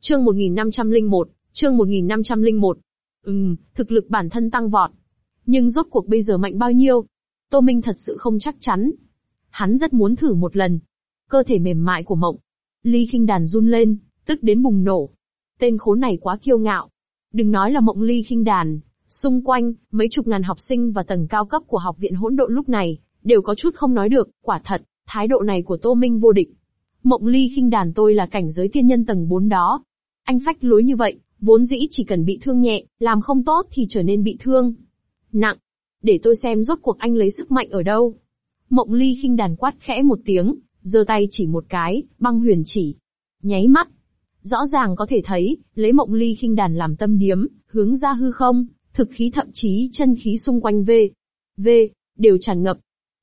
Chương 1501, chương 1501. Thực lực bản thân tăng vọt. Nhưng rốt cuộc bây giờ mạnh bao nhiêu? Tô Minh thật sự không chắc chắn. Hắn rất muốn thử một lần. Cơ thể mềm mại của Mộng Ly Khinh Đàn run lên, tức đến bùng nổ. Tên khốn này quá kiêu ngạo. Đừng nói là Mộng Ly Khinh Đàn, xung quanh, mấy chục ngàn học sinh và tầng cao cấp của học viện hỗn độn lúc này, đều có chút không nói được, quả thật, thái độ này của Tô Minh vô địch. Mộng Ly Khinh Đàn, tôi là cảnh giới tiên nhân tầng 4 đó. Anh phách lối như vậy, vốn dĩ chỉ cần bị thương nhẹ, làm không tốt thì trở nên bị thương nặng. Để tôi xem rốt cuộc anh lấy sức mạnh ở đâu. Mộng Ly Khinh Đàn quát khẽ một tiếng, giơ tay chỉ một cái, băng huyền chỉ. Nháy mắt, rõ ràng có thể thấy, lấy Mộng Ly Khinh Đàn làm tâm điếm, hướng ra hư không, thực khí thậm chí chân khí xung quanh V đều tràn ngập.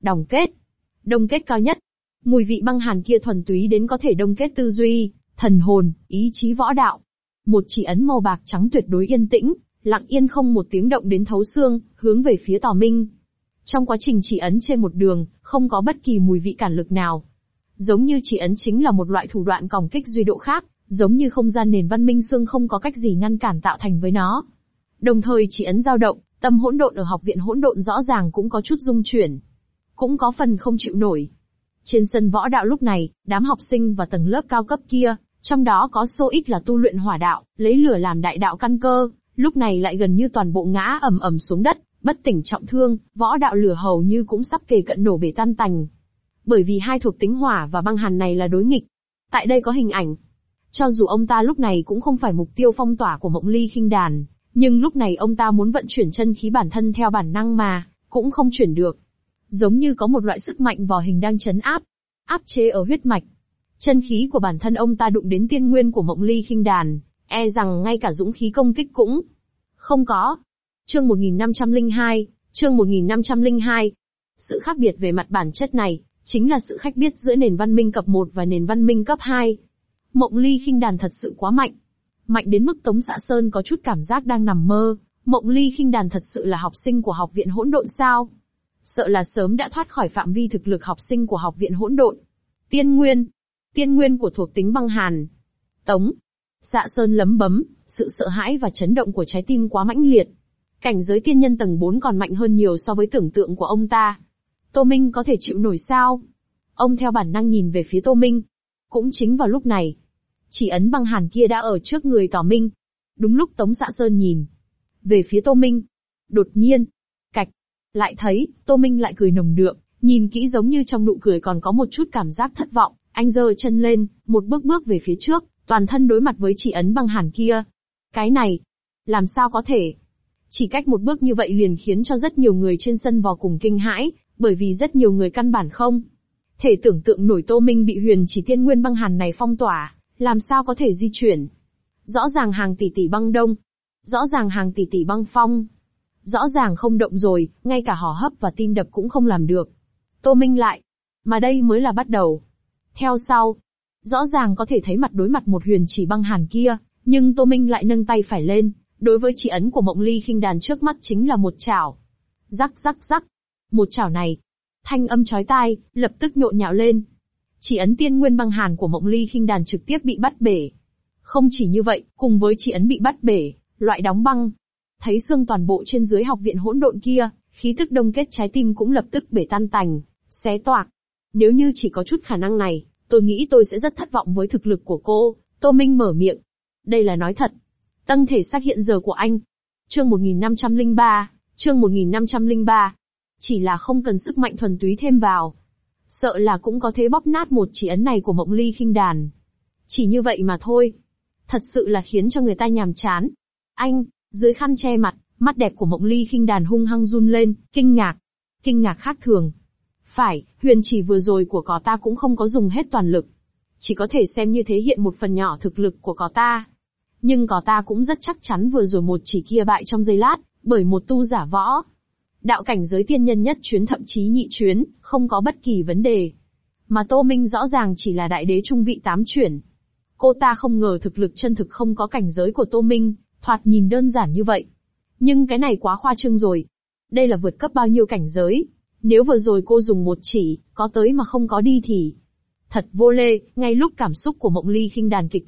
Đông kết cao nhất. Mùi vị băng hàn kia thuần túy đến có thể đông kết tư duy, thần hồn, ý chí võ đạo. Một chỉ ấn màu bạc trắng tuyệt đối yên tĩnh, lặng yên không một tiếng động đến thấu xương, hướng về phía Tò Minh. Trong quá trình chỉ ấn trên một đường, không có bất kỳ mùi vị cản lực nào. Giống như chỉ ấn chính là một loại thủ đoạn còng kích duy độ khác, giống như không gian nền văn minh xương không có cách gì ngăn cản tạo thành với nó. Đồng thời chỉ ấn dao động, tâm hỗn độn ở học viện hỗn độn rõ ràng cũng có chút rung chuyển. Cũng có phần không chịu nổi. Trên sân võ đạo lúc này, đám học sinh và tầng lớp cao cấp kia, trong đó có số ít là tu luyện hỏa đạo, lấy lửa làm đại đạo căn cơ, lúc này lại gần như toàn bộ ngã ầm xuống đất, bất tỉnh trọng thương, võ đạo lửa hầu như cũng sắp kề cận nổ bể tan tành. Bởi vì hai thuộc tính hỏa và băng hàn này là đối nghịch. Tại đây có hình ảnh. Cho dù ông ta lúc này cũng không phải mục tiêu phong tỏa của Mộng Ly Khinh Đàn, nhưng lúc này ông ta muốn vận chuyển chân khí bản thân theo bản năng mà, cũng không chuyển được. Giống như có một loại sức mạnh vỏ hình đang trấn áp chế ở huyết mạch. Chân khí của bản thân ông ta đụng đến tiên nguyên của Mộng Ly Khinh Đàn, e rằng ngay cả dũng khí công kích cũng không có. Chương 1502, chương 1502. Sự khác biệt về mặt bản chất này, chính là sự khác biệt giữa nền văn minh cấp 1 và nền văn minh cấp 2. Mộng Ly Khinh Đàn thật sự quá mạnh. Mạnh đến mức Tống Xạ Sơn có chút cảm giác đang nằm mơ. Mộng Ly Khinh Đàn thật sự là học sinh của học viện hỗn độn sao? Sợ là sớm đã thoát khỏi phạm vi thực lực học sinh của học viện hỗn độn. Tiên nguyên của thuộc tính băng hàn. Tống Xạ Sơn lấm bấm, sự sợ hãi và chấn động của trái tim quá mãnh liệt. Cảnh giới tiên nhân tầng 4 còn mạnh hơn nhiều so với tưởng tượng của ông ta. Tô Minh có thể chịu nổi sao? Ông theo bản năng nhìn về phía Tô Minh. Cũng chính vào lúc này, chỉ ấn băng hàn kia đã ở trước người Tò Minh. Đúng lúc Tống Xạ Sơn nhìn về phía Tô Minh, đột nhiên, cạch, lại thấy Tô Minh lại cười nồng đượm, nhìn kỹ giống như trong nụ cười còn có một chút cảm giác thất vọng. Anh giơ chân lên, một bước về phía trước, toàn thân đối mặt với chỉ ấn băng hàn kia. Cái này, làm sao có thể? Chỉ cách một bước như vậy liền khiến cho rất nhiều người trên sân vô cùng kinh hãi, bởi vì rất nhiều người căn bản không thể tưởng tượng nổi Tô Minh bị huyền chỉ tiên nguyên băng hàn này phong tỏa, làm sao có thể di chuyển. Rõ ràng hàng tỷ tỷ băng đông, rõ ràng hàng tỷ tỷ băng phong, rõ ràng không động rồi, ngay cả hô hấp và tim đập cũng không làm được. Tô Minh lại, mà đây mới là bắt đầu. Theo sau, rõ ràng có thể thấy mặt đối mặt một huyền chỉ băng hàn kia, nhưng Tô Minh lại nâng tay phải lên, đối với chỉ ấn của Mộng Ly Khinh Đàn trước mắt chính là một chảo. Rắc rắc rắc. Một chảo này, thanh âm chói tai, lập tức nhộn nhạo lên. Chỉ ấn tiên nguyên băng hàn của Mộng Ly Khinh Đàn trực tiếp bị bắt bể. Không chỉ như vậy, cùng với chỉ ấn bị bắt bể, loại đóng băng, thấy xương toàn bộ trên dưới học viện hỗn độn kia, khí tức đông kết trái tim cũng lập tức bể tan tành, xé toạc. Nếu như chỉ có chút khả năng này, tôi nghĩ tôi sẽ rất thất vọng với thực lực của cô. Tô Minh mở miệng. Đây là nói thật. Tăng thể xác hiện giờ của anh. Chương 1503, chương 1503. Chỉ là không cần sức mạnh thuần túy thêm vào. Sợ là cũng có thể bóp nát một chỉ ấn này của Mộng Ly Khinh Đàn. Chỉ như vậy mà thôi. Thật sự là khiến cho người ta nhàm chán. Anh, dưới khăn che mặt, mắt đẹp của Mộng Ly Khinh Đàn hung hăng run lên, kinh ngạc khác thường. Phải, huyền chỉ vừa rồi của cỏ ta cũng không có dùng hết toàn lực. Chỉ có thể xem như thể hiện một phần nhỏ thực lực của cỏ ta. Nhưng cỏ ta cũng rất chắc chắn vừa rồi một chỉ kia bại trong giây lát, bởi một tu giả võ. Đạo cảnh giới tiên nhân nhất chuyến thậm chí nhị chuyến, không có bất kỳ vấn đề. Mà Tô Minh rõ ràng chỉ là đại đế trung vị 8 chuyển. Cô ta không ngờ thực lực chân thực không có cảnh giới của Tô Minh, thoạt nhìn đơn giản như vậy. Nhưng cái này quá khoa trương rồi. Đây là vượt cấp bao nhiêu cảnh giới. Nếu vừa rồi cô dùng một chỉ, có tới mà không có đi thì thật vô lê. Ngay lúc cảm xúc của Mộng Ly Khinh Đàn kịch liệt,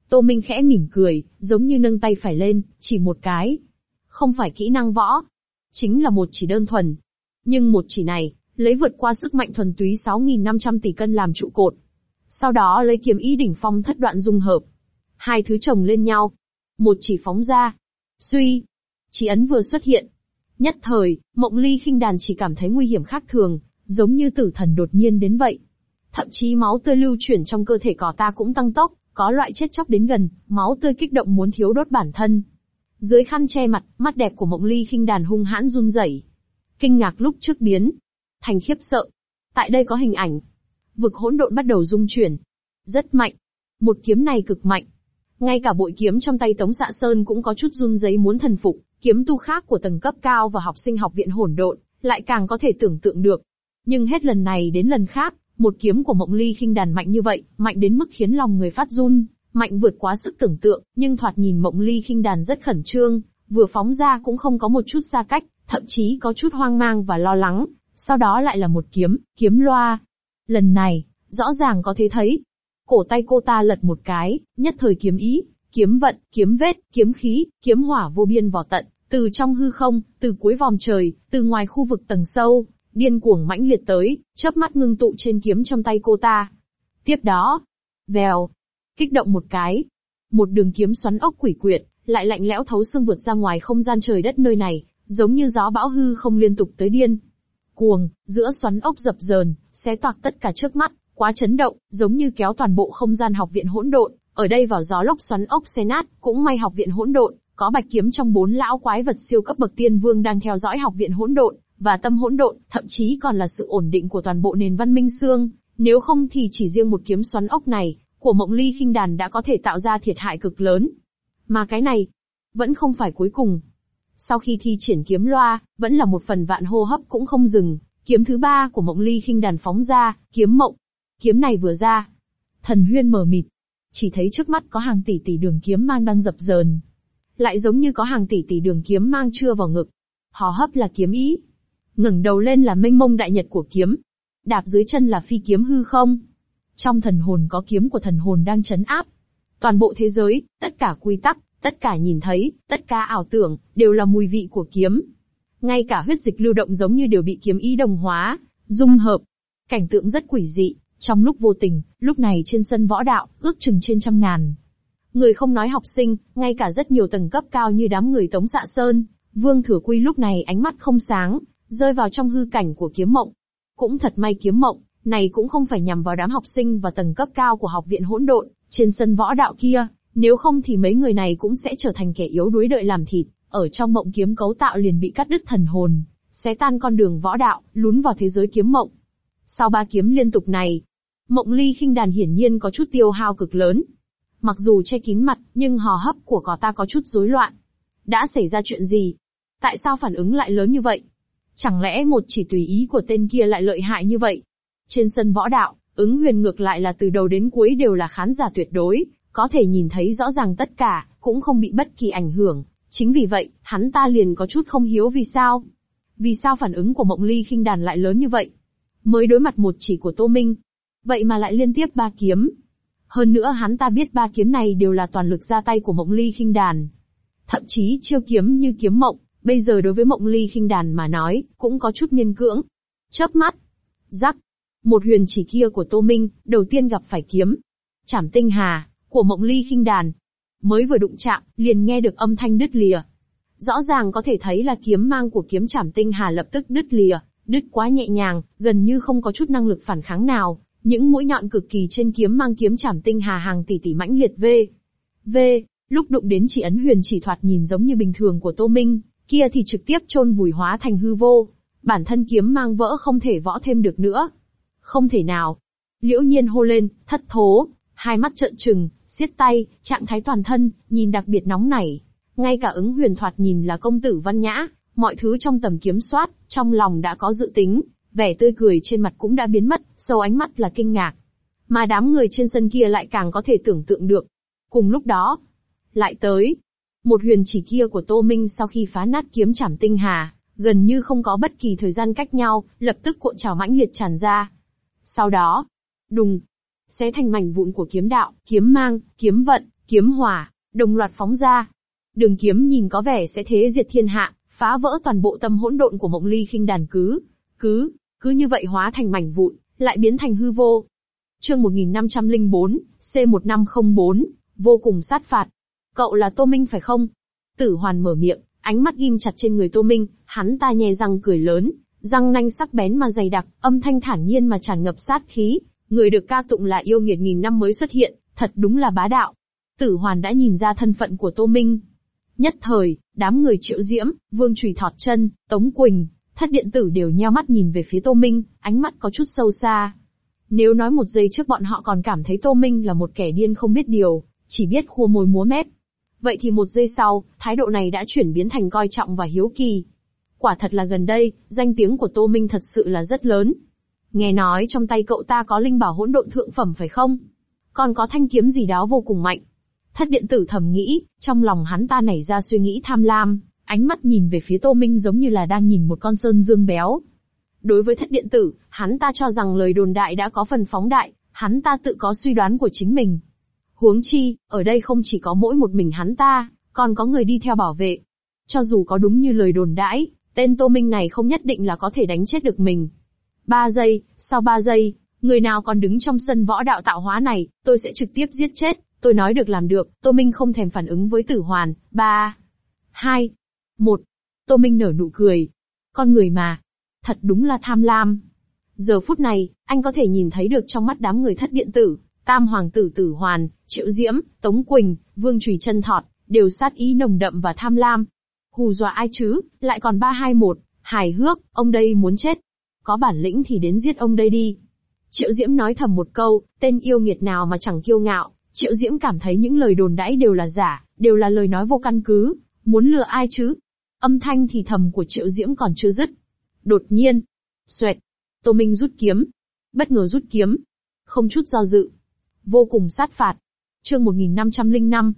Tô Minh khẽ mỉm cười, giống như nâng tay phải lên, chỉ một cái. Không phải kỹ năng võ, chính là một chỉ đơn thuần. Nhưng một chỉ này, lấy vượt qua sức mạnh thuần túy 6.500 tỷ cân làm trụ cột. Sau đó lấy kiếm ý đỉnh phong thất đoạn dung hợp. Hai thứ chồng lên nhau. Một chỉ phóng ra. Suy. Chỉ ấn vừa xuất hiện. Nhất thời, Mộng Ly khinh đàn chỉ cảm thấy nguy hiểm khác thường, giống như tử thần đột nhiên đến vậy. Thậm chí máu tươi lưu chuyển trong cơ thể cỏ ta cũng tăng tốc, có loại chết chóc đến gần, máu tươi kích động muốn thiếu đốt bản thân. Dưới khăn che mặt, mắt đẹp của Mộng Ly khinh đàn hung hãn run rẩy. Kinh ngạc lúc trước biến thành khiếp sợ. Tại đây có hình ảnh. Vực hỗn độn bắt đầu rung chuyển. Rất mạnh. Một kiếm này cực mạnh. Ngay cả bội kiếm trong tay Tống Dạ Sơn cũng có chút run rẩy muốn thần phục. Kiếm tu khác của tầng cấp cao và học sinh học viện hỗn độn lại càng có thể tưởng tượng được. Nhưng hết lần này đến lần khác, một kiếm của Mộng Ly khinh đàn mạnh như vậy, mạnh đến mức khiến lòng người phát run, mạnh vượt quá sức tưởng tượng, nhưng thoạt nhìn Mộng Ly khinh đàn rất khẩn trương, vừa phóng ra cũng không có một chút xa cách, thậm chí có chút hoang mang và lo lắng. Sau đó lại là một kiếm, kiếm loa. Lần này, rõ ràng có thể thấy. Cổ tay cô ta lật một cái, nhất thời kiếm ý, kiếm vận, kiếm vết, kiếm khí, kiếm hỏa vô biên vò tận, từ trong hư không, từ cuối vòm trời, từ ngoài khu vực tầng sâu, điên cuồng mãnh liệt tới, chớp mắt ngưng tụ trên kiếm trong tay cô ta. Tiếp đó, vèo, kích động một cái, một đường kiếm xoắn ốc quỷ quyệt, lại lạnh lẽo thấu xương vượt ra ngoài không gian trời đất nơi này, giống như gió bão hư không liên tục tới điên cuồng, giữa xoắn ốc dập dờn, xé toạc tất cả trước mắt, quá chấn động, giống như kéo toàn bộ không gian học viện hỗn độn, ở đây vào gió lốc xoắn ốc xé nát, cũng may học viện hỗn độn, có bạch kiếm trong 4 lão quái vật siêu cấp bậc tiên vương đang theo dõi học viện hỗn độn, và tâm hỗn độn, thậm chí còn là sự ổn định của toàn bộ nền văn minh xương, nếu không thì chỉ riêng một kiếm xoắn ốc này, của Mộng Ly khinh đàn đã có thể tạo ra thiệt hại cực lớn. Mà cái này, vẫn không phải cuối cùng. Sau khi thi triển kiếm loa, vẫn là một phần vạn hô hấp cũng không dừng, kiếm thứ 3 của Mộng Ly khinh đàn phóng ra, kiếm mộng. Kiếm này vừa ra, thần huyên mờ mịt, chỉ thấy trước mắt có hàng tỷ tỷ đường kiếm mang đang dập dờn. Lại giống như có hàng tỷ tỷ đường kiếm mang chưa vào ngực. Hò hấp là kiếm ý. Ngẩng đầu lên là mênh mông đại nhật của kiếm. Đạp dưới chân là phi kiếm hư không. Trong thần hồn có kiếm của thần hồn đang trấn áp. Toàn bộ thế giới, tất cả quy tắc, tất cả nhìn thấy, tất cả ảo tưởng, đều là mùi vị của kiếm. Ngay cả huyết dịch lưu động giống như đều bị kiếm ý đồng hóa, dung hợp. Cảnh tượng rất quỷ dị, trong lúc vô tình, lúc này trên sân võ đạo, ước chừng trên trăm ngàn. Người không nói học sinh, ngay cả rất nhiều tầng cấp cao như đám người Tống Dạ Sơn, Vương Thừa Quy lúc này ánh mắt không sáng, rơi vào trong hư cảnh của kiếm mộng. Cũng thật may kiếm mộng, này cũng không phải nhằm vào đám học sinh và tầng cấp cao của học viện hỗn độn, trên sân võ đạo kia, nếu không thì mấy người này cũng sẽ trở thành kẻ yếu đuối đợi làm thịt, ở trong mộng kiếm cấu tạo liền bị cắt đứt thần hồn, xé tan con đường võ đạo, lún vào thế giới kiếm mộng. Sau 3 kiếm liên tục này, Mộng Ly khinh đàn hiển nhiên có chút tiêu hao cực lớn. Mặc dù che kín mặt, nhưng hò hấp của cỏ ta có chút rối loạn. Đã xảy ra chuyện gì? Tại sao phản ứng lại lớn như vậy? Chẳng lẽ một chỉ tùy ý của tên kia lại lợi hại như vậy? Trên sân võ đạo, Ứng Huyền ngược lại là từ đầu đến cuối đều là khán giả tuyệt đối, có thể nhìn thấy rõ ràng tất cả, cũng không bị bất kỳ ảnh hưởng. Chính vì vậy, hắn ta liền có chút không hiếu vì sao? Vì sao phản ứng của Mộng Ly khinh đàn lại lớn như vậy? Mới đối mặt một chỉ của Tô Minh, vậy mà lại liên tiếp 3 kiếm. Hơn nữa hắn ta biết 3 kiếm này đều là toàn lực ra tay của Mộng Ly khinh đàn. Thậm chí chiêu kiếm như kiếm mộng, bây giờ đối với Mộng Ly khinh đàn mà nói, cũng có chút miễn cưỡng. Chớp mắt, rắc, một huyền chỉ kia của Tô Minh, đầu tiên gặp phải kiếm Trảm Tinh Hà của Mộng Ly khinh đàn. Mới vừa đụng chạm, liền nghe được âm thanh đứt lìa. Rõ ràng có thể thấy là kiếm mang của kiếm Trảm Tinh Hà lập tức đứt lìa, đứt quá nhẹ nhàng, gần như không có chút năng lực phản kháng nào. Những mũi nhọn cực kỳ trên kiếm mang kiếm Trảm Tinh Hà hàng tỷ tỷ mãnh liệt lúc đụng đến chỉ ấn huyền chỉ thoạt nhìn giống như bình thường của Tô Minh, kia thì trực tiếp chôn vùi hóa thành hư vô. Bản thân kiếm mang vỡ không thể võ thêm được nữa. Không thể nào. Liễu Nhiên hô lên, thất thố, hai mắt trợn trừng, siết tay, trạng thái toàn thân, nhìn đặc biệt nóng nảy. Ngay cả Ứng Huyền thoạt nhìn là công tử văn nhã, mọi thứ trong tầm kiếm soát, trong lòng đã có dự tính, vẻ tươi cười trên mặt cũng đã biến mất, sâu ánh mắt là kinh ngạc. Mà đám người trên sân kia lại càng có thể tưởng tượng được. Cùng lúc đó, lại tới một huyền chỉ kia của Tô Minh sau khi phá nát kiếm Trảm Tinh Hà, gần như không có bất kỳ thời gian cách nhau, lập tức cuộn trào mãnh liệt tràn ra. Sau đó, đùng, xé thành mảnh vụn của kiếm đạo, kiếm mang, kiếm vận, kiếm hỏa, đồng loạt phóng ra. Đường kiếm nhìn có vẻ sẽ thế diệt thiên hạ, phá vỡ toàn bộ tâm hỗn độn của Mộng Ly Khinh Đàn cứ như vậy hóa thành mảnh vụn, lại biến thành hư vô. Chương 1504, C1504, vô cùng sát phạt. Cậu là Tô Minh phải không? Tử Hoàn mở miệng, ánh mắt ghim chặt trên người Tô Minh, hắn ta nhe răng cười lớn, răng nanh sắc bén mà dày đặc, âm thanh thản nhiên mà tràn ngập sát khí. Người được ca tụng là yêu nghiệt nghìn năm mới xuất hiện, thật đúng là bá đạo. Tử Hoàn đã nhìn ra thân phận của Tô Minh. Nhất thời, đám người Triệu Diễm, Vương Chùy Thọt Chân, Tống Quỳnh, Thất Điện Tử đều nheo mắt nhìn về phía Tô Minh, ánh mắt có chút sâu xa. Nếu nói một giây trước bọn họ còn cảm thấy Tô Minh là một kẻ điên không biết điều, chỉ biết khua môi múa mép, vậy thì một giây sau, thái độ này đã chuyển biến thành coi trọng và hiếu kỳ. Quả thật là gần đây, danh tiếng của Tô Minh thật sự là rất lớn. Nghe nói trong tay cậu ta có linh bảo hỗn độn thượng phẩm phải không? Còn có thanh kiếm gì đó vô cùng mạnh. Thất Điện Tử thầm nghĩ, trong lòng hắn ta nảy ra suy nghĩ tham lam, ánh mắt nhìn về phía Tô Minh giống như là đang nhìn một con sơn dương béo. Đối với Thất Điện Tử, hắn ta cho rằng lời đồn đại đã có phần phóng đại, hắn ta tự có suy đoán của chính mình. Huống chi, ở đây không chỉ có mỗi một mình hắn ta, còn có người đi theo bảo vệ. Cho dù có đúng như lời đồn đãi, tên Tô Minh này không nhất định là có thể đánh chết được mình. 3 giây, sau 3 giây, người nào còn đứng trong sân võ đạo tạo hóa này, tôi sẽ trực tiếp giết chết, tôi nói được làm được. Tô Minh không thèm phản ứng với Tử Hoàn. 3, 2, 1. Tô Minh nở nụ cười. Con người mà, thật đúng là tham lam. Giờ phút này, anh có thể nhìn thấy được trong mắt đám người Thất Điện Tử, Tam Hoàng Tử Tử Hoàn, Triệu Diễm, Tống Quỳnh, Vương Chùy Chân Thọt, đều sát ý nồng đậm và tham lam. Hù dọa ai chứ, lại còn 3-2-1, hài hước, ông đây muốn chết. Có bản lĩnh thì đến giết ông đây đi. Triệu Diễm nói thầm một câu, tên yêu nghiệt nào mà chẳng kiêu ngạo. Triệu Diễm cảm thấy những lời đồn đãi đều là giả, đều là lời nói vô căn cứ, muốn lừa ai chứ? Âm thanh thì thầm của Triệu Diễm còn chưa dứt. Đột nhiên, xoẹt, Tô Minh rút kiếm. Bất ngờ rút kiếm. Không chút do dự. Vô cùng sát phạt. Chương 1505,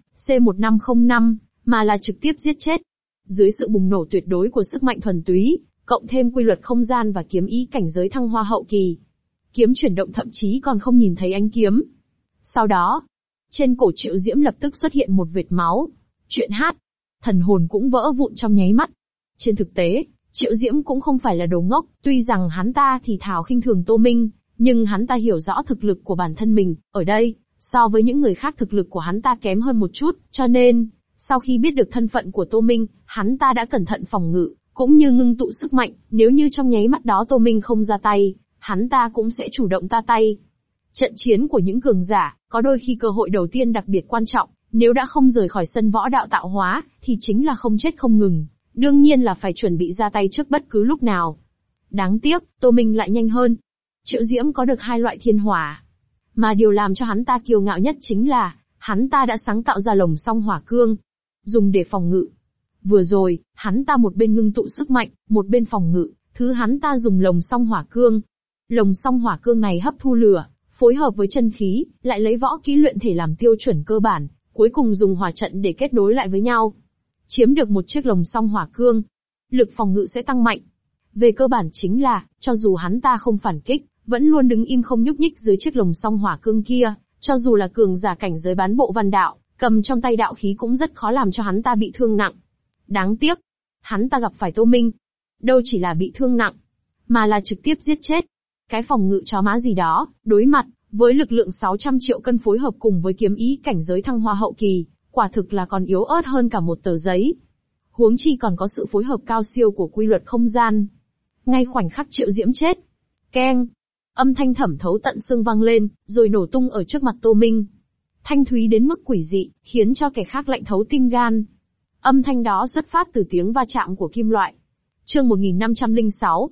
C1505, mà là trực tiếp giết chết. Dưới sự bùng nổ tuyệt đối của sức mạnh thuần túy, cộng thêm quy luật không gian và kiếm ý cảnh giới thăng hoa hậu kỳ. Kiếm chuyển động thậm chí còn không nhìn thấy ánh kiếm. Sau đó, trên cổ Triệu Diễm lập tức xuất hiện một vệt máu. Chuyện hát, thần hồn cũng vỡ vụn trong nháy mắt. Trên thực tế, Triệu Diễm cũng không phải là đồ ngốc, tuy rằng hắn ta thì thào khinh thường Tô Minh, nhưng hắn ta hiểu rõ thực lực của bản thân mình, ở đây, so với những người khác thực lực của hắn ta kém hơn một chút, cho nên, sau khi biết được thân phận của Tô Minh, hắn ta đã cẩn thận phòng ngự, cũng như ngưng tụ sức mạnh, nếu như trong nháy mắt đó Tô Minh không ra tay, hắn ta cũng sẽ chủ động ra tay. Trận chiến của những cường giả, có đôi khi cơ hội đầu tiên đặc biệt quan trọng, nếu đã không rời khỏi sân võ đạo tạo hóa, thì chính là không chết không ngừng, đương nhiên là phải chuẩn bị ra tay trước bất cứ lúc nào. Đáng tiếc, Tô Minh lại nhanh hơn. Triệu Diễm có được 2 loại thiên hỏa. Mà điều làm cho hắn ta kiêu ngạo nhất chính là, hắn ta đã sáng tạo ra lồng song hỏa cương, dùng để phòng ngự. Vừa rồi, hắn ta một bên ngưng tụ sức mạnh, một bên phòng ngự, thứ hắn ta dùng lồng song hỏa cương. Lồng song hỏa cương này hấp thu lửa, phối hợp với chân khí, lại lấy võ kỹ luyện thể làm tiêu chuẩn cơ bản, cuối cùng dùng hỏa trận để kết nối lại với nhau. Chiếm được một chiếc lồng song hỏa cương, lực phòng ngự sẽ tăng mạnh. Về cơ bản chính là, cho dù hắn ta không phản kích, vẫn luôn đứng im không nhúc nhích dưới chiếc lồng song hỏa cương kia, cho dù là cường giả cảnh giới bán bộ văn đạo, cầm trong tay đạo khí cũng rất khó làm cho hắn ta bị thương nặng. Đáng tiếc, hắn ta gặp phải Tô Minh, đâu chỉ là bị thương nặng, mà là trực tiếp giết chết. Cái phòng ngự chó má gì đó, đối mặt với lực lượng 600 triệu cân phối hợp cùng với kiếm ý cảnh giới thăng hoa hậu kỳ, quả thực là còn yếu ớt hơn cả một tờ giấy. Huống chi còn có sự phối hợp cao siêu của quy luật không gian. Ngay khoảnh khắc Triệu Diễm chết, keng, âm thanh thẩm thấu tận xương vang lên, rồi nổ tung ở trước mặt Tô Minh. Thanh thúy đến mức quỷ dị, khiến cho kẻ khác lạnh thấu tim gan. Âm thanh đó xuất phát từ tiếng va chạm của kim loại. Chương 1506,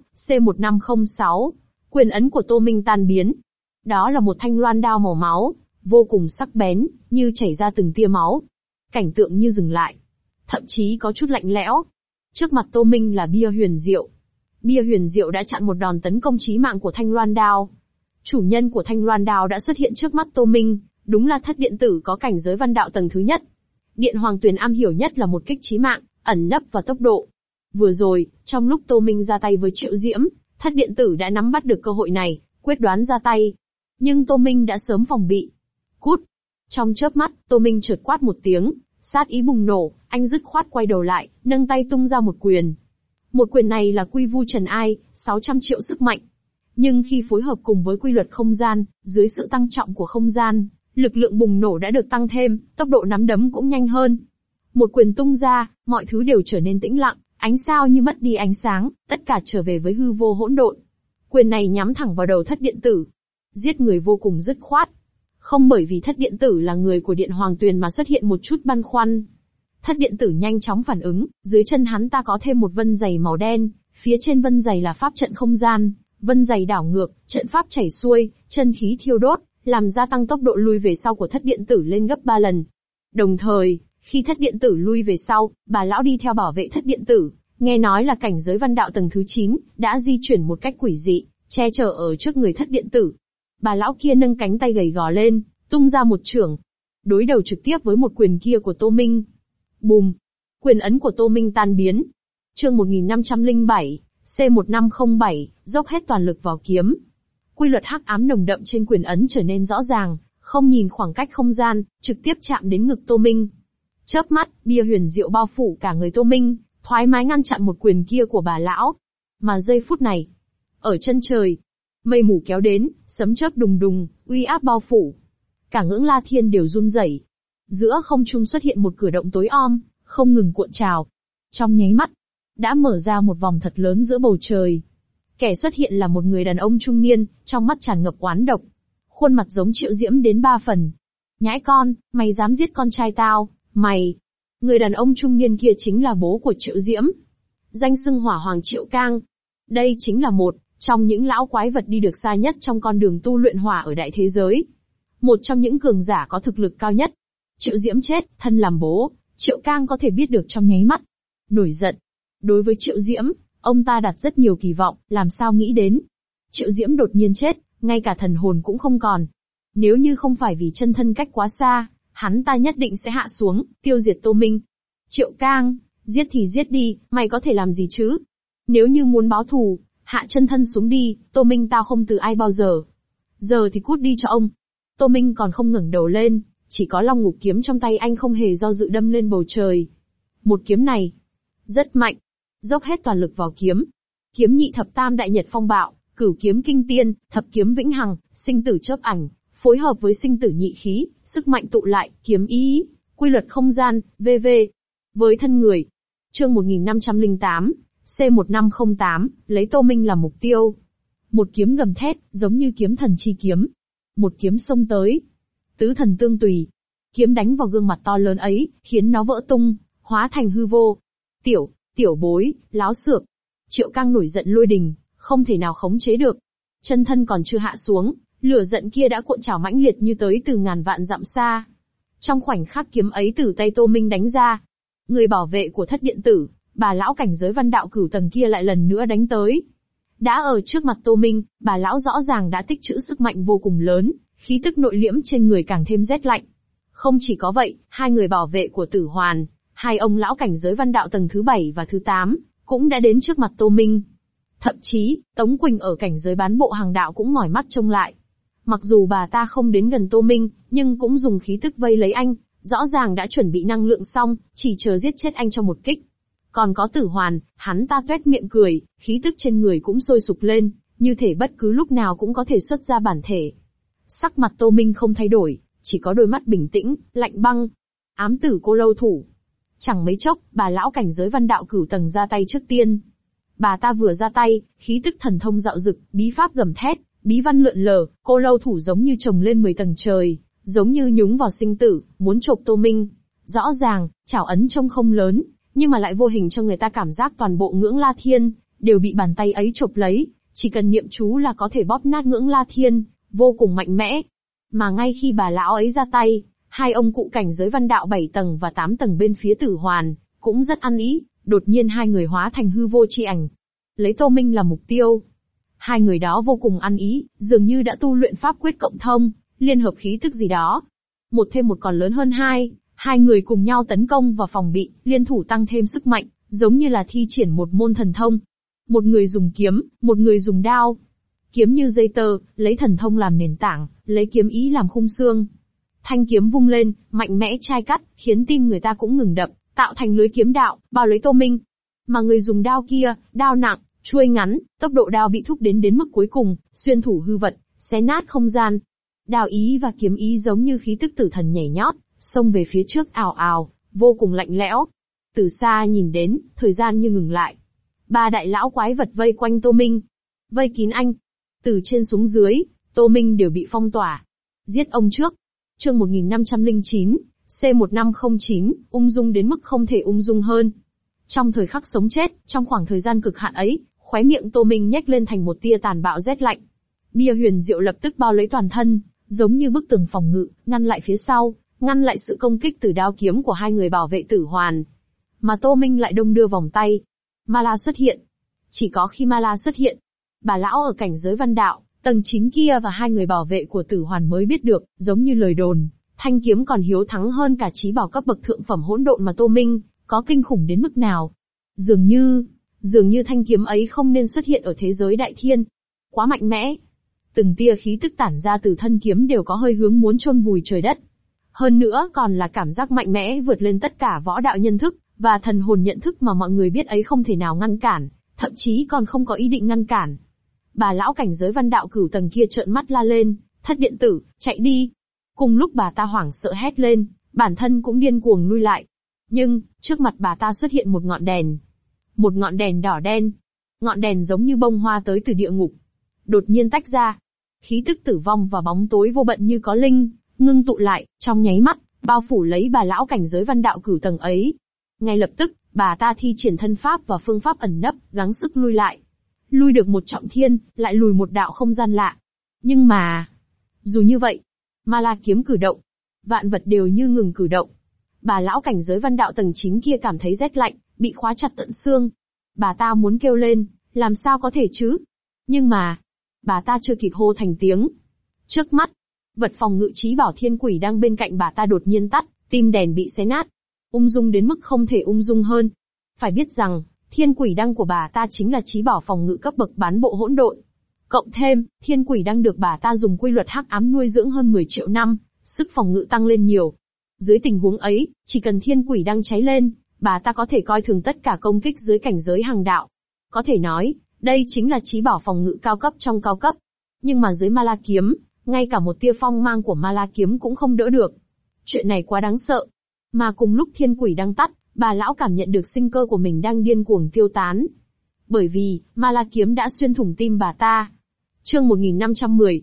C1506, quyền ấn của Tô Minh tan biến. Đó là một thanh loan đao màu máu, vô cùng sắc bén, như chảy ra từng tia máu. Cảnh tượng như dừng lại, thậm chí có chút lạnh lẽo. Trước mặt Tô Minh là bia huyền diệu. Bia huyền diệu đã chặn một đòn tấn công chí mạng của thanh loan đao. Chủ nhân của thanh loan đao đã xuất hiện trước mắt Tô Minh, đúng là Thất Điện Tử có cảnh giới văn đạo tầng thứ nhất. Điện Hoàng Tuyền am hiểu nhất là một kích chí mạng, ẩn nấp và tốc độ. Vừa rồi, trong lúc Tô Minh ra tay với Triệu Diễm, Thất Điện Tử đã nắm bắt được cơ hội này, quyết đoán ra tay. Nhưng Tô Minh đã sớm phòng bị. Cút! Trong chớp mắt, Tô Minh chợt quát một tiếng, sát ý bùng nổ, anh dứt khoát quay đầu lại, nâng tay tung ra một quyền. Một quyền này là quy vu trần ai, 600 triệu sức mạnh. Nhưng khi phối hợp cùng với quy luật không gian, dưới sự tăng trọng của không gian, lực lượng bùng nổ đã được tăng thêm, tốc độ nắm đấm cũng nhanh hơn. Một quyền tung ra, mọi thứ đều trở nên tĩnh lặng, ánh sao như mất đi ánh sáng, tất cả trở về với hư vô hỗn độn. Quyền này nhắm thẳng vào đầu Thất Điện Tử. Giết người vô cùng dứt khoát. Không bởi vì Thất Điện Tử là người của Điện Hoàng Tuyền mà xuất hiện một chút băn khoăn. Thất Điện Tử nhanh chóng phản ứng, dưới chân hắn ta có thêm một vân giày màu đen, phía trên vân giày là pháp trận không gian, vân giày đảo ngược, trận pháp chảy xuôi, chân khí thiêu đốt, làm gia tăng tốc độ lui về sau của Thất Điện Tử lên gấp 3 lần. Đồng thời, khi Thất Điện Tử lui về sau, bà lão đi theo bảo vệ Thất Điện Tử, nghe nói là cảnh giới văn đạo tầng thứ 9, đã di chuyển một cách quỷ dị, che chở ở trước người Thất Điện Tử. Bà lão kia nâng cánh tay gầy gò lên, tung ra một chưởng, đối đầu trực tiếp với một quyền kia của Tô Minh. Bùm! Quyền ấn của Tô Minh tan biến. Chương 1507, C1507, dốc hết toàn lực vào kiếm. Quy luật hắc ám nồng đậm trên quyền ấn trở nên rõ ràng, không nhìn khoảng cách không gian, trực tiếp chạm đến ngực Tô Minh. Chớp mắt, bia huyền diệu bao phủ cả người Tô Minh, thoải mái ngăn chặn một quyền kia của bà lão. Mà giây phút này, ở chân trời, mây mù kéo đến, sấm chớp đùng đùng, uy áp bao phủ. Cả ngưỡng La Thiên đều run rẩy. Giữa không trung xuất hiện một cửa động tối om, không ngừng cuộn trào. Trong nháy mắt, đã mở ra một vòng thật lớn giữa bầu trời. Kẻ xuất hiện là một người đàn ông trung niên, trong mắt tràn ngập oán độc. Khuôn mặt giống Triệu Diễm đến 3 phần. Nhãi con, mày dám giết con trai tao, mày. Người đàn ông trung niên kia chính là bố của Triệu Diễm. Danh xưng Hỏa Hoàng Triệu Cang. Đây chính là một trong những lão quái vật đi được xa nhất trong con đường tu luyện hỏa ở đại thế giới. Một trong những cường giả có thực lực cao nhất. Triệu Diễm chết, thân làm bố, Triệu Cang có thể biết được trong nháy mắt. Nổi giận. Đối với Triệu Diễm, ông ta đặt rất nhiều kỳ vọng, làm sao nghĩ đến. Triệu Diễm đột nhiên chết, ngay cả thần hồn cũng không còn. Nếu như không phải vì chân thân cách quá xa, hắn ta nhất định sẽ hạ xuống, tiêu diệt Tô Minh. Triệu Cang, giết thì giết đi, mày có thể làm gì chứ? Nếu như muốn báo thù, hạ chân thân xuống đi, Tô Minh tao không từ ai bao giờ. Giờ thì cút đi cho ông. Tô Minh còn không ngẩng đầu lên, chỉ có Long Ngục kiếm trong tay anh không hề do dự đâm lên bầu trời. Một kiếm này, rất mạnh. Dốc hết toàn lực vào kiếm. Kiếm nhị thập tam đại nhật phong bạo, cửu kiếm kinh tiên, thập kiếm vĩnh hằng, sinh tử chớp ảnh, phối hợp với sinh tử nhị khí, sức mạnh tụ lại, kiếm ý, quy luật không gian, v.v. Với thân người. Chương 1508, C1508, lấy Tô Minh làm mục tiêu. Một kiếm gầm thét, giống như kiếm thần chi kiếm. Một kiếm xông tới. Tứ thần tương tùy. Kiếm đánh vào gương mặt to lớn ấy, khiến nó vỡ tung, hóa thành hư vô. Tiểu bối, láo xược. Triệu Cang nổi giận lôi đình, không thể nào khống chế được. Chân thân còn chưa hạ xuống, lửa giận kia đã cuộn trào mãnh liệt như tới từ ngàn vạn dặm xa. Trong khoảnh khắc kiếm ấy từ tay Tô Minh đánh ra, người bảo vệ của Thất Điện Tử, bà lão cảnh giới văn đạo cửu tầng kia lại lần nữa đánh tới. Đã ở trước mặt Tô Minh, bà lão rõ ràng đã tích trữ sức mạnh vô cùng lớn, khí tức nội liễm trên người càng thêm rét lạnh. Không chỉ có vậy, hai người bảo vệ của Tử Hoàn, hai ông lão cảnh giới văn đạo tầng thứ 7 và thứ 8, cũng đã đến trước mặt Tô Minh. Thậm chí, Tống Quỳnh ở cảnh giới bán bộ hàng đạo cũng mỏi mắt trông lại. Mặc dù bà ta không đến gần Tô Minh, nhưng cũng dùng khí tức vây lấy anh, rõ ràng đã chuẩn bị năng lượng xong, chỉ chờ giết chết anh trong một kích. Còn có Tử Hoàn, hắn ta tuét miệng cười, khí tức trên người cũng sôi sục lên, như thể bất cứ lúc nào cũng có thể xuất ra bản thể. Sắc mặt Tô Minh không thay đổi, chỉ có đôi mắt bình tĩnh, lạnh băng. Ám tử cô lâu thủ. Chẳng mấy chốc, bà lão cảnh giới văn đạo cửu tầng ra tay trước tiên. Bà ta vừa ra tay, khí tức thần thông dạo dực, bí pháp gầm thét, bí văn lượn lờ, cô lâu thủ giống như trồng lên 10 tầng trời, giống như nhúng vào sinh tử, muốn chộp Tô Minh. Rõ ràng, chảo ấn trông không lớn, nhưng mà lại vô hình cho người ta cảm giác toàn bộ ngưỡng La Thiên đều bị bàn tay ấy chộp lấy, chỉ cần niệm chú là có thể bóp nát ngưỡng La Thiên, vô cùng mạnh mẽ. Mà ngay khi bà lão ấy ra tay, hai ông cụ cảnh giới văn đạo 7 tầng và 8 tầng bên phía Tử Hoàn cũng rất ăn ý, đột nhiên hai người hóa thành hư vô chi ảnh, lấy Tô Minh làm mục tiêu. Hai người đó vô cùng ăn ý, dường như đã tu luyện pháp quyết cộng thông, liên hợp khí tức gì đó. Một thêm một còn lớn hơn hai. Hai người cùng nhau tấn công và phòng bị, liên thủ tăng thêm sức mạnh, giống như là thi triển một môn thần thông. Một người dùng kiếm, một người dùng đao. Kiếm như dây tơ, lấy thần thông làm nền tảng, lấy kiếm ý làm khung xương. Thanh kiếm vung lên, mạnh mẽ chai cắt, khiến tim người ta cũng ngừng đập, tạo thành lưới kiếm đạo, bao lấy Tô Minh. Mà người dùng đao kia, đao nặng, chuôi ngắn, tốc độ đao bị thúc đến mức cuối cùng, xuyên thủ hư vật, xé nát không gian. Đao ý và kiếm ý giống như khí tức tử thần nhảy nhót, xông về phía trước ào ào, vô cùng lạnh lẽo. Từ xa nhìn đến, thời gian như ngừng lại. Ba đại lão quái vật vây quanh Tô Minh. Vây kín anh. Từ trên xuống dưới, Tô Minh đều bị phong tỏa. Giết ông trước. Chương 1509, C1509, ung dung đến mức không thể ung dung hơn. Trong thời khắc sống chết, trong khoảng thời gian cực hạn ấy, khóe miệng Tô Minh nhếch lên thành một tia tàn bạo rét lạnh. Bia huyền diệu lập tức bao lấy toàn thân, giống như bức tường phòng ngự, ngăn lại phía sau, ngăn lại sự công kích từ đao kiếm của hai người bảo vệ Tử Hoàn. Mà Tô Minh lại đông đưa vòng tay. Ma La xuất hiện. Chỉ có khi Ma La xuất hiện, bà lão ở cảnh giới văn đạo, tầng 9 kia và hai người bảo vệ của Tử Hoàn mới biết được, giống như lời đồn, thanh kiếm còn hiếu thắng hơn cả chí bảo cấp bậc thượng phẩm hỗn độn mà Tô Minh có kinh khủng đến mức nào. Dường như thanh kiếm ấy không nên xuất hiện ở thế giới đại thiên. Quá mạnh mẽ. Từng tia khí tức tản ra từ thân kiếm đều có hơi hướng muốn chôn vùi trời đất. Hơn nữa còn là cảm giác mạnh mẽ vượt lên tất cả võ đạo nhân thức, và thần hồn nhận thức mà mọi người biết ấy không thể nào ngăn cản, thậm chí còn không có ý định ngăn cản. Bà lão cảnh giới văn đạo cửu tầng kia trợn mắt la lên, Thất điện tử, chạy đi. Cùng lúc bà ta hoảng sợ hét lên, bản thân cũng điên cuồng lui lại. Nhưng, trước mặt bà ta xuất hiện một ngọn đèn. Một ngọn đèn đỏ đen. Ngọn đèn giống như bông hoa tới từ địa ngục. Đột nhiên tách ra. Khí tức tử vong và bóng tối vô bận như có linh, ngưng tụ lại, trong nháy mắt, bao phủ lấy bà lão cảnh giới văn đạo cửu tầng ấy. Ngay lập tức, bà ta thi triển thân pháp và phương pháp ẩn nấp, gắng sức lui lại. Lui được một trọng thiên, lại lùi một đạo không gian lạ. Nhưng mà, dù như vậy, Ma La kiếm cử động, vạn vật đều như ngừng cử động. Bà lão cảnh giới văn đạo tầng 9 kia cảm thấy rét lạnh, bị khóa chặt tận xương. Bà ta muốn kêu lên, làm sao có thể chứ? Nhưng mà, bà ta chưa kịp hô thành tiếng. Trước mắt, vật phòng ngự chí bảo thiên quỷ đang bên cạnh bà ta đột nhiên tắt, tim đèn bị xé nát. Ung dung đến mức không thể ung dung hơn. Phải biết rằng, thiên quỷ đăng của bà ta chính là chí bảo phòng ngự cấp bậc bán bộ hỗn độn. Cộng thêm, thiên quỷ đăng được bà ta dùng quy luật hắc ám nuôi dưỡng hơn 10 triệu năm, sức phòng ngự tăng lên nhiều. Dưới tình huống ấy, chỉ cần thiên quỷ đăng cháy lên, bà ta có thể coi thường tất cả công kích dưới cảnh giới hàng đạo. Có thể nói, đây chính là chí bảo phòng ngự cao cấp trong cao cấp. Nhưng mà dưới Ma La kiếm, ngay cả một tia phong mang của Ma La kiếm cũng không đỡ được. Chuyện này quá đáng sợ. Mà cùng lúc thiên quỷ đang tắt, bà lão cảm nhận được sinh cơ của mình đang điên cuồng tiêu tán. Bởi vì, Ma La kiếm đã xuyên thủng tim bà ta. Chương 1510,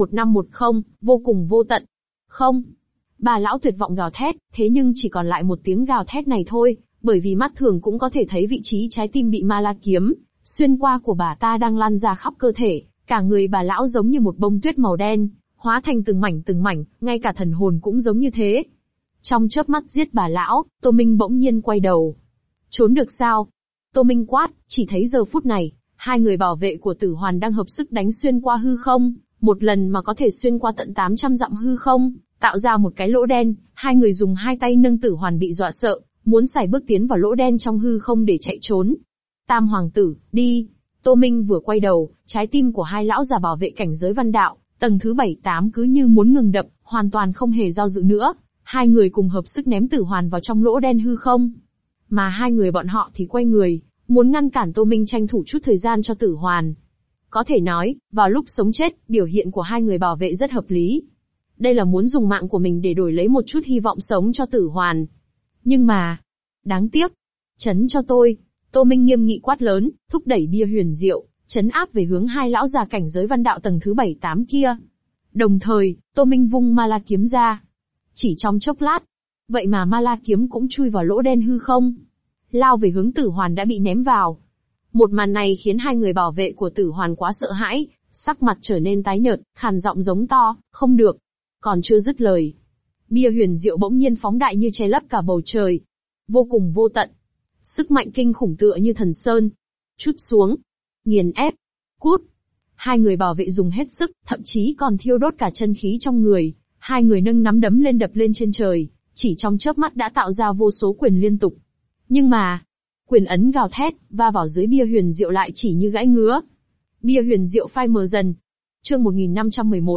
C1510, vô cùng vô tận. Không. Bà lão tuyệt vọng gào thét, thế nhưng chỉ còn lại một tiếng gào thét này thôi, bởi vì mắt thường cũng có thể thấy vị trí trái tim bị Ma La kiếm xuyên qua của bà ta đang lan ra khắp cơ thể, cả người bà lão giống như một bông tuyết màu đen, hóa thành từng mảnh, ngay cả thần hồn cũng giống như thế. Trong chớp mắt giết bà lão, Tô Minh bỗng nhiên quay đầu. Trốn được sao? Tô Minh quát, chỉ thấy giờ phút này, hai người bảo vệ của Tử Hoàn đang hợp sức đánh xuyên qua hư không, một lần mà có thể xuyên qua tận 800 dặm hư không, tạo ra một cái lỗ đen, hai người dùng hai tay nâng Tử Hoàn bị dọa sợ, muốn sải bước tiến vào lỗ đen trong hư không để chạy trốn. Tam hoàng tử, đi. Tô Minh vừa quay đầu, trái tim của hai lão già bảo vệ cảnh giới văn đạo, tầng thứ 7-8 cứ như muốn ngừng đập, hoàn toàn không hề do dự nữa. Hai người cùng hợp sức ném Tử Hoàn vào trong lỗ đen hư không. Mà hai người bọn họ thì quay người, muốn ngăn cản Tô Minh tranh thủ chút thời gian cho Tử Hoàn. Có thể nói, vào lúc sống chết, biểu hiện của hai người bảo vệ rất hợp lý. Đây là muốn dùng mạng của mình để đổi lấy một chút hy vọng sống cho Tử Hoàn. Nhưng mà, đáng tiếc. Trấn cho tôi. Tô Minh nghiêm nghị quát lớn, thúc đẩy bia huyền diệu, trấn áp về hướng hai lão già cảnh giới văn đạo tầng thứ 7-8 kia. Đồng thời, Tô Minh vung Ma La kiếm ra. Chỉ trong chốc lát, vậy mà Ma La kiếm cũng chui vào lỗ đen hư không, lao về hướng Tử Hoàn đã bị ném vào. Một màn này khiến hai người bảo vệ của Tử Hoàn quá sợ hãi, sắc mặt trở nên tái nhợt, khàn giọng giống to, không được. Còn chưa dứt lời, bia huyền diệu bỗng nhiên phóng đại như che lấp cả bầu trời, vô cùng vô tận. Sức mạnh kinh khủng tựa như thần sơn, trút xuống, nghiền ép, cút. Hai người bảo vệ dùng hết sức, thậm chí còn thiêu đốt cả chân khí trong người. Hai người nâng nắm đấm lên đập lên trên trời, chỉ trong chớp mắt đã tạo ra vô số quyền liên tục. Nhưng mà, quyền ấn gào thét, va vào dưới bia huyền diệu lại chỉ như gãy ngứa. Bia huyền diệu phai mờ dần. Chương 1511,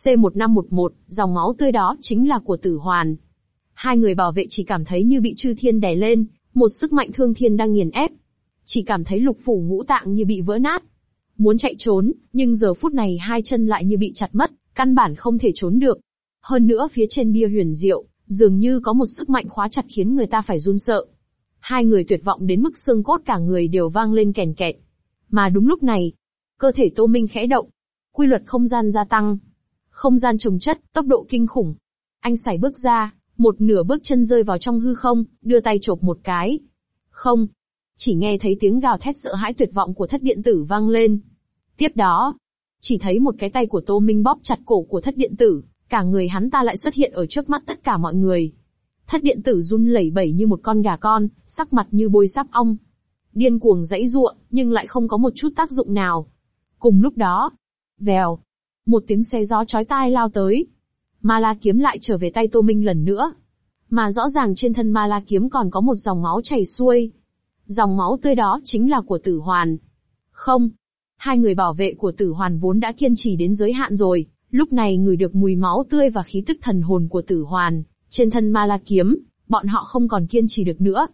C1511, dòng máu tươi đó chính là của Tử Hoàn. Hai người bảo vệ chỉ cảm thấy như bị chư thiên đè lên, một sức mạnh thương thiên đang nghiền ép. Chỉ cảm thấy lục phủ ngũ tạng như bị vỡ nát. Muốn chạy trốn, nhưng giờ phút này hai chân lại như bị chặt mất, căn bản không thể trốn được. Hơn nữa phía trên bia huyền diệu, dường như có một sức mạnh khóa chặt khiến người ta phải run sợ. Hai người tuyệt vọng đến mức xương cốt cả người đều vang lên kèn kẹt. Mà đúng lúc này, cơ thể Tô Minh khẽ động. Quy luật không gian gia tăng. Không gian chồng chất, tốc độ kinh khủng. Anh sải bước ra, một nửa bước chân rơi vào trong hư không, đưa tay chộp một cái. Không. Chỉ nghe thấy tiếng gào thét sợ hãi tuyệt vọng của thất điện tử vang lên. Tiếp đó, chỉ thấy một cái tay của Tô Minh bóp chặt cổ của thất điện tử, cả người hắn ta lại xuất hiện ở trước mắt tất cả mọi người. Thất điện tử run lẩy bẩy như một con gà con, sắc mặt như bôi sáp ong. Điên cuồng giãy giụa, nhưng lại không có một chút tác dụng nào. Cùng lúc đó, vèo, một tiếng xé gió chói tai lao tới. Ma La kiếm lại trở về tay Tô Minh lần nữa. Mà rõ ràng trên thân Ma La kiếm còn có một dòng máu chảy xuôi. Dòng máu tươi đó chính là của Tử Hoàn. Không, hai người bảo vệ của Tử Hoàn vốn đã kiên trì đến giới hạn rồi, lúc này ngửi được mùi máu tươi và khí tức thần hồn của Tử Hoàn trên thân Ma La kiếm, bọn họ không còn kiên trì được nữa.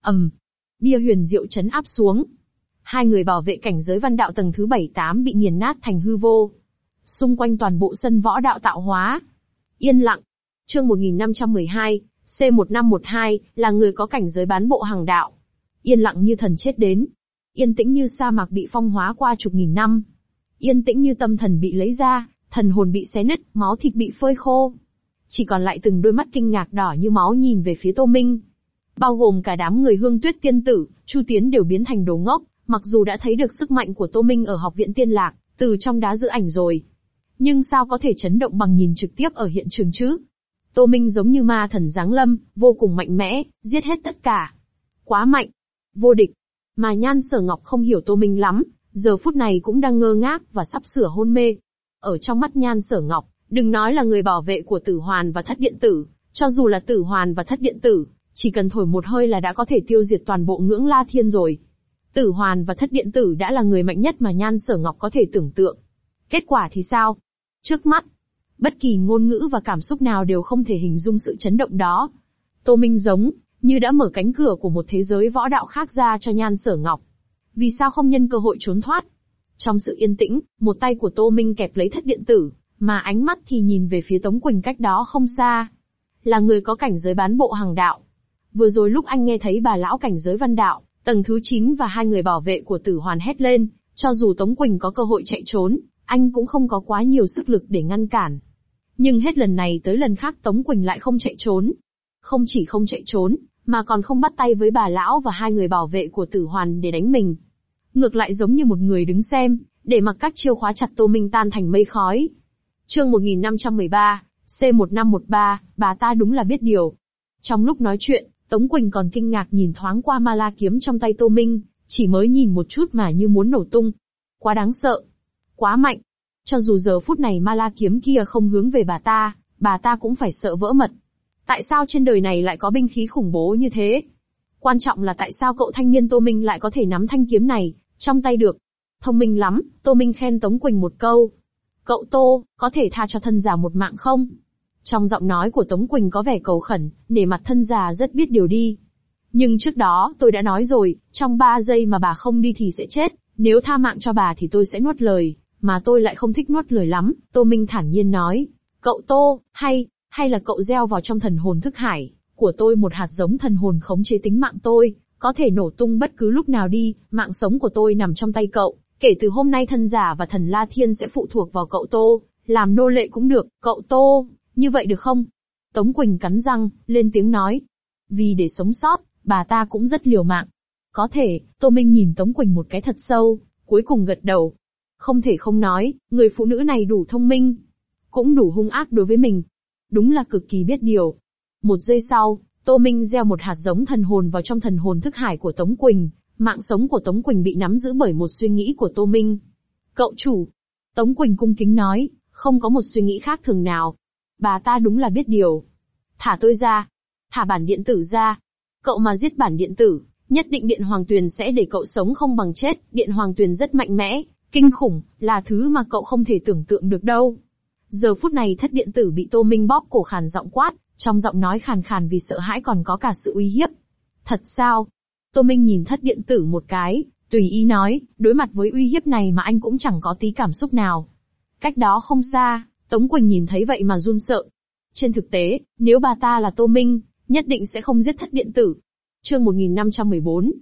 Bia huyền diệu chấn áp xuống. Hai người bảo vệ cảnh giới văn đạo tầng thứ 7-8 bị nghiền nát thành hư vô. Xung quanh toàn bộ sân võ đạo tạo hóa. Yên lặng. Chương 1512, C1512, là người có cảnh giới bán bộ hàng đạo. Yên lặng như thần chết đến. Yên tĩnh như sa mạc bị phong hóa qua chục nghìn năm. Yên tĩnh như tâm thần bị lấy ra, thần hồn bị xé nứt, máu thịt bị phơi khô. Chỉ còn lại từng đôi mắt kinh ngạc đỏ như máu nhìn về phía Tô Minh. Bao gồm cả đám người Hương Tuyết tiên tử, Chu Tiến đều biến thành đồ ngốc, mặc dù đã thấy được sức mạnh của Tô Minh ở học viện Tiên Lạc, từ trong đá giữ ảnh rồi. Nhưng sao có thể chấn động bằng nhìn trực tiếp ở hiện trường chứ? Tô Minh giống như ma thần giáng lâm, vô cùng mạnh mẽ, giết hết tất cả. Quá mạnh, vô địch. Mà Nhan Sở Ngọc không hiểu Tô Minh lắm, giờ phút này cũng đang ngơ ngác và sắp sửa hôn mê. Ở trong mắt Nhan Sở Ngọc, đừng nói là người bảo vệ của Tử Hoàn và Thất Điện Tử, cho dù là Tử Hoàn và Thất Điện Tử, chỉ cần thổi một hơi là đã có thể tiêu diệt toàn bộ Ngưỡng La Thiên rồi. Tử Hoàn và Thất Điện Tử đã là người mạnh nhất mà Nhan Sở Ngọc có thể tưởng tượng. Kết quả thì sao? Trước mắt, bất kỳ ngôn ngữ và cảm xúc nào đều không thể hình dung sự chấn động đó. Tô Minh giống như đã mở cánh cửa của một thế giới võ đạo khác ra cho Nhan Sở Ngọc. Vì sao không nhân cơ hội trốn thoát? Trong sự yên tĩnh, một tay của Tô Minh kẹp lấy Thất Điện Tử, mà ánh mắt thì nhìn về phía Tống Quỳnh cách đó không xa. Là người có cảnh giới bán bộ hàng đạo. Vừa rồi lúc anh nghe thấy bà lão cảnh giới văn đạo, tầng thứ 9 và hai người bảo vệ của Tử Hoàn hét lên, cho dù Tống Quỳnh có cơ hội chạy trốn, anh cũng không có quá nhiều sức lực để ngăn cản. Nhưng hết lần này tới lần khác Tống Quỳnh lại không chạy trốn. Không chỉ không chạy trốn, mà còn không bắt tay với bà lão và hai người bảo vệ của Tử Hoàn để đánh mình. Ngược lại giống như một người đứng xem, để mặc các chiêu khóa chặt Tô Minh tan thành mây khói. Chương 1513, C1513, bà ta đúng là biết điều. Trong lúc nói chuyện, Tống Quỳnh còn kinh ngạc nhìn thoáng qua Ma La kiếm trong tay Tô Minh, chỉ mới nhìn một chút mà như muốn nổ tung. Quá đáng sợ. Quá mạnh. Cho dù giờ phút này Ma La kiếm kia không hướng về bà ta cũng phải sợ vỡ mật. Tại sao trên đời này lại có binh khí khủng bố như thế? Quan trọng là tại sao cậu thanh niên Tô Minh lại có thể nắm thanh kiếm này trong tay được? Thông minh lắm, Tô Minh khen Tống Quỳnh một câu. Cậu Tô, có thể tha cho thân già một mạng không? Trong giọng nói của Tống Quỳnh có vẻ cầu khẩn, nể mặt thân già rất biết điều đi. Nhưng trước đó, tôi đã nói rồi, trong 3 giây mà bà không đi thì sẽ chết, nếu tha mạng cho bà thì tôi sẽ nuốt lời, mà tôi lại không thích nuốt lời lắm, Tô Minh thản nhiên nói. Cậu Tô, hay là cậu gieo vào trong thần hồn thức hải của tôi một hạt giống thần hồn khống chế tính mạng tôi, có thể nổ tung bất cứ lúc nào đi, mạng sống của tôi nằm trong tay cậu, kể từ hôm nay thân giả và thần La Thiên sẽ phụ thuộc vào cậu Tô, làm nô lệ cũng được, cậu Tô, như vậy được không? Tống Quỳnh cắn răng, lên tiếng nói. Vì để sống sót, bà ta cũng rất liều mạng. Có thể, Tô Minh nhìn Tống Quỳnh một cái thật sâu, cuối cùng gật đầu. Không thể không nói, người phụ nữ này đủ thông minh, cũng đủ hung ác đối với mình. Đúng là cực kỳ biết điều. Một giây sau, Tô Minh gieo một hạt giống thần hồn vào trong thần hồn thức hải của Tống Quỳnh. Mạng sống của Tống Quỳnh bị nắm giữ bởi một suy nghĩ của Tô Minh. Cậu chủ. Tống Quỳnh cung kính nói, không có một suy nghĩ khác thường nào. Bà ta đúng là biết điều. Thả tôi ra. Thả bản điện tử ra. Cậu mà giết bản điện tử, nhất định Điện Hoàng Tuyền sẽ để cậu sống không bằng chết. Điện Hoàng Tuyền rất mạnh mẽ, kinh khủng, là thứ mà cậu không thể tưởng tượng được đâu. Giờ phút này thất điện tử bị Tô Minh bóp cổ khàn giọng quát, trong giọng nói khàn khàn vì sợ hãi còn có cả sự uy hiếp. Thật sao? Tô Minh nhìn thất điện tử một cái, tùy ý nói, đối mặt với uy hiếp này mà anh cũng chẳng có tí cảm xúc nào. Cách đó không xa, Tống Quỳnh nhìn thấy vậy mà run sợ. Trên thực tế, nếu bà ta là Tô Minh, nhất định sẽ không giết thất điện tử. Chương 1514,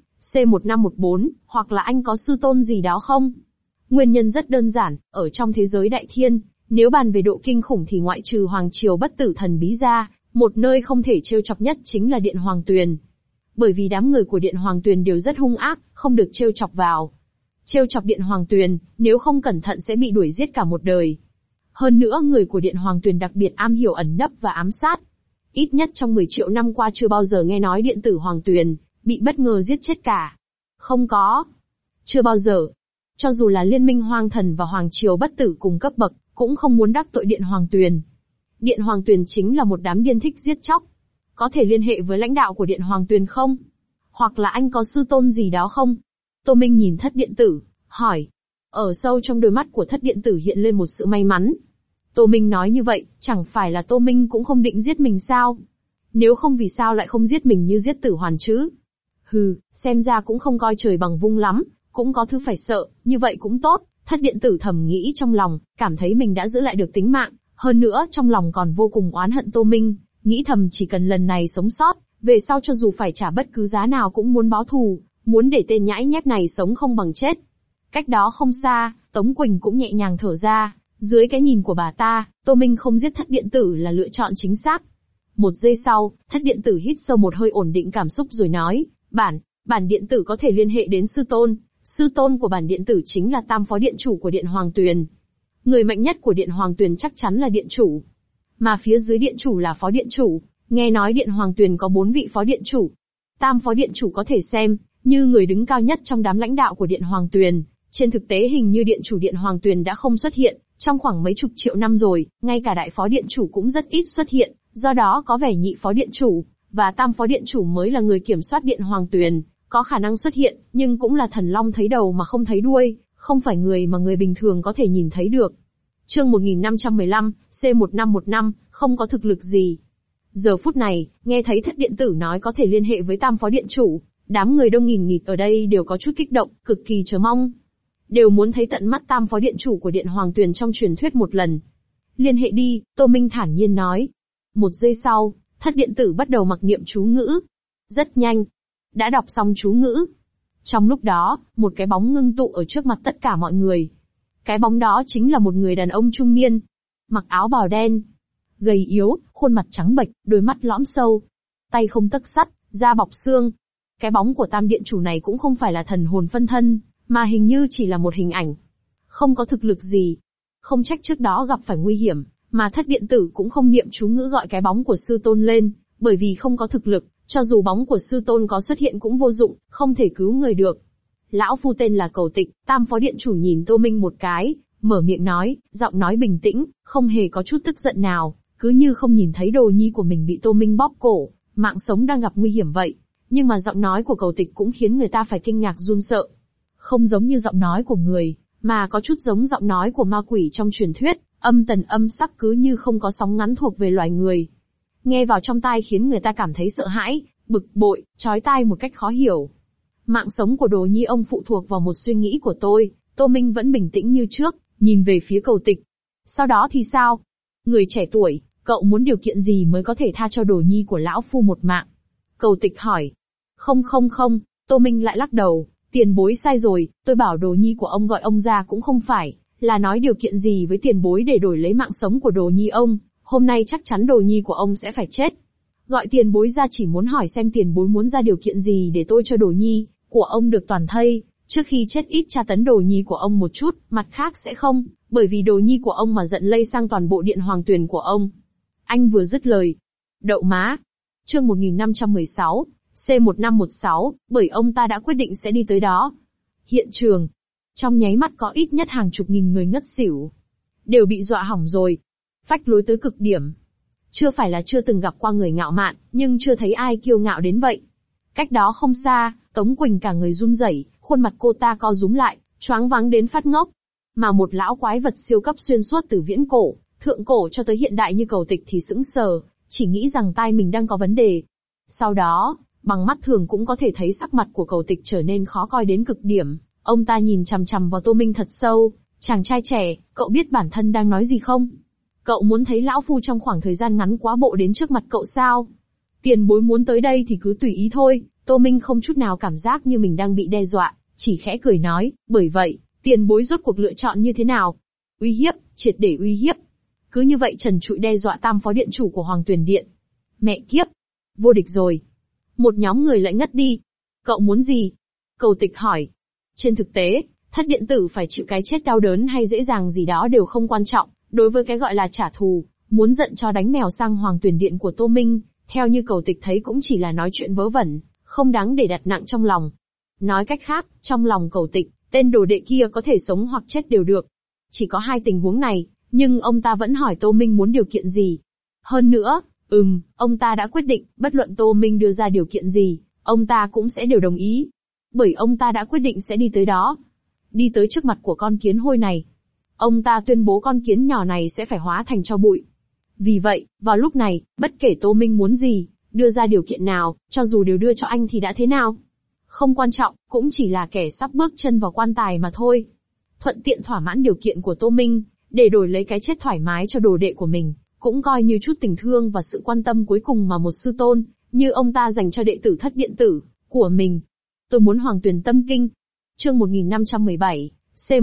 C1514, hoặc là anh có sư tôn gì đó không? Nguyên nhân rất đơn giản, ở trong thế giới đại thiên, nếu bàn về độ kinh khủng thì ngoại trừ Hoàng Triều Bất Tử Thần Bí ra, một nơi không thể trêu chọc nhất chính là Điện Hoàng Tuyền. Bởi vì đám người của Điện Hoàng Tuyền đều rất hung ác, không được trêu chọc vào. Trêu chọc Điện Hoàng Tuyền, nếu không cẩn thận sẽ bị đuổi giết cả một đời. Hơn nữa người của Điện Hoàng Tuyền đặc biệt am hiểu ẩn nấp và ám sát. Ít nhất trong 10 triệu năm qua chưa bao giờ nghe nói điện tử Hoàng Tuyền bị bất ngờ giết chết cả. Không có. Chưa bao giờ. Cho dù là Liên minh Hoang Thần và Hoàng Triều Bất Tử cùng cấp bậc, cũng không muốn đắc tội Điện Hoàng Tuyền. Điện Hoàng Tuyền chính là một đám điên thích giết chóc. Có thể liên hệ với lãnh đạo của Điện Hoàng Tuyền không? Hoặc là anh có sư tôn gì đó không? Tô Minh nhìn thất điện tử, hỏi. Ở sâu trong đôi mắt của thất điện tử hiện lên một sự may mắn. Tô Minh nói như vậy, chẳng phải là Tô Minh cũng không định giết mình sao? Nếu không vì sao lại không giết mình như giết Tử Hoàn chứ? Hừ, xem ra cũng không coi trời bằng vung lắm, cũng có thứ phải sợ, như vậy cũng tốt. Thất điện tử thầm nghĩ trong lòng, cảm thấy mình đã giữ lại được tính mạng, hơn nữa trong lòng còn vô cùng oán hận Tô Minh, nghĩ thầm chỉ cần lần này sống sót, về sau cho dù phải trả bất cứ giá nào cũng muốn báo thù, muốn để tên nhãi nhép này sống không bằng chết. Cách đó không xa, Tống Quỳnh cũng nhẹ nhàng thở ra, dưới cái nhìn của bà ta, Tô Minh không giết thất điện tử là lựa chọn chính xác. Một giây sau, thất điện tử hít sâu một hơi ổn định cảm xúc rồi nói, bản điện tử có thể liên hệ đến sư tôn của bản điện tử chính là tam phó điện chủ của Điện Hoàng Tuyền. Người mạnh nhất của Điện Hoàng Tuyền chắc chắn là điện chủ. Mà phía dưới điện chủ là phó điện chủ, nghe nói Điện Hoàng Tuyền có 4 vị phó điện chủ. Tam phó điện chủ có thể xem như người đứng cao nhất trong đám lãnh đạo của Điện Hoàng Tuyền. Trên thực tế hình như điện chủ Điện Hoàng Tuyền đã không xuất hiện, trong khoảng mấy chục triệu năm rồi, ngay cả đại phó điện chủ cũng rất ít xuất hiện, do đó có vẻ nhị phó điện chủ, và tam phó điện chủ mới là người kiểm soát Điện Hoàng Tuyền, có khả năng xuất hiện, nhưng cũng là thần long thấy đầu mà không thấy đuôi, không phải người mà người bình thường có thể nhìn thấy được. Chương 1515, C1515, không có thực lực gì. Giờ phút này, nghe thấy thất điện tử nói có thể liên hệ với tam phó điện chủ, đám người đông nghìn nghịt ở đây đều có chút kích động, cực kỳ chờ mong. Đều muốn thấy tận mắt tam phó điện chủ của Điện Hoàng Tuyền trong truyền thuyết một lần. Liên hệ đi, Tô Minh thản nhiên nói. Một giây sau, thất điện tử bắt đầu mặc niệm chú ngữ. Rất nhanh. Đã đọc xong chú ngữ. Trong lúc đó, một cái bóng ngưng tụ ở trước mặt tất cả mọi người. Cái bóng đó chính là một người đàn ông trung niên. Mặc áo bào đen. Gầy yếu, khuôn mặt trắng bệch, đôi mắt lõm sâu. Tay không tấc sắt, da bọc xương. Cái bóng của tam điện chủ này cũng không phải là thần hồn phân thân, mà hình như chỉ là một hình ảnh. Không có thực lực gì. Không trách trước đó gặp phải nguy hiểm, mà thất điện tử cũng không niệm chú ngữ gọi cái bóng của sư tôn lên, bởi vì không có thực lực, cho dù bóng của sư tôn có xuất hiện cũng vô dụng, không thể cứu người được. Lão phu tên là Cầu Tịch, tam phó điện chủ nhìn Tô Minh một cái, mở miệng nói, giọng nói bình tĩnh, không hề có chút tức giận nào, cứ như không nhìn thấy đồ nhi của mình bị Tô Minh bóp cổ, mạng sống đang gặp nguy hiểm vậy. Nhưng mà giọng nói của Cầu Tịch cũng khiến người ta phải kinh ngạc run sợ. Không giống như giọng nói của người, mà có chút giống giọng nói của ma quỷ trong truyền thuyết, âm tần âm sắc cứ như không có sóng ngắn thuộc về loài người. Nghe vào trong tai khiến người ta cảm thấy sợ hãi, bực bội, chói tai một cách khó hiểu. Mạng sống của đồ nhi ông phụ thuộc vào một suy nghĩ của tôi, Tô Minh vẫn bình tĩnh như trước, nhìn về phía Cầu Tịch. Sau đó thì sao? Người trẻ tuổi, cậu muốn điều kiện gì mới có thể tha cho đồ nhi của lão phu một mạng? Cầu Tịch hỏi. Không, Tô Minh lại lắc đầu. Tiền bối sai rồi, tôi bảo đồ nhi của ông gọi ông ra cũng không phải là nói điều kiện gì với tiền bối để đổi lấy mạng sống của đồ nhi ông, hôm nay chắc chắn đồ nhi của ông sẽ phải chết. Gọi tiền bối ra chỉ muốn hỏi xem tiền bối muốn ra điều kiện gì để tôi cho đồ nhi của ông được toàn thây, trước khi chết ít tra tấn đồ nhi của ông một chút, mặt khác sẽ không, bởi vì đồ nhi của ông mà giận lây sang toàn bộ Điện Hoàng Tuyền của ông. Anh vừa dứt lời. Đậu má. Chương 1516. C1516, bởi ông ta đã quyết định sẽ đi tới đó. Hiện trường. Trong nháy mắt có ít nhất hàng chục nghìn người ngất xỉu. Đều bị dọa hỏng rồi. Phách lối tới cực điểm. Chưa phải là chưa từng gặp qua người ngạo mạn, nhưng chưa thấy ai kiêu ngạo đến vậy. Cách đó không xa, Tống Quỳnh cả người run rẩy, khuôn mặt cô ta co rúm lại, choáng váng đến phát ngốc. Mà một lão quái vật siêu cấp xuyên suốt từ viễn cổ, Thượng cổ cho tới hiện đại như Cầu Tịch thì sững sờ, chỉ nghĩ rằng tai mình đang có vấn đề. Sau đó, bằng mắt thường cũng có thể thấy sắc mặt của Cầu Tịch trở nên khó coi đến cực điểm. Ông ta nhìn chằm chằm vào Tô Minh thật sâu. Chàng trai trẻ, cậu biết bản thân đang nói gì không? Cậu muốn thấy lão phu trong khoảng thời gian ngắn quá bộ đến trước mặt cậu sao? Tiền bối muốn tới đây thì cứ tùy ý thôi. Tô Minh không chút nào cảm giác như mình đang bị đe dọa, chỉ khẽ cười nói, bởi vậy, tiền bối rốt cuộc lựa chọn như thế nào? Uy hiếp, triệt để uy hiếp. Cứ như vậy trần trụi đe dọa tam phó điện chủ của Hoàng Tuyền Điện. Mẹ kiếp! Vô địch rồi. Một nhóm người lại ngất đi. Cậu muốn gì? Cầu Tịch hỏi. Trên thực tế, thất điện tử phải chịu cái chết đau đớn hay dễ dàng gì đó đều không quan trọng. Đối với cái gọi là trả thù, muốn giận cho đánh mèo sang Hoàng Tuyền Điện của Tô Minh, theo như Cầu Tịch thấy cũng chỉ là nói chuyện vớ vẩn, không đáng để đặt nặng trong lòng. Nói cách khác, trong lòng Cầu Tịch, tên đồ đệ kia có thể sống hoặc chết đều được. Chỉ có hai tình huống này, nhưng ông ta vẫn hỏi Tô Minh muốn điều kiện gì. Hơn nữa, ông ta đã quyết định, bất luận Tô Minh đưa ra điều kiện gì, ông ta cũng sẽ đều đồng ý. Bởi ông ta đã quyết định sẽ đi tới đó. Đi tới trước mặt của con kiến hôi này. Ông ta tuyên bố con kiến nhỏ này sẽ phải hóa thành tro bụi. Vì vậy, vào lúc này, bất kể Tô Minh muốn gì, đưa ra điều kiện nào, cho dù đều đưa cho anh thì đã thế nào? Không quan trọng, cũng chỉ là kẻ sắp bước chân vào quan tài mà thôi. Thuận tiện thỏa mãn điều kiện của Tô Minh, để đổi lấy cái chết thoải mái cho đồ đệ của mình, cũng coi như chút tình thương và sự quan tâm cuối cùng mà một sư tôn, như ông ta dành cho đệ tử thất điện tử, của mình. Tôi muốn Hoàng Tuyền Tâm Kinh. Chương 1517,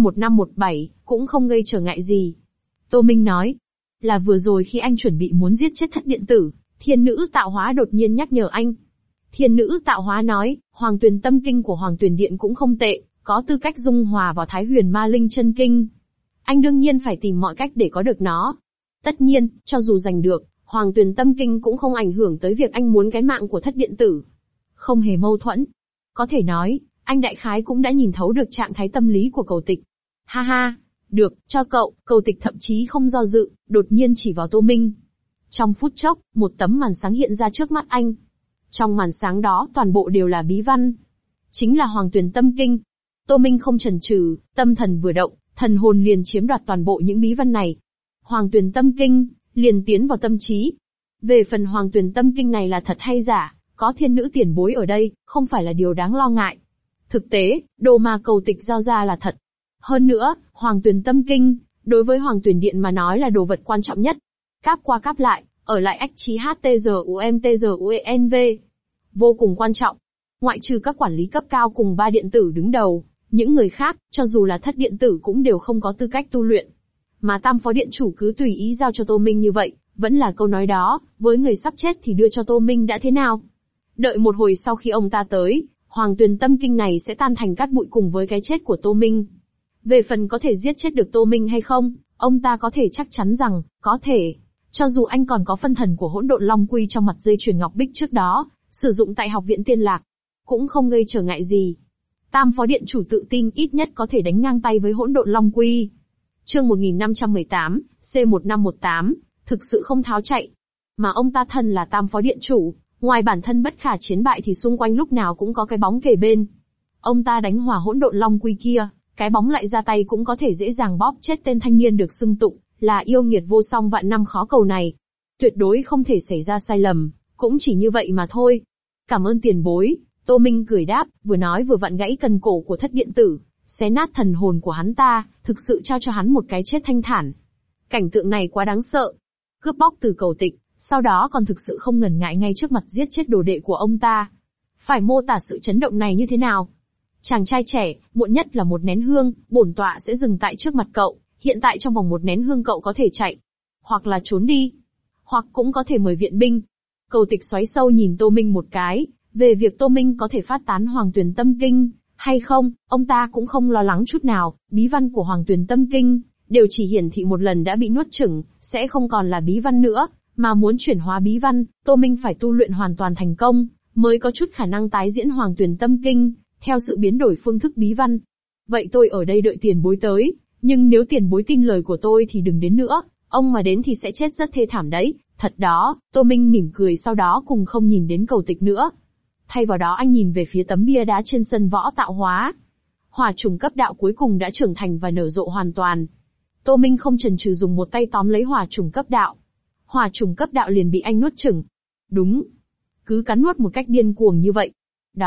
C1517, cũng không gây trở ngại gì. Tô Minh nói, là vừa rồi khi anh chuẩn bị muốn giết chết thất điện tử, thiên nữ tạo hóa đột nhiên nhắc nhở anh. Thiên nữ tạo hóa nói, Hoàng Tuyền Tâm Kinh của Hoàng Tuyền Điện cũng không tệ, có tư cách dung hòa vào Thái Huyền Ma Linh Chân Kinh. Anh đương nhiên phải tìm mọi cách để có được nó. Tất nhiên, cho dù giành được, Hoàng Tuyền Tâm Kinh cũng không ảnh hưởng tới việc anh muốn cái mạng của thất điện tử. Không hề mâu thuẫn. Có thể nói, anh đại khái cũng đã nhìn thấu được trạng thái tâm lý của Cầu Tịch. Ha ha, được, cho cậu, Cầu Tịch thậm chí không do dự, đột nhiên chỉ vào Tô Minh. Trong phút chốc, một tấm màn sáng hiện ra trước mắt anh. Trong màn sáng đó toàn bộ đều là bí văn. Chính là Hoàng Tuyền Tâm Kinh. Tô Minh không chần chừ, tâm thần vừa động, thần hồn liền chiếm đoạt toàn bộ những bí văn này. Hoàng Tuyền Tâm Kinh, liền tiến vào tâm trí. Về phần Hoàng Tuyền Tâm Kinh này là thật hay giả, có thiên nữ tiền bối ở đây, không phải là điều đáng lo ngại. Thực tế, đồ mà Cầu Tịch giao ra là thật. Hơn nữa, Hoàng Tuyền Tâm Kinh, đối với Hoàng Tuyền Điện mà nói là đồ vật quan trọng nhất. Cáp qua cáp lại, ở lại ách chí HTGUMTGUENV. Vô cùng quan trọng. Ngoại trừ các quản lý cấp cao cùng 3 điện tử đứng đầu, những người khác, cho dù là thất điện tử cũng đều không có tư cách tu luyện. Mà tam phó điện chủ cứ tùy ý giao cho Tô Minh như vậy, vẫn là câu nói đó, với người sắp chết thì đưa cho Tô Minh đã thế nào? Đợi một hồi sau khi ông ta tới, Hoàng Tuyền Tâm Kinh này sẽ tan thành cát bụi cùng với cái chết của Tô Minh. Về phần có thể giết chết được Tô Minh hay không, ông ta có thể chắc chắn rằng, có thể. Cho dù anh còn có phân thần của hỗn độn long quy trong mặt dây chuyền ngọc bích trước đó, sử dụng tại học viện Tiên Lạc, cũng không gây trở ngại gì. Tam phó điện chủ tự tin ít nhất có thể đánh ngang tay với hỗn độn long quy. Chương 1518, C1518, thực sự không tháo chạy. Mà ông ta thân là tam phó điện chủ, ngoài bản thân bất khả chiến bại thì xung quanh lúc nào cũng có cái bóng kề bên. Ông ta đánh hòa hỗn độn long quy kia, cái bóng lại ra tay cũng có thể dễ dàng bóp chết tên thanh niên được xưng tụng là yêu nghiệt vô song vạn năm khó cầu này. Tuyệt đối không thể xảy ra sai lầm, cũng chỉ như vậy mà thôi. Cảm ơn tiền bối, Tô Minh cười đáp, vừa nói vừa vặn gãy cần cổ của thất điện tử, xé nát thần hồn của hắn ta, thực sự trao cho hắn một cái chết thanh thản. Cảnh tượng này quá đáng sợ. Cướp bóc từ Cầu Tịch, sau đó còn thực sự không ngần ngại ngay trước mặt giết chết đồ đệ của ông ta. Phải mô tả sự chấn động này như thế nào? Chàng trai trẻ, muộn nhất là một nén hương, bổn tọa sẽ dừng tại trước mặt cậu, hiện tại trong vòng một nén hương cậu có thể chạy, hoặc là trốn đi, hoặc cũng có thể mời viện binh. Cầu Tịch xoáy sâu nhìn Tô Minh một cái, về việc Tô Minh có thể phát tán Hoàng Tuyền Tâm Kinh hay không, ông ta cũng không lo lắng chút nào, bí văn của Hoàng Tuyền Tâm Kinh đều chỉ hiển thị một lần đã bị nuốt chửng, sẽ không còn là bí văn nữa, mà muốn chuyển hóa bí văn, Tô Minh phải tu luyện hoàn toàn thành công, mới có chút khả năng tái diễn Hoàng Tuyền Tâm Kinh, theo sự biến đổi phương thức bí văn. Vậy tôi ở đây đợi tiền bối tới, nhưng nếu tiền bối tin lời của tôi thì đừng đến nữa, ông mà đến thì sẽ chết rất thê thảm đấy. Thật đó, Tô Minh mỉm cười sau đó cùng không nhìn đến Cầu Tịch nữa. Thay vào đó anh nhìn về phía tấm bia đá trên sân võ tạo hóa. Hỏa trùng cấp đạo cuối cùng đã trưởng thành và nở rộ hoàn toàn. Tô Minh không chần chừ dùng một tay tóm lấy hỏa trùng cấp đạo. Hỏa trùng cấp đạo liền bị anh nuốt chửng. Đúng. Cứ cắn nuốt một cách điên cuồng như vậy.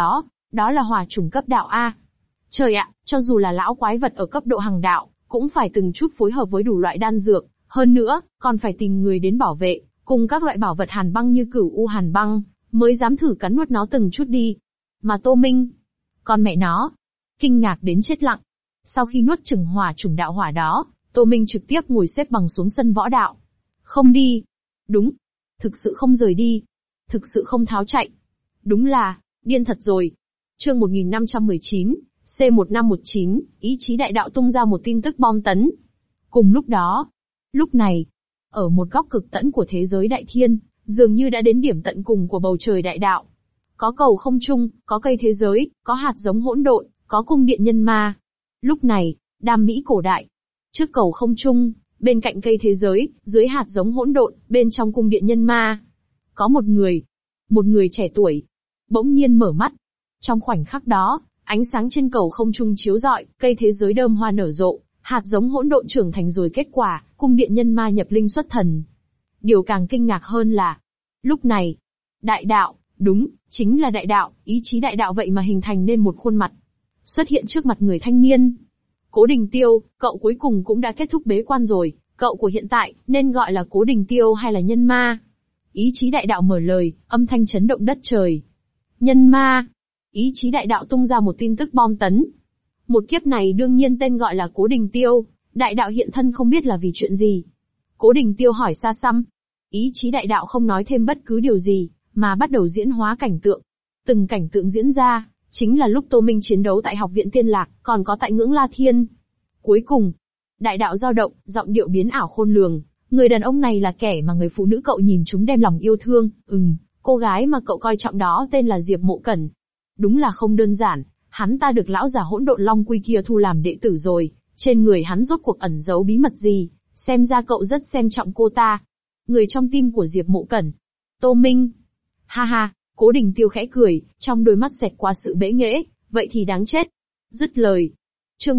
Đó là hỏa trùng cấp đạo A. Trời ạ, cho dù là lão quái vật ở cấp độ hằng đạo, cũng phải từng chút phối hợp với đủ loại đan dược, hơn nữa, còn phải tìm người đến bảo vệ, cùng các loại bảo vật hàn băng như cửu u hàn băng, mới dám thử cắn nuốt nó từng chút đi. Mà Tô Minh, con mẹ nó, kinh ngạc đến chết lặng. Sau khi nuốt chửng hỏa trùng đạo hỏa đó, Tô Minh trực tiếp ngồi xếp bằng xuống sân võ đạo. Không đi. Đúng. Thực sự không rời đi. Thực sự không tháo chạy. Đúng là, điên thật rồi. Chương 1519, C1519, ý chí đại đạo tung ra một tin tức bom tấn. Cùng lúc này, ở một góc cực tận của thế giới đại thiên, dường như đã đến điểm tận cùng của bầu trời đại đạo. Có cầu không trung, có cây thế giới, có hạt giống hỗn độn, có cung điện nhân ma. Lúc này, Đam Mỹ cổ đại. Trước cầu không trung, bên cạnh cây thế giới, dưới hạt giống hỗn độn, bên trong cung điện nhân ma. Có một người trẻ tuổi, bỗng nhiên mở mắt. Trong khoảnh khắc đó, ánh sáng trên cầu không trung chiếu rọi, cây thế giới đơm hoa nở rộ, hạt giống hỗn độn trưởng thành rồi kết quả, cung điện nhân ma nhập linh xuất thần. Điều càng kinh ngạc hơn là, lúc này, đại đạo, đúng, chính là đại đạo, ý chí đại đạo vậy mà hình thành nên một khuôn mặt. Xuất hiện trước mặt người thanh niên. Cố Đình Tiêu, cậu cuối cùng cũng đã kết thúc bế quan rồi, cậu của hiện tại, nên gọi là Cố Đình Tiêu hay là nhân ma? Ý chí đại đạo mở lời, âm thanh chấn động đất trời. Nhân ma. Ý chí đại đạo tung ra một tin tức bom tấn. Một kiếp này đương nhiên tên gọi là Cố Đình Tiêu, đại đạo hiện thân không biết là vì chuyện gì. Cố Đình Tiêu hỏi xa xăm. Ý chí đại đạo không nói thêm bất cứ điều gì, mà bắt đầu diễn hóa cảnh tượng. Từng cảnh tượng diễn ra, chính là lúc Tô Minh chiến đấu tại Học viện Tiên Lạc, còn có tại Ngưỡng La Thiên. Cuối cùng, đại đạo dao động, giọng điệu biến ảo khôn lường. Người đàn ông này là kẻ mà người phụ nữ cậu nhìn chúng đem lòng yêu thương, cô gái mà cậu coi trọng đó tên là Diệp Mộ Cẩn. Đúng là không đơn giản, hắn ta được lão già hỗn độn long quy kia thu làm đệ tử rồi, trên người hắn rốt cuộc ẩn giấu bí mật gì, xem ra cậu rất xem trọng cô ta. Người trong tim của Diệp Mộ Cẩn. Tô Minh. Ha ha, Cố Đình Tiêu khẽ cười, trong đôi mắt xẹt qua sự bẽ nghễ, vậy thì đáng chết. Dứt lời. Chương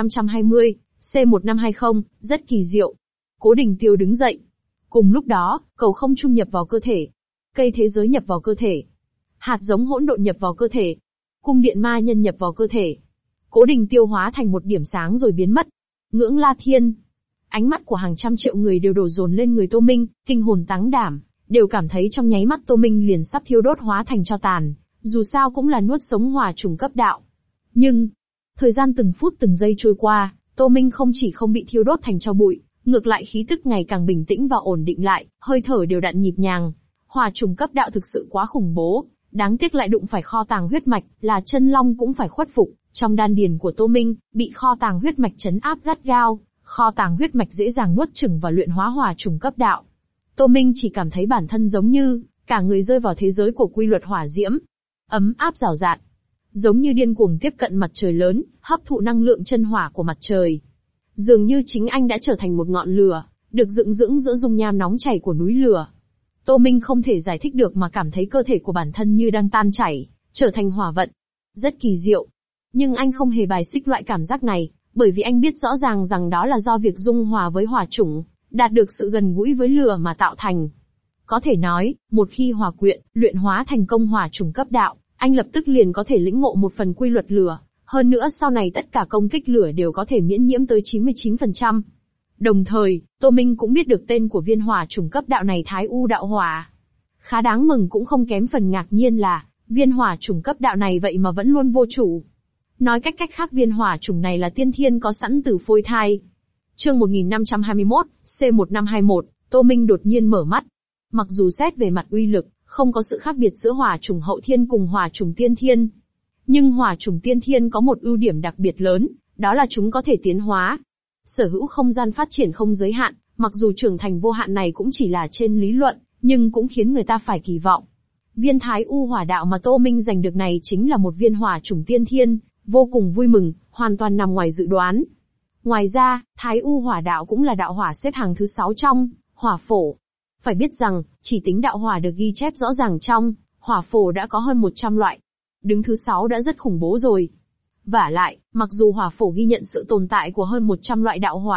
1520, C1520, rất kỳ diệu. Cố Đình Tiêu đứng dậy. Cùng lúc đó, cầu không trung nhập vào cơ thể. Cây thế giới nhập vào cơ thể. Hạt giống hỗn độn nhập vào cơ thể. Cung điện ma nhân nhập vào cơ thể. Cố Đình Tiêu hóa thành một điểm sáng rồi biến mất. Ngưỡng La Thiên. Ánh mắt của hàng trăm triệu người đều đổ dồn lên người Tô Minh, kinh hồn táng đảm, đều cảm thấy trong nháy mắt Tô Minh liền sắp thiêu đốt hóa thành tro tàn, dù sao cũng là nuốt sống hỏa trùng cấp đạo. Nhưng, thời gian từng phút từng giây trôi qua, Tô Minh không chỉ không bị thiêu đốt thành tro bụi, ngược lại khí tức ngày càng bình tĩnh và ổn định lại, hơi thở đều đặn nhịp nhàng. Hỏa trùng cấp đạo thực sự quá khủng bố, đáng tiếc lại đụng phải kho tàng huyết mạch, là chân long cũng phải khuất phục. Trong đan điền của Tô Minh, bị kho tàng huyết mạch trấn áp gắt gao, kho tàng huyết mạch dễ dàng nuốt chửng và luyện hóa hỏa trùng cấp đạo. Tô Minh chỉ cảm thấy bản thân giống như cả người rơi vào thế giới của quy luật hỏa diễm, ấm áp rào rạt, giống như điên cuồng tiếp cận mặt trời lớn, hấp thụ năng lượng chân hỏa của mặt trời. Dường như chính anh đã trở thành một ngọn lửa, được dựng dưỡng giữa dung nham nóng chảy của núi lửa. Tô Minh không thể giải thích được mà cảm thấy cơ thể của bản thân như đang tan chảy, trở thành hỏa vận. Rất kỳ diệu. Nhưng anh không hề bài xích loại cảm giác này, bởi vì anh biết rõ ràng rằng đó là do việc dung hòa với hỏa chủng, đạt được sự gần gũi với lửa mà tạo thành. Có thể nói, một khi hòa quyện, luyện hóa thành công hỏa chủng cấp đạo, anh lập tức liền có thể lĩnh ngộ một phần quy luật lửa, hơn nữa sau này tất cả công kích lửa đều có thể miễn nhiễm tới 99%. Đồng thời, Tô Minh cũng biết được tên của viên hỏa chủng cấp đạo này Thái U đạo hỏa. Khá đáng mừng cũng không kém phần ngạc nhiên là, viên hỏa chủng cấp đạo này vậy mà vẫn luôn vô chủ. Nói cách khác viên hỏa chủng này là tiên thiên có sẵn từ phôi thai. Chương 1521, C1521, Tô Minh đột nhiên mở mắt. Mặc dù xét về mặt uy lực, không có sự khác biệt giữa hỏa chủng hậu thiên cùng hỏa chủng tiên thiên. Nhưng hỏa chủng tiên thiên có một ưu điểm đặc biệt lớn, đó là chúng có thể tiến hóa. Sở hữu không gian phát triển không giới hạn, mặc dù trưởng thành vô hạn này cũng chỉ là trên lý luận, nhưng cũng khiến người ta phải kỳ vọng. Viên Thái U hỏa đạo mà Tô Minh giành được này chính là một viên hỏa chủng tiên thiên, vô cùng vui mừng, hoàn toàn nằm ngoài dự đoán. Ngoài ra, Thái U hỏa đạo cũng là đạo hỏa xếp hàng thứ 6 trong hỏa phổ. Phải biết rằng, chỉ tính đạo hỏa được ghi chép rõ ràng trong hỏa phổ đã có hơn 100 loại. Đứng thứ 6 đã rất khủng bố rồi. Vả lại, mặc dù hỏa phổ ghi nhận sự tồn tại của hơn 100 loại đạo hỏa,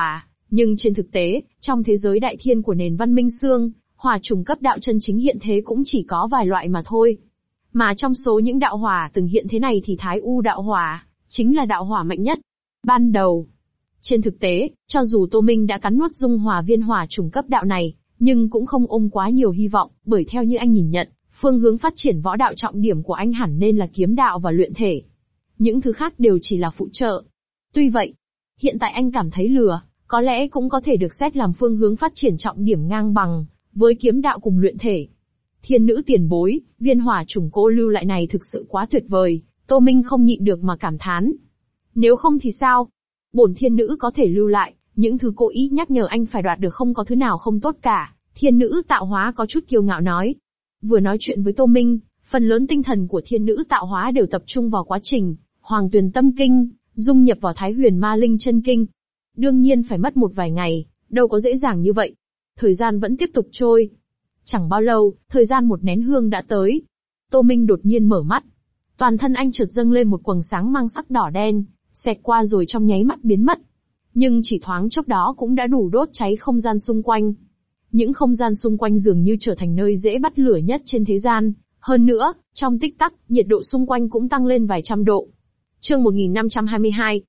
Nhưng trên thực tế, trong thế giới đại thiên của nền văn minh xương, hỏa chủng cấp đạo chân chính hiện thế cũng chỉ có vài loại mà thôi. Mà trong số những đạo hỏa từng hiện thế này thì Thái U đạo hỏa chính là đạo hỏa mạnh nhất. Ban đầu, trên thực tế, cho dù Tô Minh đã cắn nuốt dung hòa viên hỏa chủng cấp đạo này, nhưng cũng không ôm quá nhiều hy vọng, bởi theo như anh nhìn nhận, phương hướng phát triển võ đạo trọng điểm của anh hẳn nên là kiếm đạo và luyện thể. Những thứ khác đều chỉ là phụ trợ. Tuy vậy, hiện tại anh cảm thấy lừa, có lẽ cũng có thể được xét làm phương hướng phát triển trọng điểm ngang bằng với kiếm đạo cùng luyện thể. Thiên nữ tiền bối, viên hỏa chủng cô lưu lại này thực sự quá tuyệt vời, Tô Minh không nhịn được mà cảm thán. Nếu không thì sao? Bổn thiên nữ có thể lưu lại, những thứ cô ý nhắc nhở anh phải đoạt được không có thứ nào không tốt cả, thiên nữ tạo hóa có chút kiêu ngạo nói. Vừa nói chuyện với Tô Minh, phần lớn tinh thần của thiên nữ tạo hóa đều tập trung vào quá trình Hoàng Tuyền Tâm Kinh, dung nhập vào Thái Huyền Ma Linh Chân Kinh. Đương nhiên phải mất một vài ngày, đâu có dễ dàng như vậy. Thời gian vẫn tiếp tục trôi. Chẳng bao lâu, thời gian một nén hương đã tới. Tô Minh đột nhiên mở mắt. Toàn thân anh chợt dâng lên một quầng sáng mang sắc đỏ đen, xẹt qua rồi trong nháy mắt biến mất. Nhưng chỉ thoáng chốc đó cũng đã đủ đốt cháy không gian xung quanh. Những không gian xung quanh dường như trở thành nơi dễ bắt lửa nhất trên thế gian. Hơn nữa, trong tích tắc, nhiệt độ xung quanh cũng tăng lên vài trăm độ. Chương 1522,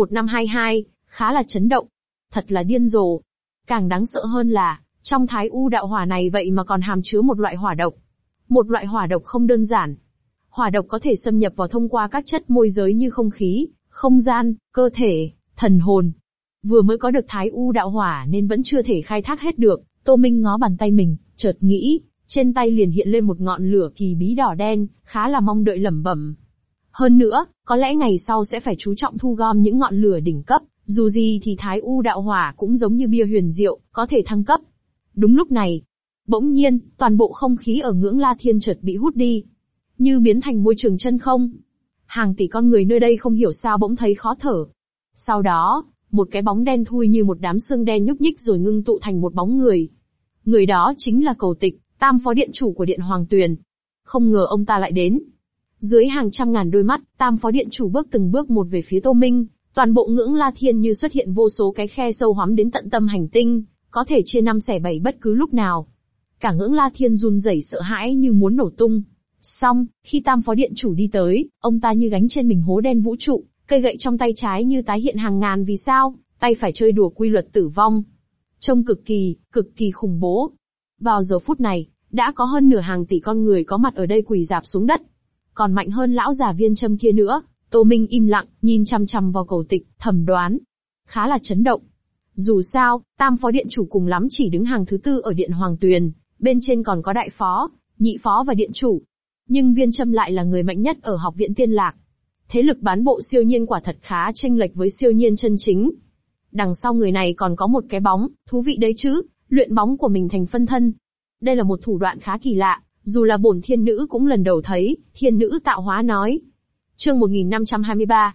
C1522, khá là chấn động. Thật là điên rồ. Càng đáng sợ hơn là, trong Thái U đạo hỏa này vậy mà còn hàm chứa một loại hỏa độc. Một loại hỏa độc không đơn giản. Hỏa độc có thể xâm nhập vào thông qua các chất môi giới như không khí, không gian, cơ thể, thần hồn. Vừa mới có được Thái U đạo hỏa nên vẫn chưa thể khai thác hết được, Tô Minh ngó bàn tay mình, chợt nghĩ, trên tay liền hiện lên một ngọn lửa kỳ bí đỏ đen, khá là mong đợi lẩm bẩm. Hơn nữa, có lẽ ngày sau sẽ phải chú trọng thu gom những ngọn lửa đỉnh cấp, dù gì thì Thái U đạo hỏa cũng giống như bia huyền diệu, có thể thăng cấp. Đúng lúc này, bỗng nhiên, toàn bộ không khí ở ngưỡng La Thiên chợt bị hút đi, như biến thành môi trường chân không. Hàng tỷ con người nơi đây không hiểu sao bỗng thấy khó thở. Sau đó, một cái bóng đen thui như một đám xương đen nhúc nhích rồi ngưng tụ thành một bóng người. Người đó chính là Cầu Tịch, tam phó điện chủ của Điện Hoàng Tuyền. Không ngờ ông ta lại đến. Dưới hàng trăm ngàn đôi mắt, tam phó điện chủ bước từng bước một về phía Tô Minh, toàn bộ ngưỡng La Thiên như xuất hiện vô số cái khe sâu hoắm đến tận tâm hành tinh, có thể chia năm xẻ bảy bất cứ lúc nào. Cả ngưỡng La Thiên run rẩy sợ hãi như muốn nổ tung. Xong, khi tam phó điện chủ đi tới, ông ta như gánh trên mình hố đen vũ trụ, cây gậy trong tay trái như tái hiện hàng ngàn vì sao, tay phải chơi đùa quy luật tử vong. Trông cực kỳ khủng bố. Vào giờ phút này, đã có hơn nửa hàng tỷ con người có mặt ở đây quỳ rạp xuống đất. Còn mạnh hơn lão già Viên Châm kia nữa. Tô Minh im lặng, nhìn chằm chằm vào Cầu Tịch, thầm đoán. Khá là chấn động. Dù sao, tam phó điện chủ cùng lắm chỉ đứng hàng thứ tư ở Điện Hoàng Tuyền, bên trên còn có đại phó, nhị phó và điện chủ. Nhưng Viên Châm lại là người mạnh nhất ở Học viện Tiên Lạc. Thế lực bán bộ siêu nhiên quả thật khá chênh lệch với siêu nhiên chân chính. Đằng sau người này còn có một cái bóng, thú vị đấy chứ, luyện bóng của mình thành phân thân. Đây là một thủ đoạn khá kỳ lạ, dù là bổn thiên nữ cũng lần đầu thấy, thiên nữ tạo hóa nói. Chương 1523,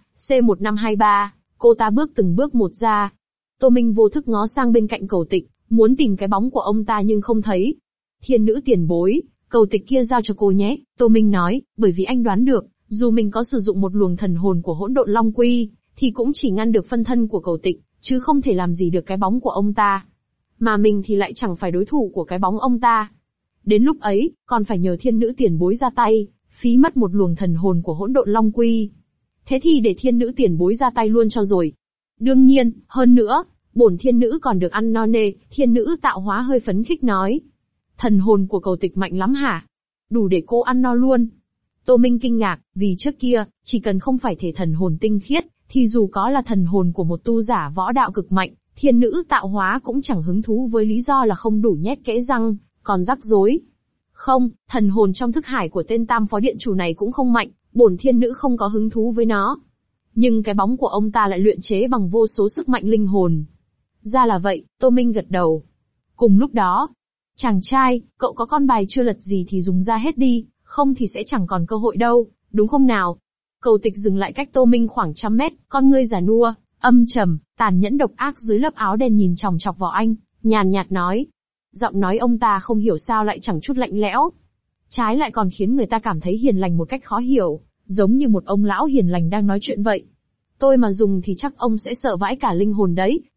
C1523, cô ta bước từng bước một ra. Tô Minh vô thức ngó sang bên cạnh Cầu Tịch, muốn tìm cái bóng của ông ta nhưng không thấy. Thiên nữ tiền bối, Cầu Tịch kia giao cho cô nhé, Tô Minh nói, bởi vì anh đoán được, dù mình có sử dụng một luồng thần hồn của Hỗn Độn Long Quy, thì cũng chỉ ngăn được phân thân của Cầu Tịch, chứ không thể làm gì được cái bóng của ông ta. Mà mình thì lại chẳng phải đối thủ của cái bóng ông ta. Đến lúc ấy, còn phải nhờ thiên nữ tiền bối ra tay, phí mất một luồng thần hồn của Hỗn Độn Long Quy. Thế thì để thiên nữ tiền bối ra tay luôn cho rồi. Đương nhiên, hơn nữa, bổn thiên nữ còn được ăn no nê, thiên nữ tạo hóa hơi phấn khích nói. Thần hồn của Cầu Tịch mạnh lắm hả? Đủ để cô ăn no luôn. Tô Minh kinh ngạc, vì trước kia, chỉ cần không phải thể thần hồn tinh khiết, thì dù có là thần hồn của một tu giả võ đạo cực mạnh, thiên nữ tạo hóa cũng chẳng hứng thú với lý do là không đủ nhét kẽ răng, còn rắc rối. Không, thần hồn trong thức hải của tên tam phó điện chủ này cũng không mạnh, bổn thiên nữ không có hứng thú với nó. Nhưng cái bóng của ông ta lại luyện chế bằng vô số sức mạnh linh hồn. Ra là vậy, Tô Minh gật đầu. Cùng lúc đó, chàng trai, cậu có con bài chưa lật gì thì dùng ra hết đi, không thì sẽ chẳng còn cơ hội đâu, đúng không nào? Cầu Tịch dừng lại cách Tô Minh khoảng 100 mét, con ngươi già nua, âm trầm, tàn nhẫn độc ác dưới lớp áo đen nhìn chòng chọc vào anh, nhàn nhạt nói. Giọng nói ông ta không hiểu sao lại chẳng chút lạnh lẽo. Trái lại còn khiến người ta cảm thấy hiền lành một cách khó hiểu, giống như một ông lão hiền lành đang nói chuyện vậy. Tôi mà dùng thì chắc ông sẽ sợ vãi cả linh hồn đấy,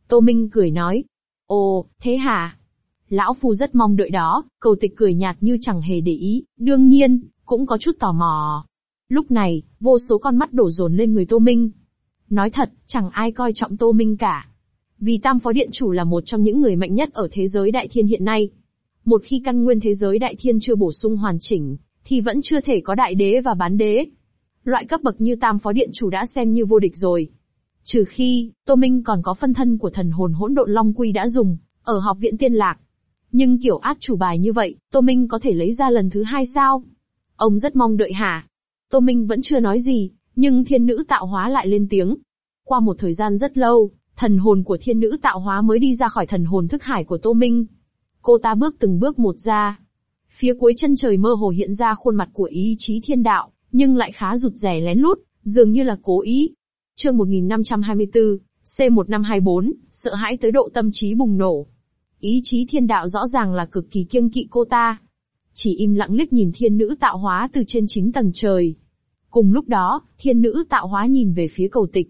Tô Minh cười nói. Ồ, thế hả? Lão Phu rất mong đợi đó, Cầu Tịch cười nhạt như chẳng hề để ý, đương nhiên, cũng có chút tò mò. Lúc này, vô số con mắt đổ dồn lên người Tô Minh. Nói thật, chẳng ai coi trọng Tô Minh cả. Vì Tam Phó Điện Chủ là một trong những người mạnh nhất ở thế giới Đại Thiên hiện nay. Một khi căn nguyên thế giới Đại Thiên chưa bổ sung hoàn chỉnh, thì vẫn chưa thể có Đại Đế và Bán Đế. Loại cấp bậc như Tam Phó Điện Chủ đã xem như vô địch rồi. Trừ khi, Tô Minh còn có phân thân của thần hồn hỗn độn Long Quy đã dùng, ở Học viện Tiên Lạc. Nhưng kiểu át chủ bài như vậy, Tô Minh có thể lấy ra lần thứ hai sao? Ông rất mong đợi hả? Tô Minh vẫn chưa nói gì, nhưng thiên nữ tạo hóa lại lên tiếng. Qua một thời gian rất lâu, thần hồn của thiên nữ tạo hóa mới đi ra khỏi thần hồn thức hải của Tô Minh. Cô ta bước từng bước một ra. Phía cuối chân trời mơ hồ hiện ra khuôn mặt của ý chí thiên đạo, nhưng lại khá rụt rè lén lút, dường như là cố ý. Chương 1524, C1524, sợ hãi tới độ tâm trí bùng nổ. Ý chí thiên đạo rõ ràng là cực kỳ kiêng kỵ cô ta. Chỉ im lặng liếc nhìn thiên nữ tạo hóa từ trên 9 tầng trời. Cùng lúc đó, thiên nữ tạo hóa nhìn về phía Cầu Tịch.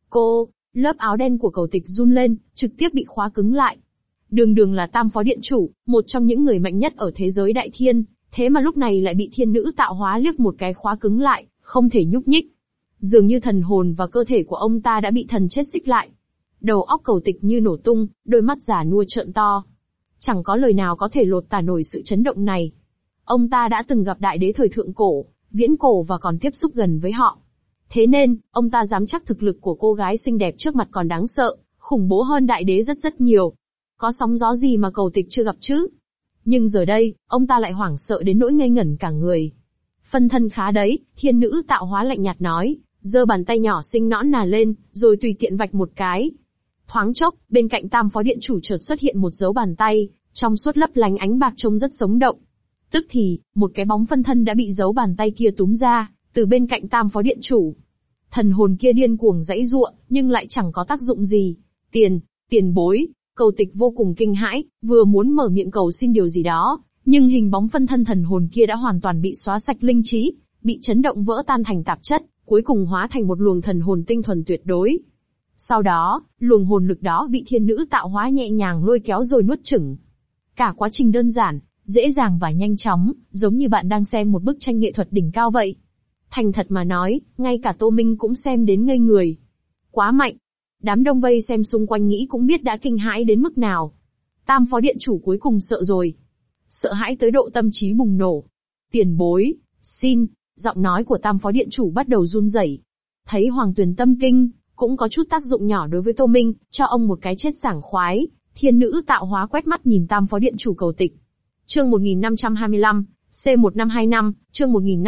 Lớp áo đen của Cầu Tịch run lên, trực tiếp bị khóa cứng lại. Đường đường là Tam Phó Điện Chủ, một trong những người mạnh nhất ở thế giới Đại Thiên, thế mà lúc này lại bị thiên nữ tạo hóa liếc một cái khóa cứng lại, không thể nhúc nhích. Dường như thần hồn và cơ thể của ông ta đã bị thần chết xích lại. Đầu óc Cầu Tịch như nổ tung, đôi mắt già nua trợn to. Chẳng có lời nào có thể lột tả nổi sự chấn động này. Ông ta đã từng gặp Đại Đế thời thượng cổ, viễn cổ và còn tiếp xúc gần với họ. Thế nên, ông ta dám chắc thực lực của cô gái xinh đẹp trước mặt còn đáng sợ, khủng bố hơn Đại Đế rất nhiều. Có sóng gió gì mà Cầu Tịch chưa gặp chứ? Nhưng giờ đây, ông ta lại hoảng sợ đến nỗi ngây ngẩn cả người. Phân thân khá đấy, thiên nữ tạo hóa lạnh nhạt nói, giơ bàn tay nhỏ xinh nõn nà lên, rồi tùy tiện vạch một cái. Thoáng chốc, bên cạnh Tam Phó Điện Chủ chợt xuất hiện một dấu bàn tay, trong suốt lấp lánh ánh bạc trông rất sống động. Tức thì, một cái bóng phân thân đã bị dấu bàn tay kia túm ra, từ bên cạnh Tam Phó Điện Chủ. Thần hồn kia điên cuồng giãy giụa, nhưng lại chẳng có tác dụng gì. Tiền bối. Cầu Tịch vô cùng kinh hãi, vừa muốn mở miệng cầu xin điều gì đó, nhưng hình bóng phân thân thần hồn kia đã hoàn toàn bị xóa sạch linh trí, bị chấn động vỡ tan thành tạp chất, cuối cùng hóa thành một luồng thần hồn tinh thuần tuyệt đối. Sau đó, luồng hồn lực đó bị thiên nữ tạo hóa nhẹ nhàng lôi kéo rồi nuốt chửng. Cả quá trình đơn giản, dễ dàng và nhanh chóng, giống như bạn đang xem một bức tranh nghệ thuật đỉnh cao vậy. Thành thật mà nói, ngay cả Tô Minh cũng xem đến ngây người. Quá mạnh. Đám đông vây xem xung quanh nghĩ cũng biết đã kinh hãi đến mức nào. Tam Phó Điện Chủ cuối cùng sợ rồi. Sợ hãi tới độ tâm trí bùng nổ. Tiền bối, xin. Giọng nói của Tam Phó Điện Chủ bắt đầu run rẩy. Thấy Hoàng Tuyền tâm kinh, cũng có chút tác dụng nhỏ đối với Tô Minh, cho ông một cái chết sảng khoái. Thiên nữ tạo hóa quét mắt nhìn Tam Phó Điện Chủ Cầu Tịch. Chương 1525, C1525, chương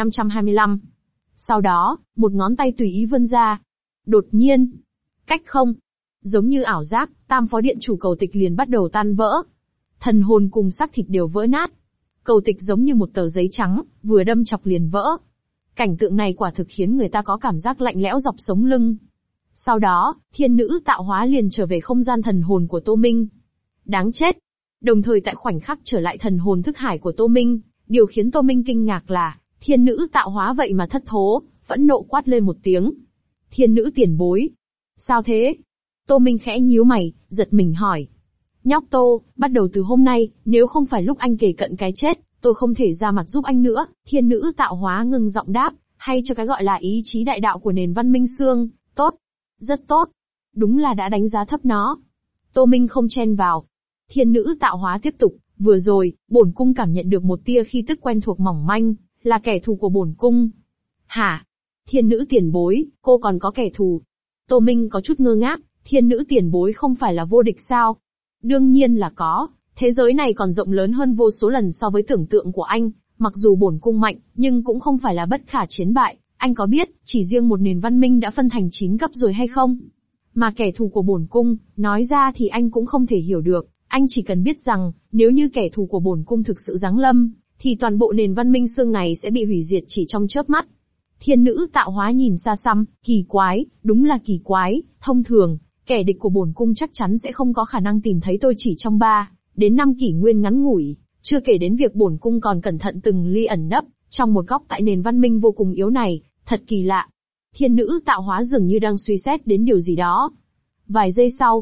1525. Sau đó, một ngón tay tùy ý vươn ra. Đột nhiên, cách không, giống như ảo giác, Tam Phó Điện Chủ Cầu Tịch liền bắt đầu tan vỡ. Thần hồn cùng xác thịt đều vỡ nát. Cầu Tịch giống như một tờ giấy trắng, vừa đâm chọc liền vỡ. Cảnh tượng này quả thực khiến người ta có cảm giác lạnh lẽo dọc sống lưng. Sau đó, thiên nữ tạo hóa liền trở về không gian thần hồn của Tô Minh. Đáng chết. Đồng thời tại khoảnh khắc trở lại thần hồn thức hải của Tô Minh, điều khiến Tô Minh kinh ngạc là, thiên nữ tạo hóa vậy mà thất thố, phẫn nộ quát lên một tiếng. Thiên nữ tiền bối. Sao thế? Tô Minh khẽ nhíu mày, giật mình hỏi. Nhóc Tô, bắt đầu từ hôm nay, nếu không phải lúc anh kề cận cái chết, tôi không thể ra mặt giúp anh nữa. Thiên nữ tạo hóa ngừng giọng đáp, hay cho cái gọi là ý chí đại đạo của nền văn minh xương. Tốt. Rất tốt. Đúng là đã đánh giá thấp nó. Tô Minh không chen vào. Thiên nữ tạo hóa tiếp tục, vừa rồi, bổn cung cảm nhận được một tia khí tức quen thuộc mỏng manh, là kẻ thù của bổn cung. Hả? Thiên nữ tiền bối, cô còn có kẻ thù? Tô Minh có chút ngơ ngác, thiên nữ tiền bối không phải là vô địch sao? Đương nhiên là có, thế giới này còn rộng lớn hơn vô số lần so với tưởng tượng của anh, mặc dù bổn cung mạnh, nhưng cũng không phải là bất khả chiến bại. Anh có biết, chỉ riêng một nền văn minh đã phân thành 9 cấp rồi hay không? Mà kẻ thù của bổn cung, nói ra thì anh cũng không thể hiểu được, anh chỉ cần biết rằng, nếu như kẻ thù của bổn cung thực sự giáng lâm, thì toàn bộ nền văn minh xương này sẽ bị hủy diệt chỉ trong chớp mắt. Thiên nữ tạo hóa nhìn xa xăm, kỳ quái, đúng là kỳ quái, thông thường, kẻ địch của bổn cung chắc chắn sẽ không có khả năng tìm thấy tôi chỉ trong 3 đến 5 kỷ nguyên ngắn ngủi, chưa kể đến việc bổn cung còn cẩn thận từng ly ẩn nấp, trong một góc tại nền văn minh vô cùng yếu này, thật kỳ lạ. Thiên nữ tạo hóa dường như đang suy xét đến điều gì đó. Vài giây sau,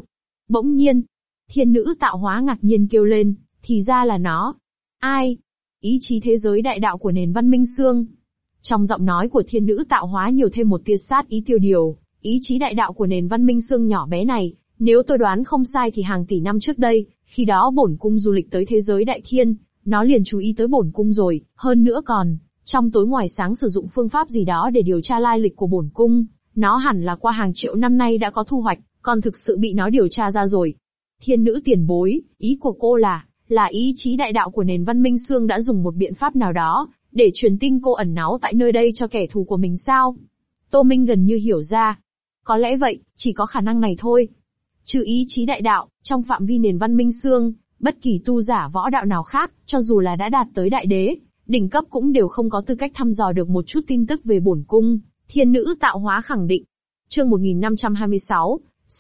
Bỗng nhiên, thiên nữ tạo hóa ngạc nhiên kêu lên, thì ra là nó. Ai? Ý chí thế giới đại đạo của nền văn minh xương. Trong giọng nói của thiên nữ tạo hóa nhiều thêm một tia sát ý tiêu điều, ý chí đại đạo của nền văn minh xương nhỏ bé này, nếu tôi đoán không sai thì hàng tỷ năm trước đây, khi đó bổn cung du lịch tới thế giới đại thiên, nó liền chú ý tới bổn cung rồi, hơn nữa còn, trong tối ngoài sáng sử dụng phương pháp gì đó để điều tra lai lịch của bổn cung, nó hẳn là qua hàng triệu năm nay đã có thu hoạch, còn thực sự bị nó điều tra ra rồi. Thiên nữ tiền bối, ý của cô là ý chí đại đạo của nền văn minh xương đã dùng một biện pháp nào đó, để truyền tin cô ẩn náu tại nơi đây cho kẻ thù của mình sao? Tô Minh gần như hiểu ra. Có lẽ vậy, chỉ có khả năng này thôi. Trừ ý chí đại đạo, trong phạm vi nền văn minh xương, bất kỳ tu giả võ đạo nào khác, cho dù là đã đạt tới đại đế, đỉnh cấp cũng đều không có tư cách thăm dò được một chút tin tức về bổn cung, thiên nữ tạo hóa khẳng định. Chương 1526,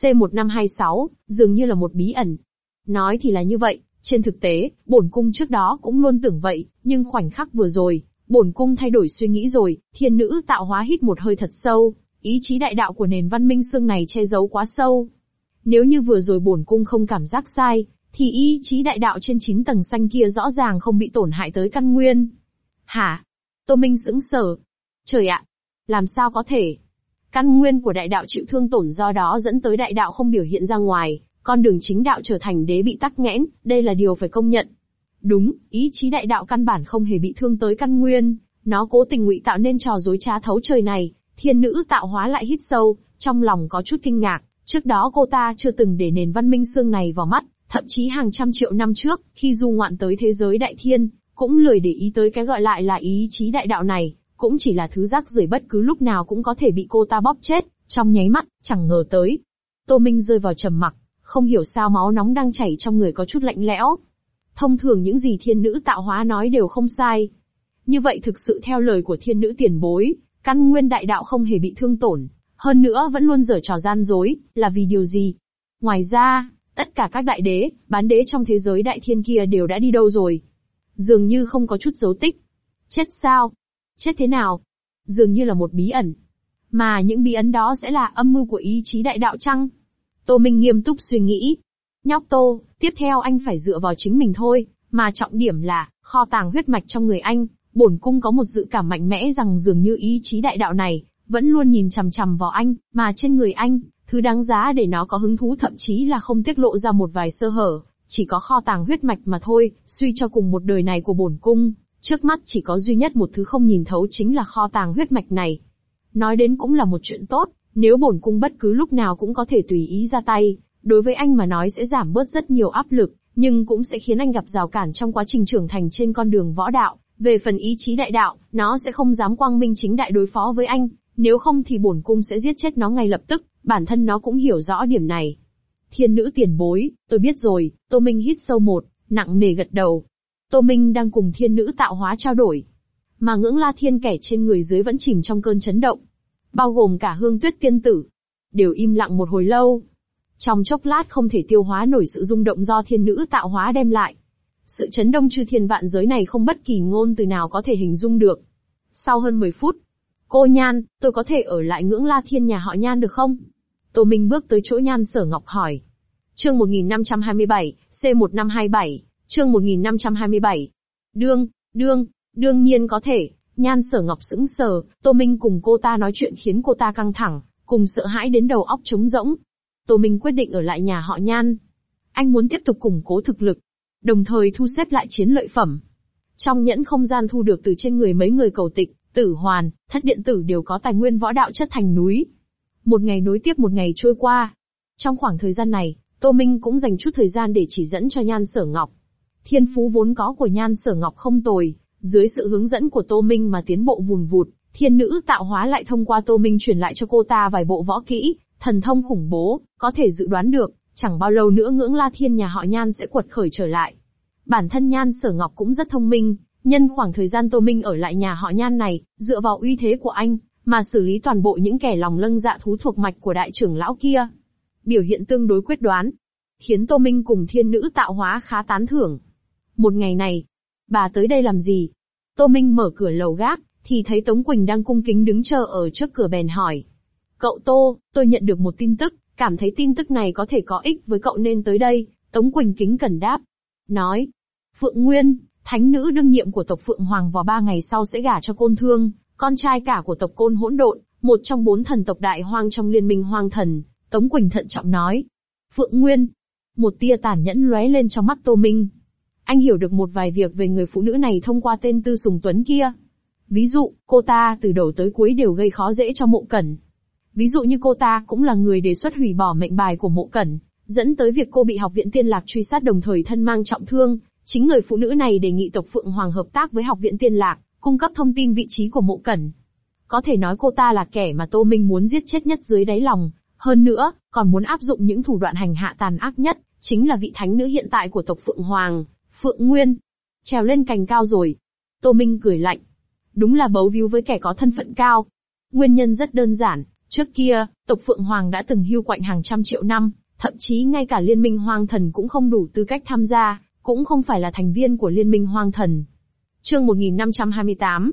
C1526, dường như là một bí ẩn. Nói thì là như vậy, trên thực tế, bổn cung trước đó cũng luôn tưởng vậy, nhưng khoảnh khắc vừa rồi, bổn cung thay đổi suy nghĩ rồi. Thiên nữ tạo hóa hít một hơi thật sâu, ý chí đại đạo của nền văn minh xương này che giấu quá sâu. Nếu như vừa rồi bổn cung không cảm giác sai, thì ý chí đại đạo trên 9 tầng xanh kia rõ ràng không bị tổn hại tới căn nguyên. Hả? Tô Minh sững sờ. Trời ạ! Làm sao có thể? Căn nguyên của đại đạo chịu thương tổn do đó dẫn tới đại đạo không biểu hiện ra ngoài, con đường chính đạo trở thành đế bị tắc nghẽn, đây là điều phải công nhận. Đúng, ý chí đại đạo căn bản không hề bị thương tới căn nguyên, nó cố tình ngụy tạo nên trò dối trá thấu trời này. Thiên nữ tạo hóa lại hít sâu, trong lòng có chút kinh ngạc, trước đó cô ta chưa từng để nền văn minh xương này vào mắt, thậm chí hàng trăm triệu năm trước, khi du ngoạn tới thế giới đại thiên, cũng lười để ý tới cái gọi lại là ý chí đại đạo này, cũng chỉ là thứ rác rưởi bất cứ lúc nào cũng có thể bị cô ta bóp chết, trong nháy mắt, chẳng ngờ tới. Tô Minh rơi vào trầm mặc, không hiểu sao máu nóng đang chảy trong người có chút lạnh lẽo. Thông thường những gì thiên nữ tạo hóa nói đều không sai. Như vậy thực sự theo lời của thiên nữ tiền bối, căn nguyên đại đạo không hề bị thương tổn, hơn nữa vẫn luôn giở trò gian dối, là vì điều gì? Ngoài ra, tất cả các đại đế, bán đế trong thế giới đại thiên kia đều đã đi đâu rồi? Dường như không có chút dấu tích. Chết sao? Chết thế nào? Dường như là một bí ẩn. Mà những bí ẩn đó sẽ là âm mưu của ý chí đại đạo chăng? Tô Minh nghiêm túc suy nghĩ. Nhóc Tô, tiếp theo anh phải dựa vào chính mình thôi, mà trọng điểm là, kho tàng huyết mạch trong người anh, bổn cung có một dự cảm mạnh mẽ rằng dường như ý chí đại đạo này, vẫn luôn nhìn chằm chằm vào anh, mà trên người anh, thứ đáng giá để nó có hứng thú thậm chí là không tiết lộ ra một vài sơ hở, chỉ có kho tàng huyết mạch mà thôi. Suy cho cùng một đời này của bổn cung, trước mắt chỉ có duy nhất một thứ không nhìn thấu chính là kho tàng huyết mạch này. Nói đến cũng là một chuyện tốt, nếu bổn cung bất cứ lúc nào cũng có thể tùy ý ra tay, đối với anh mà nói sẽ giảm bớt rất nhiều áp lực, nhưng cũng sẽ khiến anh gặp rào cản trong quá trình trưởng thành trên con đường võ đạo. Về phần ý chí đại đạo, nó sẽ không dám quang minh chính đại đối phó với anh, nếu không thì bổn cung sẽ giết chết nó ngay lập tức, bản thân nó cũng hiểu rõ điểm này. Thiên nữ tiền bối, tôi biết rồi. Tô Minh hít sâu một, nặng nề gật đầu. Tô Minh đang cùng thiên nữ tạo hóa trao đổi, mà Ngưỡng La Thiên kẻ trên người dưới vẫn chìm trong cơn chấn động, bao gồm cả Hương Tuyết tiên tử, đều im lặng một hồi lâu. Trong chốc lát không thể tiêu hóa nổi sự rung động do thiên nữ tạo hóa đem lại. Sự chấn động chư thiên vạn giới này không bất kỳ ngôn từ nào có thể hình dung được. Sau hơn 10 phút, cô Nhan, tôi có thể ở lại Ngưỡng La Thiên nhà họ Nhan được không? Tô Minh bước tới chỗ Nhan Sở Ngọc hỏi. Chương 1527, C1527, chương 1527. Đương nhiên có thể. Nhan Sở Ngọc sững sờ, Tô Minh cùng cô ta nói chuyện khiến cô ta căng thẳng, cùng sợ hãi đến đầu óc trống rỗng. Tô Minh quyết định ở lại nhà họ Nhan. Anh muốn tiếp tục củng cố thực lực, đồng thời thu xếp lại chiến lợi phẩm. Trong nhẫn không gian thu được từ trên người mấy người cầu tịch, Tử Hoàn, Thất Điện Tử đều có tài nguyên võ đạo chất thành núi. Một ngày nối tiếp một ngày trôi qua. Trong khoảng thời gian này, Tô Minh cũng dành chút thời gian để chỉ dẫn cho Nhan Sở Ngọc. Thiên phú vốn có của Nhan Sở Ngọc không tồi, dưới sự hướng dẫn của Tô Minh mà tiến bộ vùn vụt. Thiên nữ tạo hóa lại thông qua Tô Minh truyền lại cho cô ta vài bộ võ kỹ, thần thông khủng bố, có thể dự đoán được, chẳng bao lâu nữa Ngưỡng La Thiên nhà họ Nhan sẽ quật khởi trở lại. Bản thân Nhan Sở Ngọc cũng rất thông minh, nhân khoảng thời gian Tô Minh ở lại nhà họ Nhan này, dựa vào uy thế của anh, mà xử lý toàn bộ những kẻ lòng lâng dạ thú thuộc mạch của đại trưởng lão kia. Biểu hiện tương đối quyết đoán, khiến Tô Minh cùng thiên nữ tạo hóa khá tán thưởng. Một ngày này, bà tới đây làm gì? Tô Minh mở cửa lầu gác, thì thấy Tống Quỳnh đang cung kính đứng chờ ở trước cửa bèn hỏi. Cậu Tô, tôi nhận được một tin tức, cảm thấy tin tức này có thể có ích với cậu nên tới đây. Tống Quỳnh kính cẩn đáp. Nói. Phượng Nguyên, thánh nữ đương nhiệm của tộc Phượng Hoàng vào 3 ngày sau sẽ gả cho Côn Thương, con trai cả của tộc Côn Hỗn Độn, một trong 4 thần tộc đại hoang trong liên minh hoang thần. Tống Quỳnh thận trọng nói. Phượng Nguyên. Một tia tàn nhẫn lóe lên trong mắt Tô Minh. Anh hiểu được một vài việc về người phụ nữ này thông qua tên Tư Sùng Tuấn kia. Ví dụ, cô ta từ đầu tới cuối đều gây khó dễ cho Mộ Cẩn. Ví dụ như cô ta cũng là người đề xuất hủy bỏ mệnh bài của Mộ Cẩn, dẫn tới việc cô bị Học viện Tiên Lạc truy sát đồng thời thân mang trọng thương. Chính người phụ nữ này đề nghị tộc Phượng Hoàng hợp tác với Học viện Tiên Lạc, cung cấp thông tin vị trí của Mộ Cẩn. Có thể nói cô ta là kẻ mà Tô Minh muốn giết chết nhất dưới đáy lòng. Hơn nữa, còn muốn áp dụng những thủ đoạn hành hạ tàn ác nhất, chính là vị thánh nữ hiện tại của tộc Phượng Hoàng, Phượng Nguyên. Trèo lên cành cao rồi. Tô Minh cười lạnh. Đúng là bấu víu với kẻ có thân phận cao. Nguyên nhân rất đơn giản, trước kia, tộc Phượng Hoàng đã từng hưu quạnh hàng trăm triệu năm, thậm chí ngay cả Liên minh Hoang Thần cũng không đủ tư cách tham gia, cũng không phải là thành viên của Liên minh Hoang Thần. Chương 1528,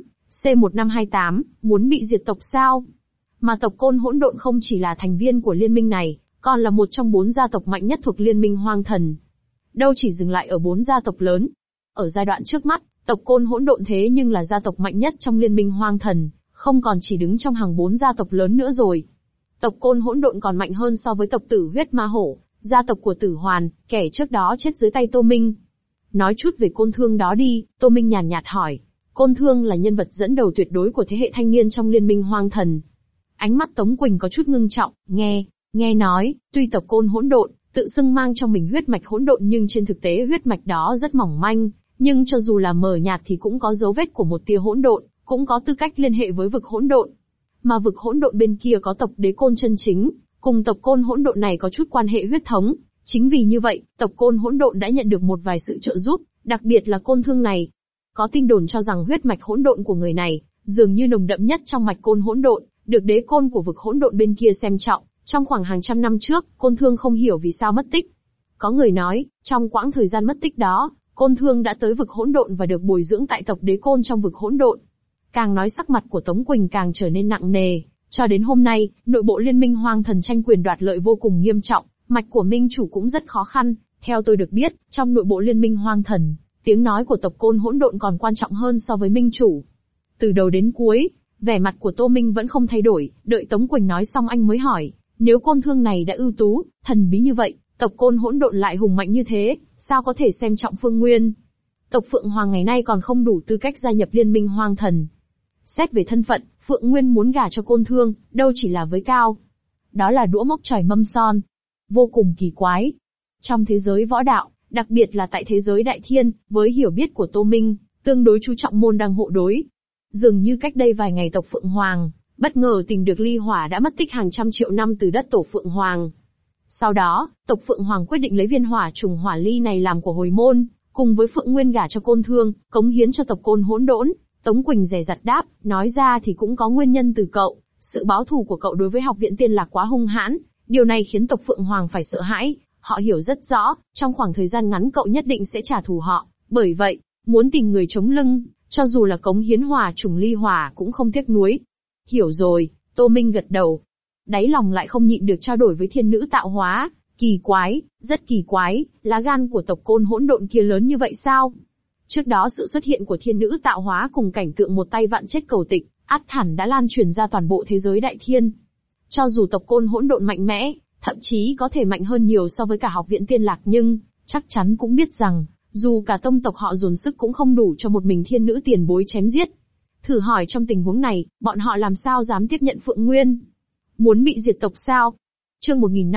C1528, muốn bị diệt tộc sao? Mà tộc Côn Hỗn Độn không chỉ là thành viên của liên minh này, còn là một trong 4 gia tộc mạnh nhất thuộc Liên minh Hoang Thần. Đâu chỉ dừng lại ở 4 gia tộc lớn. Ở giai đoạn trước mắt, tộc Côn Hỗn Độn thế nhưng là gia tộc mạnh nhất trong Liên minh Hoang Thần, không còn chỉ đứng trong hàng 4 gia tộc lớn nữa rồi. Tộc Côn Hỗn Độn còn mạnh hơn so với tộc Tử Huyết Ma Hổ, gia tộc của Tử Hoàn, kẻ trước đó chết dưới tay Tô Minh. Nói chút về Côn Thương đó đi, Tô Minh nhàn nhạt hỏi. Côn Thương là nhân vật dẫn đầu tuyệt đối của thế hệ thanh niên trong Liên minh Hoang Thần. Ánh mắt Tống Quỳnh có chút ngưng trọng, nghe nói, tuy tộc Côn Hỗn Độn tự xưng mang trong mình huyết mạch hỗn độn nhưng trên thực tế huyết mạch đó rất mỏng manh, nhưng cho dù là mờ nhạt thì cũng có dấu vết của một tia hỗn độn, cũng có tư cách liên hệ với vực hỗn độn. Mà vực hỗn độn bên kia có tộc Đế Côn chân chính, cùng tộc Côn Hỗn Độn này có chút quan hệ huyết thống. Chính vì như vậy, tộc Côn Hỗn Độn đã nhận được một vài sự trợ giúp, đặc biệt là Côn Thương này. Có tin đồn cho rằng huyết mạch hỗn độn của người này dường như nồng đậm nhất trong mạch Côn Hỗn Độn, được Đế Côn của vực hỗn độn bên kia xem trọng. Trong khoảng hàng trăm năm trước, Côn Thương không hiểu vì sao mất tích. Có người nói, trong quãng thời gian mất tích đó, Côn Thương đã tới vực hỗn độn và được bồi dưỡng tại tộc Đế Côn trong vực hỗn độn. Càng nói sắc mặt của Tống Quỳnh càng trở nên nặng nề. Cho đến hôm nay, nội bộ Liên minh Hoang Thần tranh quyền đoạt lợi vô cùng nghiêm trọng, mạch của minh chủ cũng rất khó khăn. Theo tôi được biết, trong nội bộ Liên minh Hoang Thần, tiếng nói của tộc Côn Hỗn Độn còn quan trọng hơn so với minh chủ. Từ đầu đến cuối, vẻ mặt của Tô Minh vẫn không thay đổi, đợi Tống Quỳnh nói xong anh mới hỏi, nếu Côn Thương này đã ưu tú, thần bí như vậy, tộc Côn Hỗn Độn lại hùng mạnh như thế, sao có thể xem trọng Phương Nguyên? Tộc Phượng Hoàng ngày nay còn không đủ tư cách gia nhập Liên minh Hoang Thần. Xét về thân phận, Phượng Nguyên muốn gả cho Côn Thương, đâu chỉ là với cao. Đó là đũa mốc chòi mâm son. Vô cùng kỳ quái. Trong thế giới võ đạo, đặc biệt là tại thế giới đại thiên, với hiểu biết của Tô Minh, tương đối chú trọng môn đăng hộ đối. Dường như cách đây vài ngày tộc Phượng Hoàng, bất ngờ tìm được ly hỏa đã mất tích hàng trăm triệu năm từ đất tổ Phượng Hoàng. Sau đó, tộc Phượng Hoàng quyết định lấy viên hỏa trùng hỏa ly này làm của hồi môn, cùng với Phượng Nguyên gả cho Côn Thương, cống hiến cho tộc Côn Hỗn Độn. Tống Quỳnh dè dặt đáp, nói ra thì cũng có nguyên nhân từ cậu, sự báo thù của cậu đối với Học viện Tiên Lạc quá hung hãn, điều này khiến tộc Phượng Hoàng phải sợ hãi, họ hiểu rất rõ, trong khoảng thời gian ngắn cậu nhất định sẽ trả thù họ, bởi vậy, muốn tìm người chống lưng, cho dù là cống hiến hỏa trùng ly hỏa cũng không tiếc nuối. Hiểu rồi, Tô Minh gật đầu. Đáy lòng lại không nhịn được trao đổi với thiên nữ tạo hóa, kỳ quái, rất kỳ quái, lá gan của tộc Côn Hỗn Độn kia lớn như vậy sao? Trước đó sự xuất hiện của thiên nữ tạo hóa cùng cảnh tượng một tay vạn chết cầu tịch, ắt hẳn đã lan truyền ra toàn bộ thế giới đại thiên. Cho dù tộc Côn Hỗn Độn mạnh mẽ, thậm chí có thể mạnh hơn nhiều so với cả Học viện Tiên Lạc nhưng, chắc chắn cũng biết rằng, dù cả tông tộc họ dồn sức cũng không đủ cho một mình thiên nữ tiền bối chém giết. Thử hỏi trong tình huống này, bọn họ làm sao dám tiếp nhận Phượng Nguyên? Muốn bị diệt tộc sao? Chương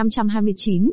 1529,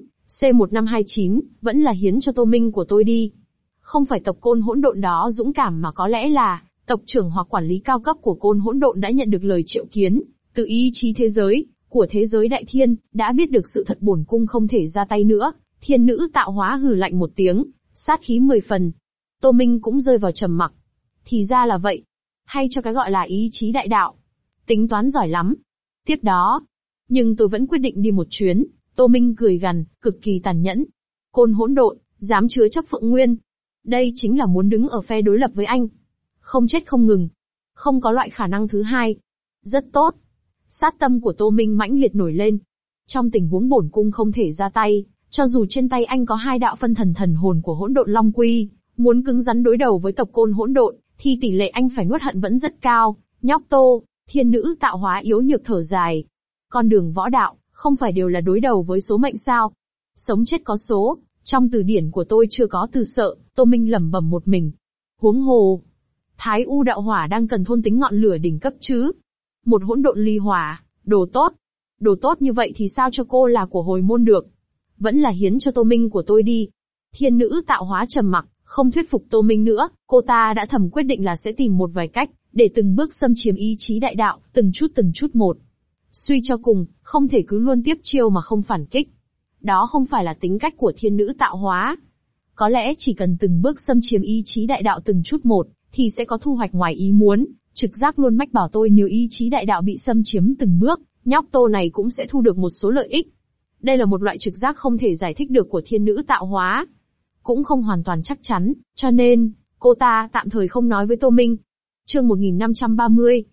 C1529, vẫn là hiến cho Tô Minh của tôi đi. Không phải tộc Côn Hỗn Độn đó dũng cảm mà có lẽ là, tộc trưởng hoặc quản lý cao cấp của Côn Hỗn Độn đã nhận được lời triệu kiến, từ ý chí thế giới, của thế giới đại thiên, đã biết được sự thật bổn cung không thể ra tay nữa. Thiên nữ tạo hóa hừ lạnh một tiếng, sát khí 10 phần. Tô Minh cũng rơi vào trầm mặc. Thì ra là vậy. Hay cho cái gọi là ý chí đại đạo. Tính toán giỏi lắm. Tiếp đó. Nhưng tôi vẫn quyết định đi một chuyến. Tô Minh cười gằn, cực kỳ tàn nhẫn. Côn Hỗn Độn, dám chứa chấp Phượng Nguyên. Đây chính là muốn đứng ở phe đối lập với anh. Không chết không ngừng. Không có loại khả năng thứ hai. Rất tốt. Sát tâm của Tô Minh mãnh liệt nổi lên. Trong tình huống bổn cung không thể ra tay, cho dù trên tay anh có 2 đạo phân thần hồn của hỗn độn long quy, muốn cứng rắn đối đầu với tộc côn hỗn độn, thì tỷ lệ anh phải nuốt hận vẫn rất cao. Nhóc Tô, thiên nữ tạo hóa yếu nhược thở dài. Con đường võ đạo, không phải đều là đối đầu với số mệnh sao? Sống chết có số, trong từ điển của tôi chưa có từ sợ, Tô Minh lẩm bẩm một mình. Huống hồ, Thái U đạo hỏa đang cần thôn tính ngọn lửa đỉnh cấp chứ. Một hỗn độn ly hỏa, đồ tốt. Đồ tốt như vậy thì sao cho cô là của hồi môn được? Vẫn là hiến cho Tô Minh của tôi đi. Thiên nữ tạo hóa trầm mặc, không thuyết phục Tô Minh nữa, cô ta đã thầm quyết định là sẽ tìm một vài cách, để từng bước xâm chiếm ý chí đại đạo, từng chút một. Suy cho cùng, không thể cứ luôn tiếp chiêu mà không phản kích. Đó không phải là tính cách của thiên nữ tạo hóa. Có lẽ chỉ cần từng bước xâm chiếm ý chí đại đạo từng chút một, thì sẽ có thu hoạch ngoài ý muốn. Trực giác luôn mách bảo tôi nếu ý chí đại đạo bị xâm chiếm từng bước, nhóc Tô này cũng sẽ thu được một số lợi ích. Đây là một loại trực giác không thể giải thích được của thiên nữ tạo hóa. Cũng không hoàn toàn chắc chắn, cho nên, cô ta tạm thời không nói với Tô Minh. Chương 1530,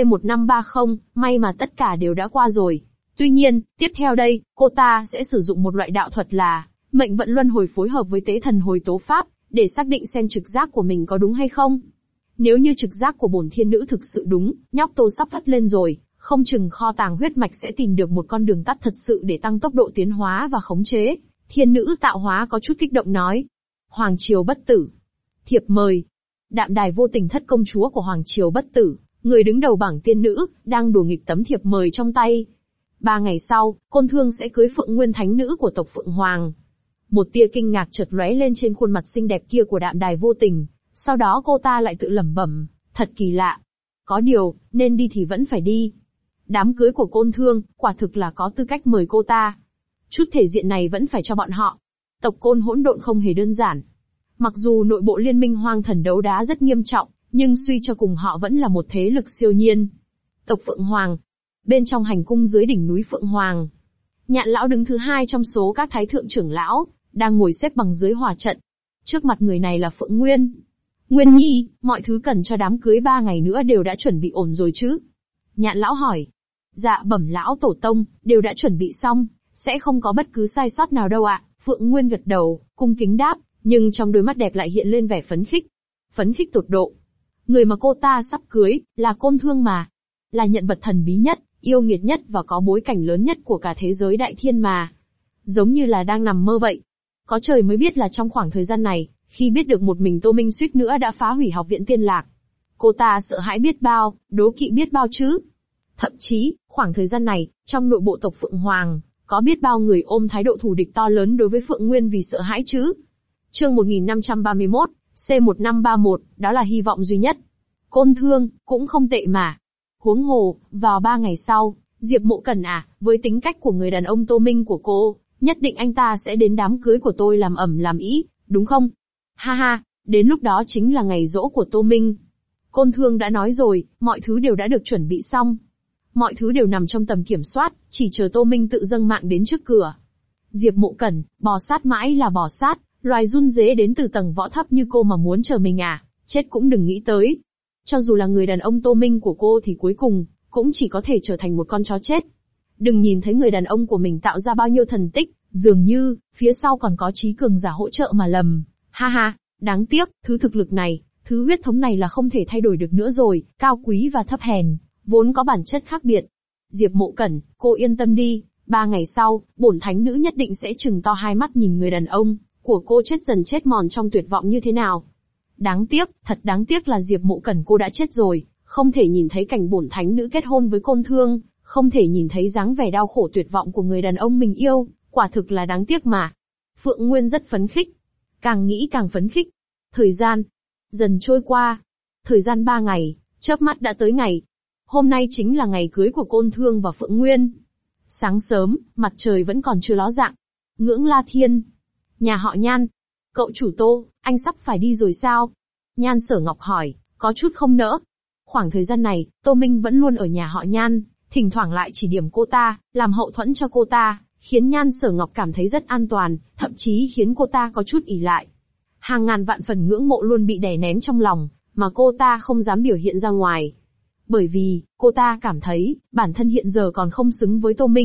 C1530, may mà tất cả đều đã qua rồi. Tuy nhiên, tiếp theo đây, cô ta sẽ sử dụng một loại đạo thuật là mệnh vận luân hồi phối hợp với tế thần hồi tố pháp, để xác định xem trực giác của mình có đúng hay không. Nếu như trực giác của bổn thiên nữ thực sự đúng, nhóc Tô sắp phất lên rồi, không chừng kho tàng huyết mạch sẽ tìm được một con đường tắt thật sự để tăng tốc độ tiến hóa và khống chế. Thiên nữ tạo hóa có chút kích động nói. Hoàng triều bất tử. Thiệp mời. Đạm Đài Vô Tình thất công chúa của Hoàng triều bất tử, người đứng đầu bảng tiên nữ, đang đùa nghịch tấm thiệp mời trong tay. 3 ngày sau, Côn Thương sẽ cưới Phượng Nguyên thánh nữ của tộc Phượng Hoàng. Một tia kinh ngạc chợt lóe lên trên khuôn mặt xinh đẹp kia của Đạm Đài Vô Tình, sau đó cô ta lại tự lẩm bẩm, thật kỳ lạ. Có điều, nên đi thì vẫn phải đi. Đám cưới của Côn Thương, quả thực là có tư cách mời cô ta. Chút thể diện này vẫn phải cho bọn họ. Tộc Côn hỗn độn không hề đơn giản. Mặc dù nội bộ liên minh hoang thần đấu đá rất nghiêm trọng, nhưng suy cho cùng họ vẫn là một thế lực siêu nhiên. Tộc Phượng Hoàng. Bên trong hành cung dưới đỉnh núi Phượng Hoàng, Nhạn lão đứng thứ 2 trong số các thái thượng trưởng lão, đang ngồi xếp bằng dưới hỏa trận. Trước mặt người này là Phượng Nguyên. Nguyên Nhi, mọi thứ cần cho đám cưới 3 ngày nữa đều đã chuẩn bị ổn rồi chứ? Nhạn lão hỏi. Dạ bẩm lão tổ tông, đều đã chuẩn bị xong, sẽ không có bất cứ sai sót nào đâu ạ. Phượng Nguyên gật đầu, cung kính đáp, nhưng trong đôi mắt đẹp lại hiện lên vẻ phấn khích. Phấn khích tột độ. Người mà cô ta sắp cưới, là Côn Thương mà. Là nhận vật thần bí nhất, yêu nghiệt nhất và có bối cảnh lớn nhất của cả thế giới đại thiên mà. Giống như là đang nằm mơ vậy. Có trời mới biết là trong khoảng thời gian này, khi biết được một mình Tô Minh suýt nữa đã phá hủy học viện Tiên Lạc, cô ta sợ hãi biết bao, đố kỵ biết bao chứ. Thậm chí, khoảng thời gian này, trong nội bộ tộc Phượng Hoàng, có biết bao người ôm thái độ thù địch to lớn đối với Phượng Nguyên vì sợ hãi chứ. Chương 1531, C1531, đó là hy vọng duy nhất. Côn Thương, cũng không tệ mà. Huống hồ, vào 3 ngày sau, Diệp Mộ Cẩn à, với tính cách của người đàn ông Tô Minh của cô, nhất định anh ta sẽ đến đám cưới của tôi làm ẩm làm ĩ, đúng không? Ha ha, đến lúc đó chính là ngày giỗ của Tô Minh. Côn Thương đã nói rồi, mọi thứ đều đã được chuẩn bị xong. Mọi thứ đều nằm trong tầm kiểm soát, chỉ chờ Tô Minh tự dâng mạng đến trước cửa. Diệp Mộ Cẩn, bò sát mãi là bò sát, loài run rế đến từ tầng võ thấp như cô mà muốn chờ mình à, chết cũng đừng nghĩ tới. Cho dù là người đàn ông Tô Minh của cô thì cuối cùng, cũng chỉ có thể trở thành một con chó chết. Đừng nhìn thấy người đàn ông của mình tạo ra bao nhiêu thần tích, dường như, phía sau còn có trí cường giả hỗ trợ mà lầm. Ha ha, đáng tiếc, thứ thực lực này, thứ huyết thống này là không thể thay đổi được nữa rồi, cao quý và thấp hèn, vốn có bản chất khác biệt. Diệp Mộ Cẩn, cô yên tâm đi, 3 ngày sau, bổn thánh nữ nhất định sẽ trừng to hai mắt nhìn người đàn ông của cô chết dần chết mòn trong tuyệt vọng như thế nào. Đáng tiếc, thật đáng tiếc là Diệp Mộ Cẩn cô đã chết rồi, không thể nhìn thấy cảnh bổn thánh nữ kết hôn với Côn Thương, không thể nhìn thấy dáng vẻ đau khổ tuyệt vọng của người đàn ông mình yêu, quả thực là đáng tiếc mà. Phượng Nguyên rất phấn khích, càng nghĩ càng phấn khích. Thời gian dần trôi qua, thời gian 3 ngày, chớp mắt đã tới ngày. Hôm nay chính là ngày cưới của Côn Thương và Phượng Nguyên. Sáng sớm, mặt trời vẫn còn chưa ló dạng. Ngưỡng La Thiên, nhà họ Nhan. Cậu chủ Tô, anh sắp phải đi rồi sao? Nhan Sở Ngọc hỏi, có chút không nỡ. Khoảng thời gian này, Tô Minh vẫn luôn ở nhà họ Nhan, thỉnh thoảng lại chỉ điểm cô ta, làm hậu thuẫn cho cô ta, khiến Nhan Sở Ngọc cảm thấy rất an toàn, thậm chí khiến cô ta có chút ỷ lại. Hàng ngàn vạn phần ngưỡng mộ luôn bị đè nén trong lòng, mà cô ta không dám biểu hiện ra ngoài. Bởi vì, cô ta cảm thấy, bản thân hiện giờ còn không xứng với Tô Minh,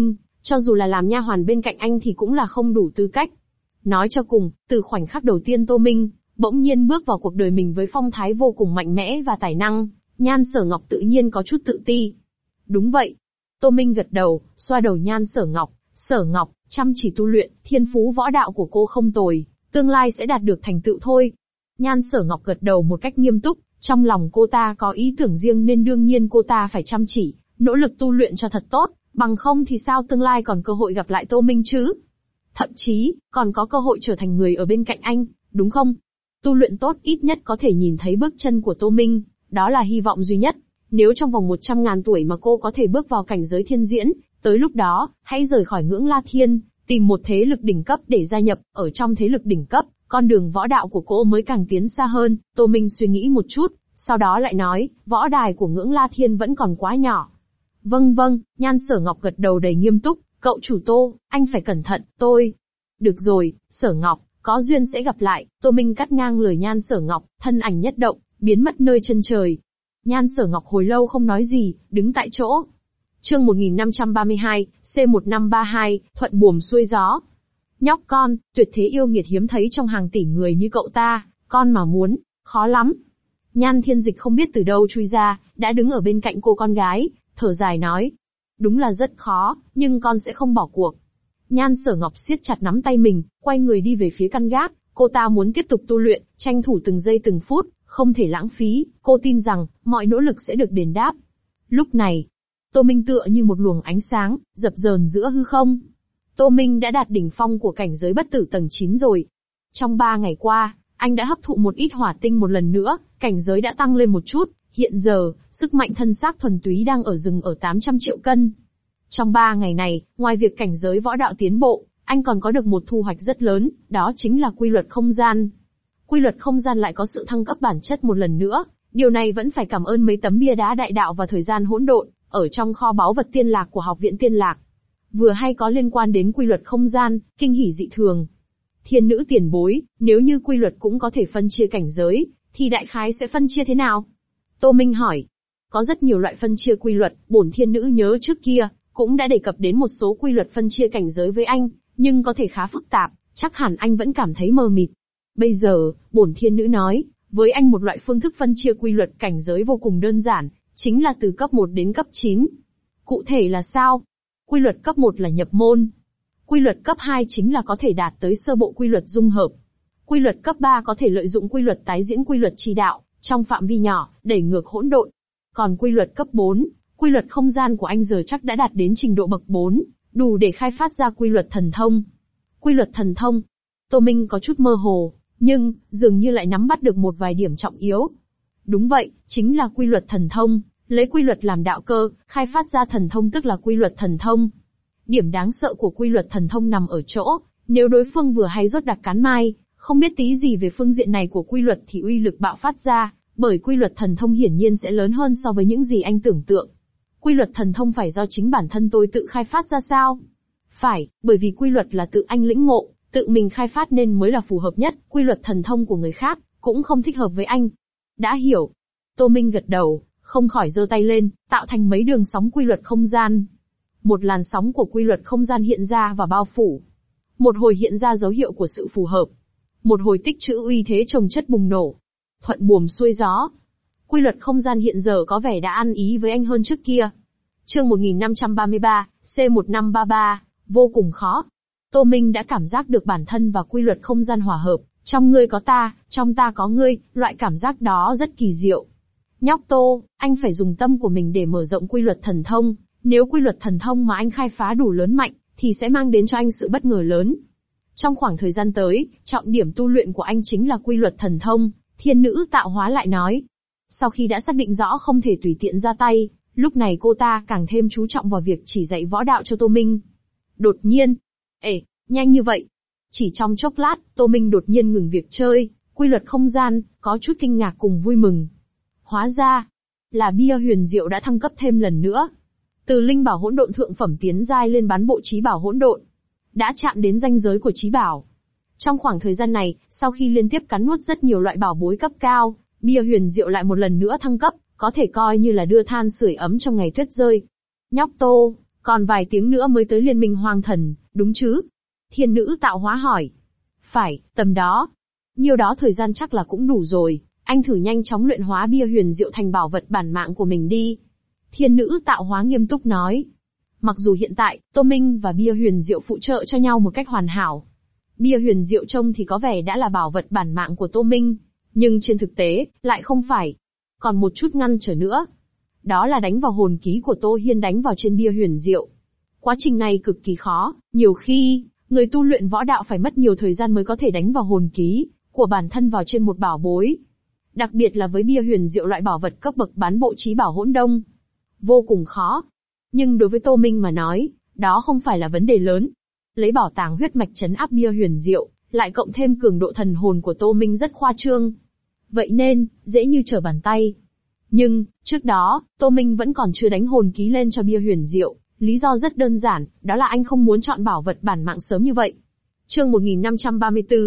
cho dù là làm nha hoàn bên cạnh anh thì cũng là không đủ tư cách. Nói cho cùng, từ khoảnh khắc đầu tiên Tô Minh bỗng nhiên bước vào cuộc đời mình với phong thái vô cùng mạnh mẽ và tài năng, Nhan Sở Ngọc tự nhiên có chút tự ti. Đúng vậy. Tô Minh gật đầu, xoa đầu Nhan Sở Ngọc. Sở Ngọc, chăm chỉ tu luyện, thiên phú võ đạo của cô không tồi, tương lai sẽ đạt được thành tựu thôi. Nhan Sở Ngọc gật đầu một cách nghiêm túc, trong lòng cô ta có ý tưởng riêng nên đương nhiên cô ta phải chăm chỉ, nỗ lực tu luyện cho thật tốt, bằng không thì sao tương lai còn cơ hội gặp lại Tô Minh chứ? Thậm chí, còn có cơ hội trở thành người ở bên cạnh anh, đúng không? Tu luyện tốt ít nhất có thể nhìn thấy bước chân của Tô Minh, đó là hy vọng duy nhất. Nếu trong vòng 100.000 tuổi mà cô có thể bước vào cảnh giới thiên diễn, tới lúc đó, hãy rời khỏi ngưỡng La Thiên, tìm một thế lực đỉnh cấp để gia nhập, ở trong thế lực đỉnh cấp, con đường võ đạo của cô mới càng tiến xa hơn. Tô Minh suy nghĩ một chút, sau đó lại nói, võ đài của ngưỡng La Thiên vẫn còn quá nhỏ. Vâng, Nhan Sở Ngọc gật đầu đầy nghiêm túc, cậu chủ Tô, anh phải cẩn thận, tôi. Được rồi, Sở Ngọc, có duyên sẽ gặp lại. Tô Minh cắt ngang lời Nhan Sở Ngọc, thân ảnh nhất động, biến mất nơi chân trời. Nhan Sở Ngọc hồi lâu không nói gì, đứng tại chỗ. Chương 1532, C1532, thuận buồm xuôi gió. Nhóc con, tuyệt thế yêu nghiệt hiếm thấy trong hàng tỷ người như cậu ta, con mà muốn, khó lắm. Nhan Thiên Dịch không biết từ đâu chui ra, đã đứng ở bên cạnh cô con gái, thở dài nói. Đúng là rất khó, nhưng con sẽ không bỏ cuộc. Nhan Sở Ngọc siết chặt nắm tay mình, quay người đi về phía căn gác, cô ta muốn tiếp tục tu luyện, tranh thủ từng giây từng phút, không thể lãng phí, cô tin rằng, mọi nỗ lực sẽ được đền đáp. Lúc này, Tô Minh tựa như một luồng ánh sáng, dập dờn giữa hư không. Tô Minh đã đạt đỉnh phong của cảnh giới bất tử tầng 9 rồi. Trong 3 ngày qua, anh đã hấp thụ một ít hỏa tinh một lần nữa, cảnh giới đã tăng lên một chút, hiện giờ, sức mạnh thân xác thuần túy đang ở dừng ở 800 triệu cân. Trong 3 ngày này, ngoài việc cảnh giới võ đạo tiến bộ, anh còn có được một thu hoạch rất lớn, đó chính là quy luật không gian. Quy luật không gian lại có sự thăng cấp bản chất một lần nữa, điều này vẫn phải cảm ơn mấy tấm bia đá đại đạo và thời gian hỗn độn, ở trong kho báu vật tiên lạc của Học viện Tiên Lạc. Vừa hay có liên quan đến quy luật không gian, kinh hỉ dị thường. Thiên nữ tiền bối, nếu như quy luật cũng có thể phân chia cảnh giới, thì đại khái sẽ phân chia thế nào? Tô Minh hỏi. Có rất nhiều loại phân chia quy luật, bổn thiên nữ nhớ trước kia, cũng đã đề cập đến một số quy luật phân chia cảnh giới với anh, nhưng có thể khá phức tạp, chắc hẳn anh vẫn cảm thấy mờ mịt. Bây giờ, bổn thiên nữ nói, với anh một loại phương thức phân chia quy luật cảnh giới vô cùng đơn giản, chính là từ cấp 1 đến cấp 9. Cụ thể là sao? Quy luật cấp 1 là nhập môn. Quy luật cấp 2 chính là có thể đạt tới sơ bộ quy luật dung hợp. Quy luật cấp 3 có thể lợi dụng quy luật tái diễn quy luật chi đạo, trong phạm vi nhỏ, đẩy ngược hỗn độn. Còn quy luật cấp 4, quy luật không gian của anh giờ chắc đã đạt đến trình độ bậc 4, đủ để khai phát ra quy luật thần thông. Quy luật thần thông. Tô Minh có chút mơ hồ, nhưng, dường như lại nắm bắt được một vài điểm trọng yếu. Đúng vậy, chính là quy luật thần thông, lấy quy luật làm đạo cơ, khai phát ra thần thông tức là quy luật thần thông. Điểm đáng sợ của quy luật thần thông nằm ở chỗ, nếu đối phương vừa hay rốt đặc cán mai, không biết tí gì về phương diện này của quy luật thì uy lực bạo phát ra, bởi quy luật thần thông hiển nhiên sẽ lớn hơn so với những gì anh tưởng tượng. Quy luật thần thông phải do chính bản thân tôi tự khai phát ra sao? Phải, bởi vì quy luật là tự anh lĩnh ngộ, tự mình khai phát nên mới là phù hợp nhất, quy luật thần thông của người khác, cũng không thích hợp với anh. Đã hiểu. Tô Minh gật đầu, không khỏi giơ tay lên, tạo thành mấy đường sóng quy luật không gian. Một làn sóng của quy luật không gian hiện ra và bao phủ. Một hồi hiện ra dấu hiệu của sự phù hợp. Một hồi tích trữ uy thế chồng chất bùng nổ. Thuận buồm xuôi gió. Quy luật không gian hiện giờ có vẻ đã ăn ý với anh hơn trước kia. Chương 1533, C1533, vô cùng khó. Tô Minh đã cảm giác được bản thân và quy luật không gian hòa hợp, trong ngươi có ta, trong ta có ngươi, loại cảm giác đó rất kỳ diệu. Nhóc Tô, anh phải dùng tâm của mình để mở rộng quy luật thần thông, nếu quy luật thần thông mà anh khai phá đủ lớn mạnh, thì sẽ mang đến cho anh sự bất ngờ lớn. Trong khoảng thời gian tới, trọng điểm tu luyện của anh chính là quy luật thần thông, thiên nữ tạo hóa lại nói. Sau khi đã xác định rõ không thể tùy tiện ra tay, lúc này cô ta càng thêm chú trọng vào việc chỉ dạy võ đạo cho Tô Minh. Đột nhiên, nhanh như vậy. Chỉ trong chốc lát, Tô Minh đột nhiên ngừng việc chơi, quy luật không gian, có chút kinh ngạc cùng vui mừng. Hóa ra, là bia huyền diệu đã thăng cấp thêm lần nữa. Từ linh bảo hỗn độn thượng phẩm tiến giai lên bán bộ chí bảo hỗn độn. Đã chạm đến ranh giới của chí bảo. Trong khoảng thời gian này, sau khi liên tiếp cắn nuốt rất nhiều loại bảo bối cấp cao, bia huyền diệu lại một lần nữa thăng cấp, có thể coi như là đưa than sưởi ấm trong ngày tuyết rơi. Nhóc Tô, Còn vài tiếng nữa mới tới Liên minh Hoang Thần, đúng chứ? Thiên nữ tạo hóa hỏi. Phải, tầm đó. Nhiêu đó thời gian chắc là cũng đủ rồi, anh thử nhanh chóng luyện hóa bia huyền diệu thành bảo vật bản mạng của mình đi. Thiên nữ tạo hóa nghiêm túc nói. Mặc dù hiện tại, Tô Minh và bia huyền diệu phụ trợ cho nhau một cách hoàn hảo. Bia huyền diệu trông thì có vẻ đã là bảo vật bản mạng của Tô Minh, nhưng trên thực tế, lại không phải. Còn một chút ngăn trở nữa. Đó là đánh vào hồn ký của Tô Hiên đánh vào trên bia huyền diệu. Quá trình này cực kỳ khó, nhiều khi, người tu luyện võ đạo phải mất nhiều thời gian mới có thể đánh vào hồn ký của bản thân vào trên một bảo bối. Đặc biệt là với bia huyền diệu loại bảo vật cấp bậc bán bộ trí bảo hỗn đông. Vô cùng khó. Nhưng đối với Tô Minh mà nói, đó không phải là vấn đề lớn. Lấy bảo tàng huyết mạch trấn áp bia huyền diệu, lại cộng thêm cường độ thần hồn của Tô Minh rất khoa trương. Vậy nên, dễ như trở bàn tay. Nhưng, trước đó, Tô Minh vẫn còn chưa đánh hồn ký lên cho bia huyền diệu. Lý do rất đơn giản, đó là anh không muốn chọn bảo vật bản mạng sớm như vậy. Chương 1534,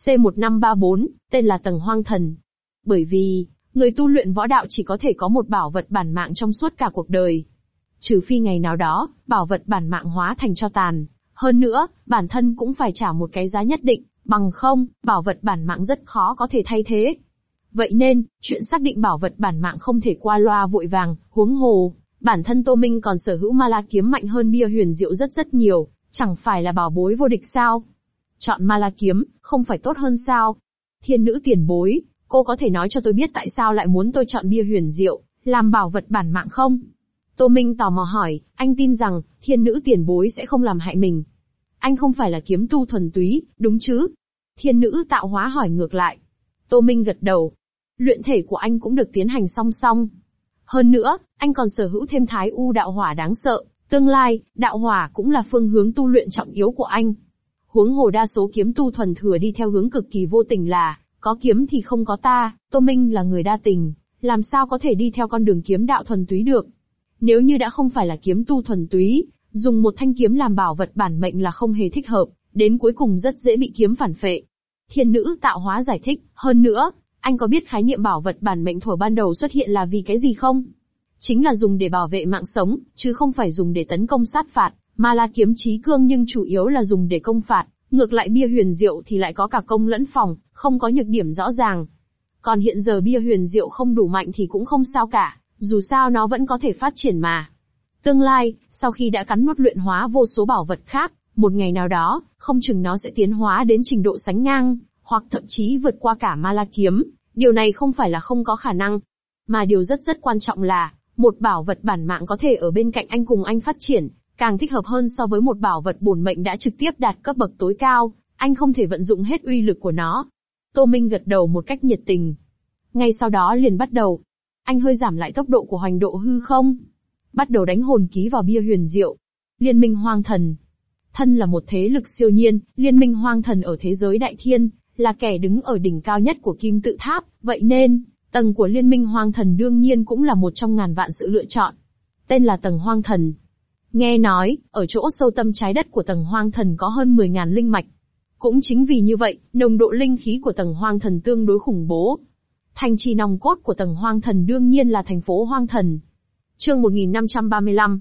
C1534, tên là Tầng Hoang Thần. Bởi vì, người tu luyện võ đạo chỉ có thể có một bảo vật bản mạng trong suốt cả cuộc đời. Trừ phi ngày nào đó, bảo vật bản mạng hóa thành tro tàn. Hơn nữa, bản thân cũng phải trả một cái giá nhất định, bằng không, bảo vật bản mạng rất khó có thể thay thế. Vậy nên, chuyện xác định bảo vật bản mạng không thể qua loa vội vàng, huống hồ. Bản thân Tô Minh còn sở hữu ma la kiếm mạnh hơn bia huyền diệu rất nhiều, chẳng phải là bảo bối vô địch sao? Chọn ma la kiếm, không phải tốt hơn sao? Thiên nữ tiền bối, cô có thể nói cho tôi biết tại sao lại muốn tôi chọn bia huyền diệu, làm bảo vật bản mạng không? Tô Minh tò mò hỏi, anh tin rằng, thiên nữ tiền bối sẽ không làm hại mình. Anh không phải là kiếm tu thuần túy, đúng chứ? Thiên nữ tạo hóa hỏi ngược lại. Tô Minh gật đầu. Luyện thể của anh cũng được tiến hành song song. Hơn nữa, anh còn sở hữu thêm thái u đạo hỏa đáng sợ, tương lai, đạo hỏa cũng là phương hướng tu luyện trọng yếu của anh. Huống hồ đa số kiếm tu thuần thừa đi theo hướng cực kỳ vô tình là, có kiếm thì không có ta, Tô Minh là người đa tình, làm sao có thể đi theo con đường kiếm đạo thuần túy được. Nếu như đã không phải là kiếm tu thuần túy, dùng một thanh kiếm làm bảo vật bản mệnh là không hề thích hợp, đến cuối cùng rất dễ bị kiếm phản phệ. Thiên nữ tạo hóa giải thích, hơn nữa, anh có biết khái niệm bảo vật bản mệnh thuở ban đầu xuất hiện là vì cái gì không? Chính là dùng để bảo vệ mạng sống, chứ không phải dùng để tấn công sát phạt, mà là kiếm chí cương nhưng chủ yếu là dùng để công phạt, ngược lại bia huyền diệu thì lại có cả công lẫn phòng, không có nhược điểm rõ ràng. Còn hiện giờ bia huyền diệu không đủ mạnh thì cũng không sao cả, dù sao nó vẫn có thể phát triển mà. Tương lai, sau khi đã cắn nuốt luyện hóa vô số bảo vật khác, một ngày nào đó, không chừng nó sẽ tiến hóa đến trình độ sánh ngang, hoặc thậm chí vượt qua cả ma la kiếm. Điều này không phải là không có khả năng. Mà điều rất quan trọng là, một bảo vật bản mạng có thể ở bên cạnh anh cùng anh phát triển, càng thích hợp hơn so với một bảo vật bổn mệnh đã trực tiếp đạt cấp bậc tối cao, anh không thể vận dụng hết uy lực của nó. Tô Minh gật đầu một cách nhiệt tình. Ngay sau đó liền bắt đầu. Anh hơi giảm lại tốc độ của hoành độ hư không. Bắt đầu đánh hồn ký vào bia huyền diệu. Liên minh Hoang Thần. Thân là một thế lực siêu nhiên, Liên minh Hoang Thần ở thế giới đại thiên, là kẻ đứng ở đỉnh cao nhất của kim tự tháp, vậy nên, tầng của Liên minh Hoang Thần đương nhiên cũng là một trong ngàn vạn sự lựa chọn. Tên là tầng Hoang Thần. Nghe nói, ở chỗ sâu tâm trái đất của tầng Hoang Thần có hơn 10.000 linh mạch. Cũng chính vì như vậy, nồng độ linh khí của tầng Hoang Thần tương đối khủng bố. Thành trì nòng cốt của tầng Hoang Thần đương nhiên là thành phố Hoang Thần. Chương 1535,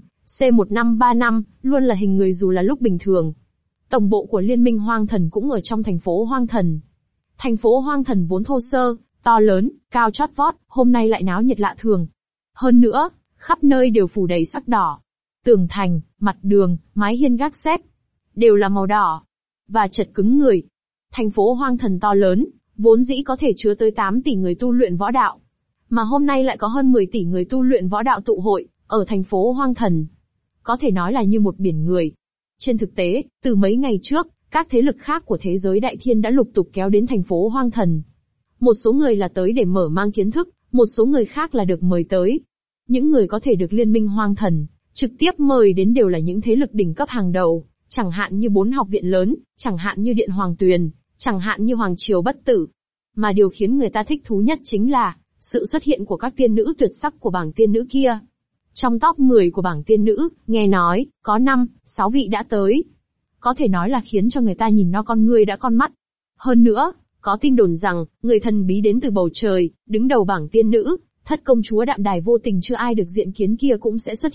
C1535, luôn là hình người dù là lúc bình thường. Tổng bộ của Liên minh Hoang Thần cũng ở trong thành phố Hoang Thần. Thành phố Hoang Thần vốn thô sơ, to lớn, cao chót vót, hôm nay lại náo nhiệt lạ thường. Hơn nữa, khắp nơi đều phủ đầy sắc đỏ. Tường thành, mặt đường, mái hiên gác xếp, đều là màu đỏ. Và chật cứng người. Thành phố Hoang Thần to lớn, vốn dĩ có thể chứa tới 8 tỷ người tu luyện võ đạo. Mà hôm nay lại có hơn 10 tỷ người tu luyện võ đạo tụ hội, ở thành phố Hoang Thần. Có thể nói là như một biển người. Trên thực tế, từ mấy ngày trước, các thế lực khác của thế giới đại thiên đã lục tục kéo đến thành phố Hoang Thần. Một số người là tới để mở mang kiến thức, một số người khác là được mời tới. Những người có thể được Liên minh Hoang Thần trực tiếp mời đến đều là những thế lực đỉnh cấp hàng đầu, chẳng hạn như 4 học viện lớn, chẳng hạn như Điện Hoàng Tuyền, chẳng hạn như Hoàng Triều Bất Tử. Mà điều khiến người ta thích thú nhất chính là sự xuất hiện của các tiên nữ tuyệt sắc của bảng tiên nữ kia. Trong top 10 của bảng tiên nữ, nghe nói, có 5-6 vị đã tới. Có thể nói là khiến cho người ta nhìn no con người đã con mắt. Hơn nữa, có tin đồn rằng, người thần bí đến từ bầu trời, đứng đầu bảng tiên nữ, thất công chúa Đạm Đài vô tình chưa ai được diện kiến kia cũng sẽ xuất hiện,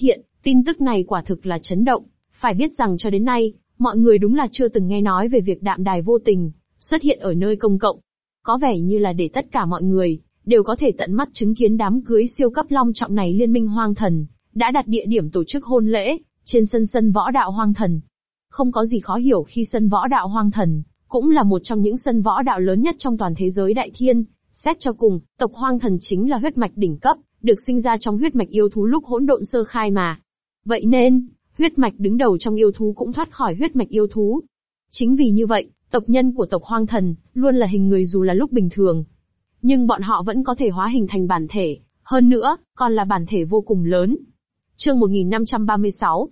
Tin tức này quả thực là chấn động. Phải biết rằng cho đến nay, mọi người đúng là chưa từng nghe nói về việc đạm đài vô tình xuất hiện ở nơi công cộng. Có vẻ như là để tất cả mọi người đều có thể tận mắt chứng kiến đám cưới siêu cấp long trọng này, Liên minh Hoang Thần đã đặt địa điểm tổ chức hôn lễ trên sân võ đạo Hoang Thần. Không có gì khó hiểu khi sân võ đạo Hoang Thần cũng là một trong những sân võ đạo lớn nhất trong toàn thế giới Đại Thiên. Xét cho cùng, tộc Hoang Thần chính là huyết mạch đỉnh cấp, được sinh ra trong huyết mạch yêu thú lúc hỗn độn sơ khai mà. Vậy nên, huyết mạch đứng đầu trong yêu thú cũng thoát khỏi huyết mạch yêu thú. Chính vì như vậy, tộc nhân của tộc Hoang Thần luôn là hình người dù là lúc bình thường. Nhưng bọn họ vẫn có thể hóa hình thành bản thể, hơn nữa, còn là bản thể vô cùng lớn. Chương 1536,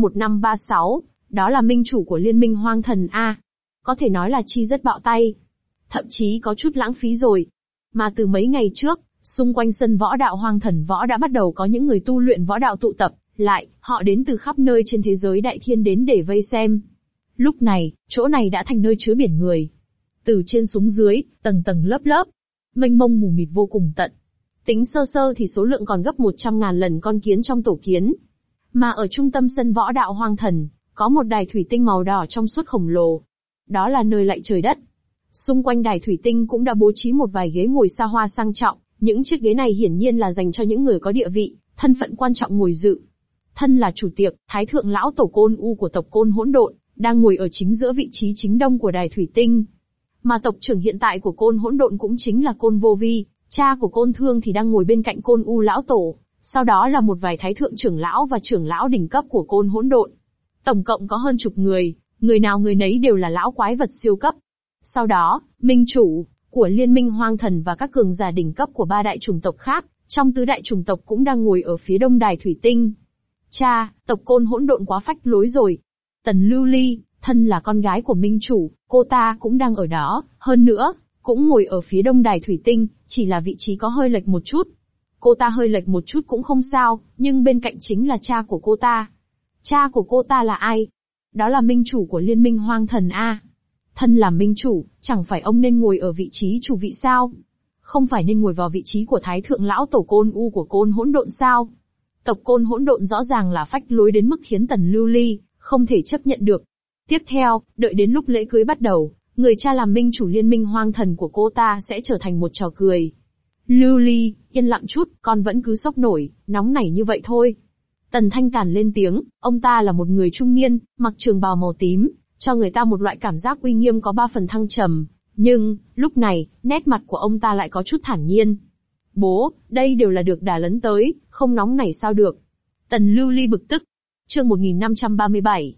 C1536, đó là minh chủ của Liên minh Hoang Thần A. Có thể nói là chi rất bạo tay. Thậm chí có chút lãng phí rồi. Mà từ mấy ngày trước, xung quanh sân võ đạo Hoang Thần Võ đã bắt đầu có những người tu luyện võ đạo tụ tập lại, họ đến từ khắp nơi trên thế giới Đại Thiên đến để vây xem. Lúc này, chỗ này đã thành nơi chứa biển người. Từ trên xuống dưới, tầng tầng lớp lớp, mênh mông mù mịt vô cùng tận. Tính sơ sơ thì số lượng còn gấp 100.000 lần con kiến trong tổ kiến. Mà ở trung tâm sân võ đạo Hoang Thần, có một đài thủy tinh màu đỏ trong suốt khổng lồ. Đó là nơi lạy trời đất. Xung quanh đài thủy tinh cũng đã bố trí một vài ghế ngồi xa hoa sang trọng. Những chiếc ghế này hiển nhiên là dành cho những người có địa vị, thân phận quan trọng ngồi dự. Thân là chủ tiệc, Thái thượng lão tổ Côn U của tộc Côn Hỗn Độn đang ngồi ở chính giữa vị trí chính đông của đài thủy tinh. Mà tộc trưởng hiện tại của Côn Hỗn Độn cũng chính là Côn Vô Vi, cha của Côn Thương thì đang ngồi bên cạnh Côn U lão tổ. Sau đó là một vài thái thượng trưởng lão và trưởng lão đỉnh cấp của Côn Hỗn Độn. Tổng cộng có hơn chục người, người nào người nấy đều là lão quái vật siêu cấp. Sau đó, minh chủ của Liên minh Hoang Thần và các cường giả đỉnh cấp của ba đại chủng tộc khác, trong tứ đại chủng tộc cũng đang ngồi ở phía đông đài thủy tinh. Cha, tộc Côn Hỗn Độn quá phách lối rồi. Tần Lưu Ly, thân là con gái của minh chủ, cô ta cũng đang ở đó, hơn nữa, cũng ngồi ở phía đông đài thủy tinh, chỉ là vị trí có hơi lệch một chút. Cô ta hơi lệch một chút cũng không sao, nhưng bên cạnh chính là cha của cô ta. Cha của cô ta là ai? Đó là minh chủ của Liên minh Hoang Thần A. Thân là minh chủ, chẳng phải ông nên ngồi ở vị trí chủ vị sao? Không phải nên ngồi vào vị trí của Thái thượng lão tổ Côn U của Côn Hỗn Độn sao? Tộc Côn Hỗn Độn rõ ràng là phách lối đến mức khiến Tần Lưu Ly không thể chấp nhận được. Tiếp theo, đợi đến lúc lễ cưới bắt đầu, người cha làm minh chủ Liên minh Hoang Thần của cô ta sẽ trở thành một trò cười. Lưu Ly, yên lặng chút, con vẫn cứ sốc nổi, nóng nảy như vậy thôi. Tần Thanh Càn lên tiếng, ông ta là một người trung niên, mặc trường bào màu tím, cho người ta một loại cảm giác uy nghiêm có 3 phần thăng trầm. Nhưng, lúc này, nét mặt của ông ta lại có chút thản nhiên. Bố, đây đều là được đà lấn tới, không nóng nảy sao được. Tần Lưu Ly bực tức. Chương 1537,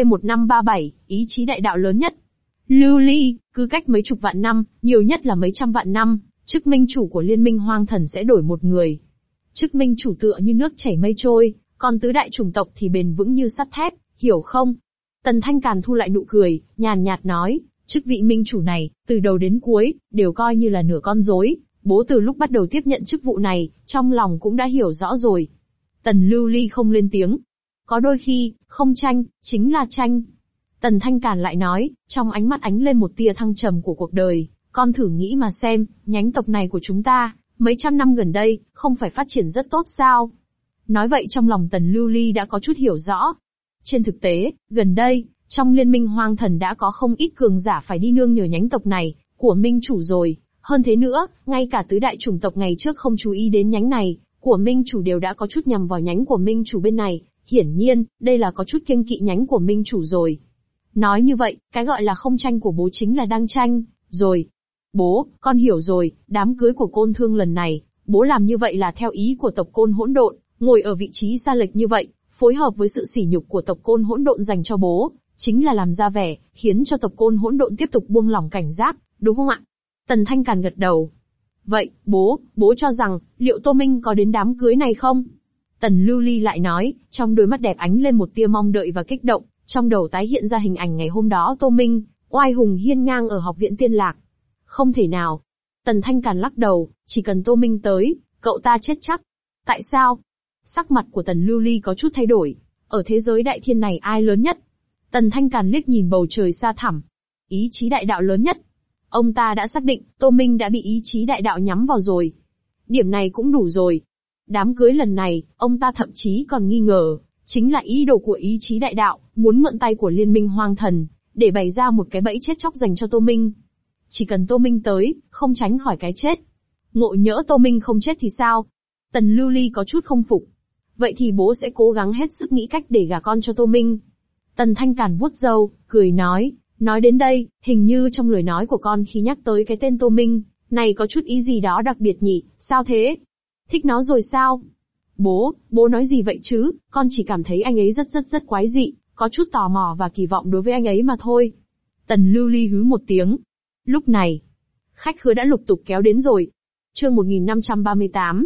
C1537, ý chí đại đạo lớn nhất. Lưu Ly, cứ cách mấy chục vạn năm, nhiều nhất là mấy trăm vạn năm, chức minh chủ của Liên minh Hoang Thần sẽ đổi một người. Chức minh chủ tựa như nước chảy mây trôi, còn tứ đại chủng tộc thì bền vững như sắt thép, hiểu không? Tần Thanh Càn thu lại nụ cười, nhàn nhạt nói, chức vị minh chủ này, từ đầu đến cuối, đều coi như là nửa con rối. Bố từ lúc bắt đầu tiếp nhận chức vụ này, trong lòng cũng đã hiểu rõ rồi. Tần Lưu Ly không lên tiếng. Có đôi khi, không tranh, chính là tranh. Tần Thanh Càn lại nói, trong ánh mắt ánh lên một tia thăng trầm của cuộc đời. Con thử nghĩ mà xem, nhánh tộc này của chúng ta, mấy trăm năm gần đây, không phải phát triển rất tốt sao? Nói vậy trong lòng Tần Lưu Ly đã có chút hiểu rõ. Trên thực tế, gần đây, trong Liên minh Hoang Thần đã có không ít cường giả phải đi nương nhờ nhánh tộc này, của minh chủ rồi. Hơn thế nữa, ngay cả tứ đại chủng tộc ngày trước không chú ý đến nhánh này, của minh chủ đều đã có chút nhằm vào nhánh của minh chủ bên này. Hiển nhiên, đây là có chút kiêng kỵ nhánh của minh chủ rồi. Nói như vậy, cái gọi là không tranh của bố chính là đang tranh, rồi. Bố, con hiểu rồi, đám cưới của Côn Thương lần này, bố làm như vậy là theo ý của tộc Côn Hỗn Độn, ngồi ở vị trí xa lệch như vậy, phối hợp với sự sỉ nhục của tộc Côn Hỗn Độn dành cho bố, chính là làm ra vẻ, khiến cho tộc Côn Hỗn Độn tiếp tục buông lỏng cảnh giác, đúng không ạ? Tần Thanh Càn gật đầu. Vậy, bố cho rằng, liệu Tô Minh có đến đám cưới này không? Tần Lưu Ly lại nói, trong đôi mắt đẹp ánh lên một tia mong đợi và kích động, trong đầu tái hiện ra hình ảnh ngày hôm đó Tô Minh, oai hùng hiên ngang ở học viện Tiên Lạc. Không thể nào. Tần Thanh Càn lắc đầu, chỉ cần Tô Minh tới, cậu ta chết chắc. Tại sao? Sắc mặt của Tần Lưu Ly có chút thay đổi. Ở thế giới Đại Thiên này ai lớn nhất? Tần Thanh Càn liếc nhìn bầu trời xa thẳm. Ý chí đại đạo lớn nhất. Ông ta đã xác định, Tô Minh đã bị ý chí đại đạo nhắm vào rồi. Điểm này cũng đủ rồi. Đám cưới lần này, ông ta thậm chí còn nghi ngờ, Chính là ý đồ của ý chí đại đạo, muốn mượn tay của Liên minh Hoang Thần, để bày ra một cái bẫy chết chóc dành cho Tô Minh. Chỉ cần Tô Minh tới, không tránh khỏi cái chết. Ngộ nhỡ Tô Minh không chết thì sao? Tần Lưu Ly có chút không phục. Vậy thì bố sẽ cố gắng hết sức nghĩ cách để gả con cho Tô Minh. Tần Thanh Càn vuốt râu, cười nói đến đây, hình như trong lời nói của con khi nhắc tới cái tên Tô Minh, này có chút ý gì đó đặc biệt nhỉ, sao thế? Thích nó rồi sao? Bố nói gì vậy chứ, con chỉ cảm thấy anh ấy rất quái dị, có chút tò mò và kỳ vọng đối với anh ấy mà thôi. Tần Lưu Ly hứ một tiếng. Lúc này, khách khứa đã lục tục kéo đến rồi. Chương 1538,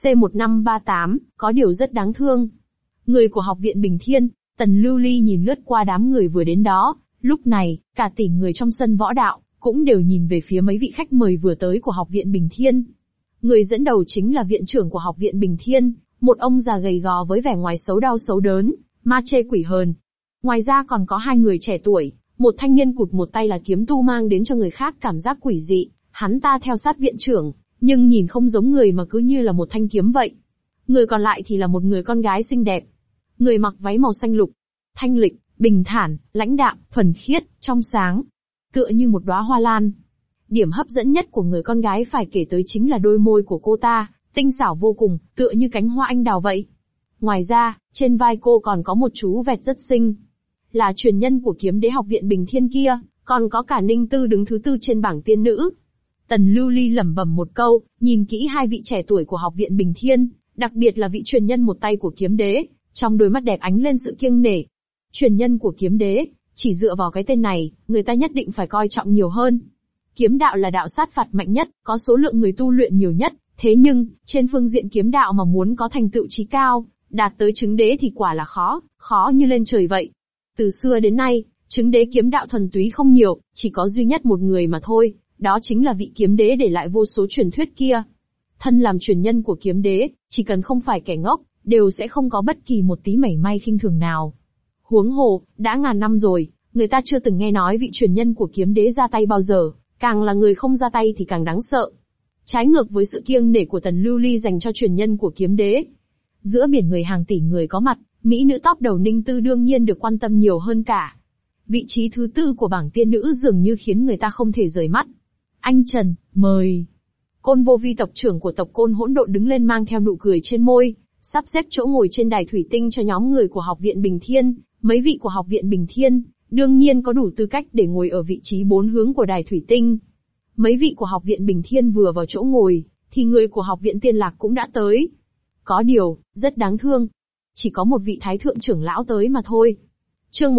C1538, có điều rất đáng thương. Người của học viện Bình Thiên, Tần Lưu Ly nhìn lướt qua đám người vừa đến đó, lúc này, cả tỷ người trong sân võ đạo, cũng đều nhìn về phía mấy vị khách mời vừa tới của học viện Bình Thiên. Người dẫn đầu chính là viện trưởng của học viện Bình Thiên, một ông già gầy gò với vẻ ngoài xấu đau xấu đớn, ma chê quỷ hờn. Ngoài ra còn có hai người trẻ tuổi, một thanh niên cụt một tay là kiếm tu mang đến cho người khác cảm giác quỷ dị, hắn ta theo sát viện trưởng, nhưng nhìn không giống người mà cứ như là một thanh kiếm vậy. Người còn lại thì là một người con gái xinh đẹp. Người mặc váy màu xanh lục, thanh lịch, bình thản, lãnh đạm, thuần khiết, trong sáng, tựa như một đóa hoa lan. Điểm hấp dẫn nhất của người con gái phải kể tới chính là đôi môi của cô ta, tinh xảo vô cùng, tựa như cánh hoa anh đào vậy. Ngoài ra, trên vai cô còn có một chú vẹt rất xinh. Là truyền nhân của kiếm đế học viện Bình Thiên kia, còn có cả Ninh Tư đứng thứ tư trên bảng tiên nữ. Tần Lưu Ly lẩm bẩm một câu, nhìn kỹ hai vị trẻ tuổi của học viện Bình Thiên, đặc biệt là vị truyền nhân một tay của kiếm đế, trong đôi mắt đẹp ánh lên sự kiêng nể. Truyền nhân của kiếm đế, chỉ dựa vào cái tên này, người ta nhất định phải coi trọng nhiều hơn. Kiếm đạo là đạo sát phạt mạnh nhất, có số lượng người tu luyện nhiều nhất, thế nhưng, trên phương diện kiếm đạo mà muốn có thành tựu chí cao, đạt tới chứng đế thì quả là khó như lên trời vậy. Từ xưa đến nay, chứng đế kiếm đạo thuần túy không nhiều, chỉ có duy nhất một người mà thôi, đó chính là vị kiếm đế để lại vô số truyền thuyết kia. Thân làm truyền nhân của kiếm đế, chỉ cần không phải kẻ ngốc, đều sẽ không có bất kỳ một tí mảy may khinh thường nào. Huống hồ, đã ngàn năm rồi, người ta chưa từng nghe nói vị truyền nhân của kiếm đế ra tay bao giờ, càng là người không ra tay thì càng đáng sợ. Trái ngược với sự kiêng nể của Tần Lưu Ly dành cho truyền nhân của kiếm đế. Giữa biển người hàng tỷ người có mặt, mỹ nữ tóc đầu Ninh Tư đương nhiên được quan tâm nhiều hơn cả. Vị trí thứ tư của bảng tiên nữ dường như khiến người ta không thể rời mắt. Anh Trần, mời. Côn Vô Vi tộc trưởng của tộc Côn Hỗn Độn đứng lên mang theo nụ cười trên môi, sắp xếp chỗ ngồi trên đài thủy tinh cho nhóm người của học viện Bình Thiên. Mấy vị của học viện Bình Thiên, đương nhiên có đủ tư cách để ngồi ở vị trí bốn hướng của đài thủy tinh. Mấy vị của học viện Bình Thiên vừa vào chỗ ngồi, thì người của học viện Tiên Lạc cũng đã tới. Có điều, rất đáng thương. Chỉ có một vị thái thượng trưởng lão tới mà thôi. Chương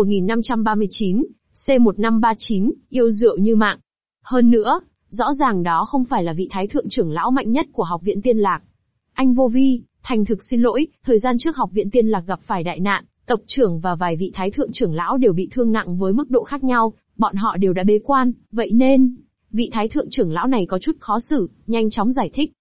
1539, C1539, yêu rượu như mạng. Hơn nữa, rõ ràng đó không phải là vị thái thượng trưởng lão mạnh nhất của học viện Tiên Lạc. Anh Vô Vi, thành thực xin lỗi, thời gian trước học viện Tiên Lạc gặp phải đại nạn, tộc trưởng và vài vị thái thượng trưởng lão đều bị thương nặng với mức độ khác nhau, bọn họ đều đã bế quan, vậy nên, vị thái thượng trưởng lão này có chút khó xử, nhanh chóng giải thích.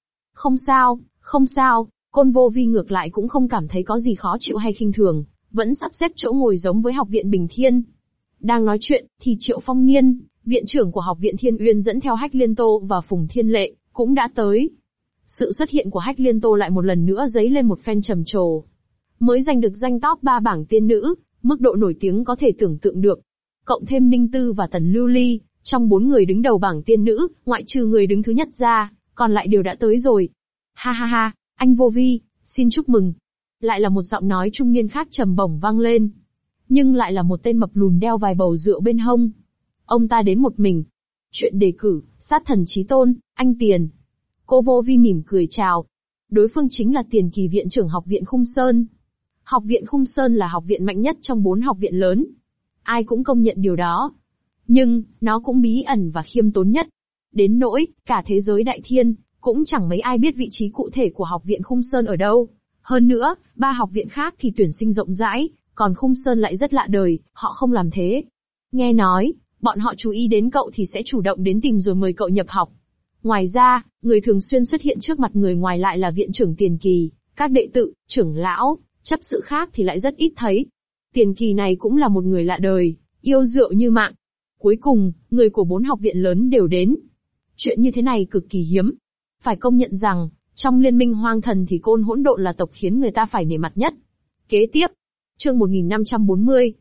Không sao, Côn Vô Vi ngược lại cũng không cảm thấy có gì khó chịu hay khinh thường, vẫn sắp xếp chỗ ngồi giống với học viện Bình Thiên. Đang nói chuyện, thì Triệu Phong Niên, viện trưởng của học viện Thiên Uyên dẫn theo Hách Liên Tô và Phùng Thiên Lệ, cũng đã tới. Sự xuất hiện của Hách Liên Tô lại một lần nữa dấy lên một phen trầm trồ. Mới giành được danh top 3 bảng tiên nữ, mức độ nổi tiếng có thể tưởng tượng được. Cộng thêm Ninh Tư và Tần Lưu Ly, trong 4 người đứng đầu bảng tiên nữ, ngoại trừ người đứng thứ nhất ra, còn lại đều đã tới rồi. Ha ha ha, anh Vô Vi, xin chúc mừng. Lại là một giọng nói trung niên khác trầm bổng vang lên. Nhưng lại là một tên mập lùn đeo vài bầu rượu bên hông. Ông ta đến một mình. Chuyện đề cử, sát thần chí tôn, anh Tiền. Cô Vô Vi mỉm cười chào. Đối phương chính là Tiền Kỳ viện trưởng học viện Khung Sơn. Học viện Khung Sơn là học viện mạnh nhất trong 4 học viện lớn. Ai cũng công nhận điều đó. Nhưng, nó cũng bí ẩn và khiêm tốn nhất. Đến nỗi, cả thế giới đại thiên, cũng chẳng mấy ai biết vị trí cụ thể của học viện Khung Sơn ở đâu. Hơn nữa, 3 học viện khác thì tuyển sinh rộng rãi, còn Khung Sơn lại rất lạ đời, họ không làm thế. Nghe nói, bọn họ chú ý đến cậu thì sẽ chủ động đến tìm rồi mời cậu nhập học. Ngoài ra, người thường xuyên xuất hiện trước mặt người ngoài lại là viện trưởng Tiền Kỳ, các đệ tử, trưởng lão, chấp sự khác thì lại rất ít thấy. Tiền Kỳ này cũng là một người lạ đời, yêu rượu như mạng. Cuối cùng, người của 4 học viện lớn đều đến. Chuyện như thế này cực kỳ hiếm. Phải công nhận rằng, trong liên minh hoang thần thì Côn Hỗn Độn là tộc khiến người ta phải nể mặt nhất. Kế tiếp, Chương 1540,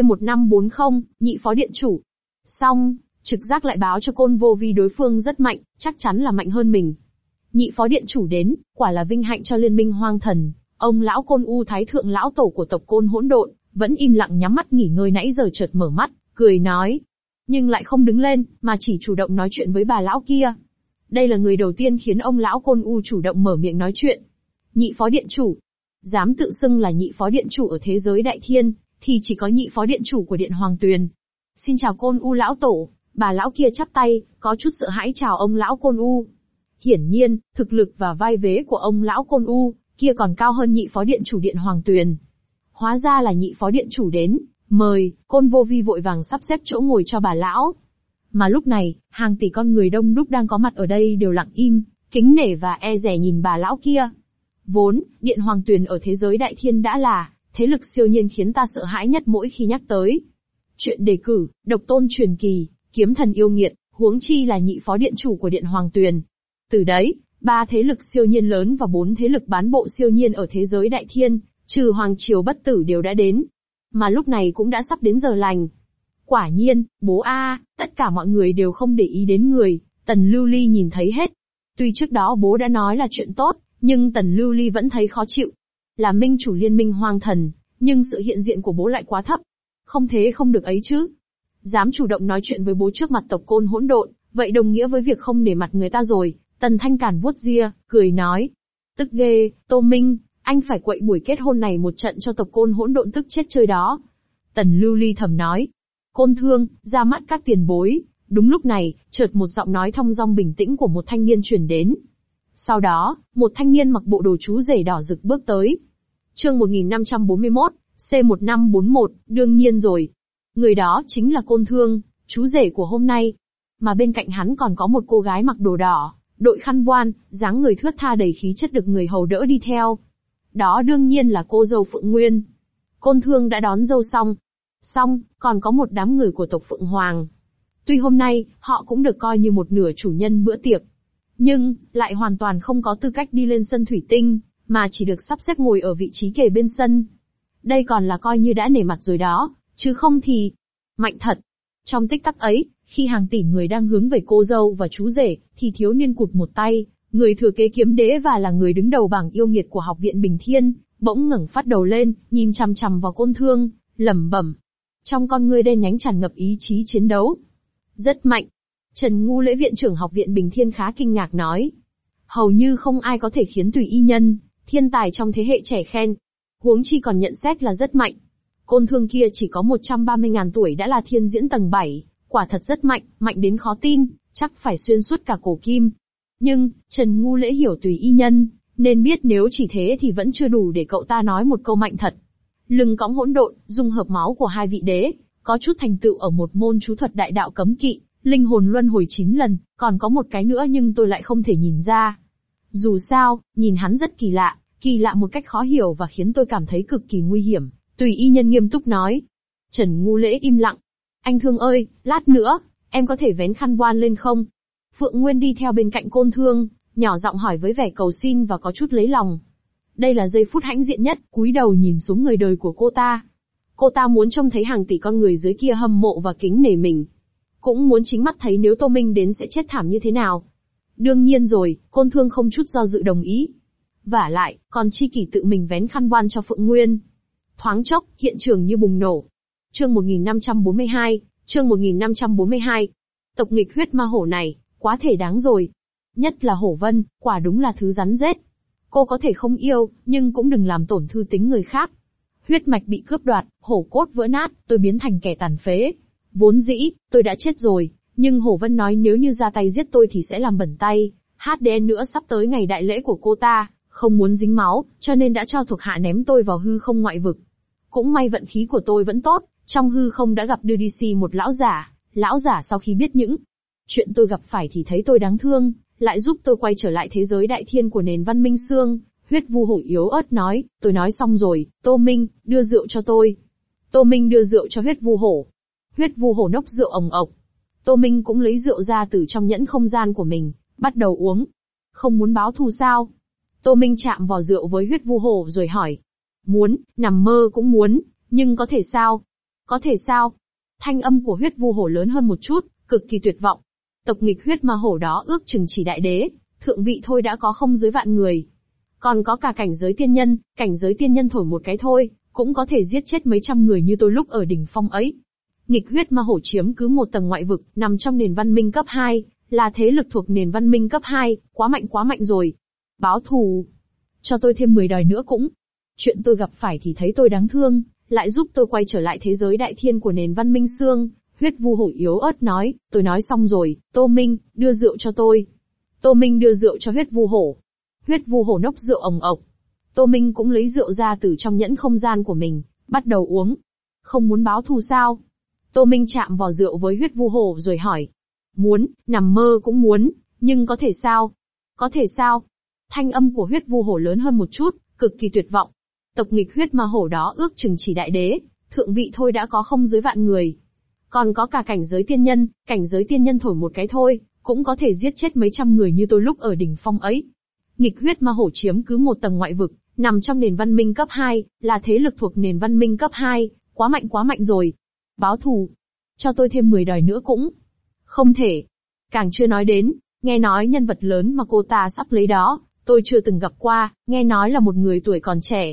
C1540, nhị phó điện chủ. Xong, trực giác lại báo cho Côn Vô Vi đối phương rất mạnh, chắc chắn là mạnh hơn mình. Nhị phó điện chủ đến, quả là vinh hạnh cho liên minh hoang thần. Ông lão Côn U Thái thượng lão tổ của tộc Côn hỗn độn, vẫn im lặng nhắm mắt nghỉ ngơi nãy giờ chợt mở mắt, cười nói. Nhưng lại không đứng lên, mà chỉ chủ động nói chuyện với bà lão kia. Đây là người đầu tiên khiến ông lão Côn U chủ động mở miệng nói chuyện. Nhị phó điện chủ. Dám tự xưng là nhị phó điện chủ ở thế giới đại thiên, thì chỉ có nhị phó điện chủ của điện Hoàng Tuyền. Xin chào Côn U lão tổ, bà lão kia chắp tay, có chút sợ hãi chào ông lão Côn U. Hiển nhiên, thực lực và vai vế của ông lão Côn U kia còn cao hơn nhị phó điện chủ điện Hoàng Tuyền. Hóa ra là nhị phó điện chủ đến, mời. Côn Vô Vi vội vàng sắp xếp chỗ ngồi cho bà lão. Mà lúc này, hàng tỷ con người đông đúc đang có mặt ở đây đều lặng im, kính nể và e dè nhìn bà lão kia. Vốn, điện Hoàng Tuyền ở thế giới đại thiên đã là thế lực siêu nhiên khiến ta sợ hãi nhất mỗi khi nhắc tới. Chuyện đề cử, độc tôn truyền kỳ, kiếm thần yêu nghiệt, huống chi là nhị phó điện chủ của điện Hoàng Tuyền. Từ đấy, 3 thế lực siêu nhiên lớn và 4 thế lực bán bộ siêu nhiên ở thế giới đại thiên, trừ Hoàng Triều Bất Tử đều đã đến. Mà lúc này cũng đã sắp đến giờ lành. Quả nhiên, bố tất cả mọi người đều không để ý đến người, Tần Lưu Ly nhìn thấy hết. Tuy trước đó bố đã nói là chuyện tốt, nhưng Tần Lưu Ly vẫn thấy khó chịu. Là minh chủ liên minh hoang thần, nhưng sự hiện diện của bố lại quá thấp. Không thế không được ấy chứ. Dám chủ động nói chuyện với bố trước mặt tộc Côn hỗn độn, vậy đồng nghĩa với việc không nể mặt người ta rồi. Tần Thanh Cản vuốt ria, cười nói. Tức ghê, Tô Minh, anh phải quậy buổi kết hôn này một trận cho tộc Côn hỗn độn tức chết chơi đó. Tần Lưu Ly thầm nói. Côn Thương, ra mắt các tiền bối. Đúng lúc này, chợt một giọng nói thong dong bình tĩnh của một thanh niên truyền đến. Sau đó, một thanh niên mặc bộ đồ chú rể đỏ rực bước tới. Chương 1541, C1541, đương nhiên rồi. Người đó chính là Côn Thương, chú rể của hôm nay. Mà bên cạnh hắn còn có một cô gái mặc đồ đỏ, đội khăn voan, dáng người thướt tha đầy khí chất được người hầu đỡ đi theo. Đó đương nhiên là cô dâu Phượng Nguyên. Côn Thương đã đón dâu xong, còn có một đám người của tộc Phượng Hoàng. Tuy hôm nay, họ cũng được coi như một nửa chủ nhân bữa tiệc, nhưng lại hoàn toàn không có tư cách đi lên sân thủy tinh, mà chỉ được sắp xếp ngồi ở vị trí kề bên sân. Đây còn là coi như đã nể mặt rồi đó, chứ không thì... Mạnh thật. Trong tích tắc ấy, khi hàng tỷ người đang hướng về cô dâu và chú rể, thì thiếu niên cụt một tay, người thừa kế kiếm đế và là người đứng đầu bảng yêu nghiệt của học viện Bình Thiên, bỗng ngẩng phát đầu lên, nhìn chằm chằm vào Côn Thương, lẩm bẩm. Trong con ngươi đen nhánh tràn ngập ý chí chiến đấu. Rất mạnh. Trần Ngu Lễ viện trưởng học viện Bình Thiên khá kinh ngạc nói. Hầu như không ai có thể khiến Tùy Y Nhân, thiên tài trong thế hệ trẻ khen. Huống chi còn nhận xét là rất mạnh. Côn Thương kia chỉ có 130.000 tuổi đã là thiên diễn tầng 7, quả thật rất mạnh, mạnh đến khó tin, chắc phải xuyên suốt cả cổ kim. Nhưng, Trần Ngu Lễ hiểu Tùy Y Nhân, nên biết nếu chỉ thế thì vẫn chưa đủ để cậu ta nói một câu mạnh thật. Lưng cõng hỗn độn, dung hợp máu của hai vị đế, có chút thành tựu ở một môn chú thuật đại đạo cấm kỵ, linh hồn luân hồi 9 lần, còn có một cái nữa nhưng tôi lại không thể nhìn ra. Dù sao, nhìn hắn rất kỳ lạ một cách khó hiểu và khiến tôi cảm thấy cực kỳ nguy hiểm. Tùy Y Nhân nghiêm túc nói. Trần Ngu Lễ im lặng. Anh Thương ơi, lát nữa, em có thể vén khăn voan lên không? Phượng Nguyên đi theo bên cạnh Côn Thương, nhỏ giọng hỏi với vẻ cầu xin và có chút lấy lòng. Đây là giây phút hãnh diện nhất, cúi đầu nhìn xuống người đời của cô ta. Cô ta muốn trông thấy hàng tỷ con người dưới kia hâm mộ và kính nể mình. Cũng muốn chính mắt thấy nếu Tô Minh đến sẽ chết thảm như thế nào. Đương nhiên rồi, Côn Thương không chút do dự đồng ý. Vả lại, còn chi kỷ tự mình vén khăn voan cho Phượng Nguyên. Thoáng chốc, hiện trường như bùng nổ. Chương 1542. Tộc nghịch huyết ma hổ này, quá thể đáng rồi. Nhất là Hổ Vân, quả đúng là thứ rắn rết. Cô có thể không yêu, nhưng cũng đừng làm tổn thư tính người khác. Huyết mạch bị cướp đoạt, hổ cốt vỡ nát, tôi biến thành kẻ tàn phế. Vốn dĩ, tôi đã chết rồi, nhưng Hổ Vân nói nếu như ra tay giết tôi thì sẽ làm bẩn tay. HDN nữa sắp tới ngày đại lễ của cô ta, không muốn dính máu, cho nên đã cho thuộc hạ ném tôi vào hư không ngoại vực. Cũng may vận khí của tôi vẫn tốt, trong hư không đã gặp đưa đi si một lão giả sau khi biết những chuyện tôi gặp phải thì thấy tôi đáng thương, lại giúp tôi quay trở lại thế giới đại thiên của nền văn minh xương. Huyết Vu Hổ yếu ớt nói, tôi nói xong rồi, Tô Minh, đưa rượu cho tôi. Tô Minh đưa rượu cho Huyết Vu Hổ. Huyết Vu Hổ nốc rượu ồng ộc. Tô Minh cũng lấy rượu ra từ trong nhẫn không gian của mình, bắt đầu uống. Không muốn báo thù sao? Tô Minh chạm vào rượu với Huyết Vu Hổ rồi hỏi. Muốn, nằm mơ cũng muốn, nhưng có thể sao? Có thể sao? Thanh âm của huyết vu hổ lớn hơn một chút, cực kỳ tuyệt vọng. Tộc nghịch huyết ma hổ đó ước chừng chỉ đại đế, thượng vị thôi đã có không dưới vạn người. Còn có cả cảnh giới tiên nhân thổi một cái thôi, cũng có thể giết chết mấy trăm người như tôi lúc ở đỉnh phong ấy. Nghịch huyết ma hổ chiếm cứ một tầng ngoại vực, nằm trong nền văn minh cấp 2, là thế lực thuộc nền văn minh cấp 2, quá mạnh rồi. Báo thù. Cho tôi thêm 10 đời nữa cũng. Chuyện tôi gặp phải thì thấy tôi đáng thương, lại giúp tôi quay trở lại thế giới đại thiên của nền văn minh xương. Huyết vu hổ yếu ớt nói, tôi nói xong rồi, Tô Minh, đưa rượu cho tôi. Tô Minh đưa rượu cho huyết vu hổ. Huyết vu hổ nốc rượu ồng ộc. Tô Minh cũng lấy rượu ra từ trong nhẫn không gian của mình, bắt đầu uống. Không muốn báo thù sao? Tô Minh chạm vào rượu với huyết vu hổ rồi hỏi. Muốn, nằm mơ cũng muốn, nhưng có thể sao? Có thể sao? Thanh âm của huyết vu hổ lớn hơn một chút, cực kỳ tuyệt vọng. Tộc nghịch huyết ma hổ đó ước chừng chỉ đại đế, thượng vị thôi đã có không dưới vạn người. Còn có cả cảnh giới tiên nhân thổi một cái thôi, cũng có thể giết chết mấy trăm người như tôi lúc ở đỉnh phong ấy. Nghịch huyết ma hổ chiếm cứ một tầng ngoại vực, nằm trong nền văn minh cấp 2, là thế lực thuộc nền văn minh cấp 2, quá mạnh rồi. Báo thù. Cho tôi thêm 10 đời nữa cũng. Không thể. Càng chưa nói đến, nghe nói nhân vật lớn mà cô ta sắp lấy đó, tôi chưa từng gặp qua, nghe nói là một người tuổi còn trẻ,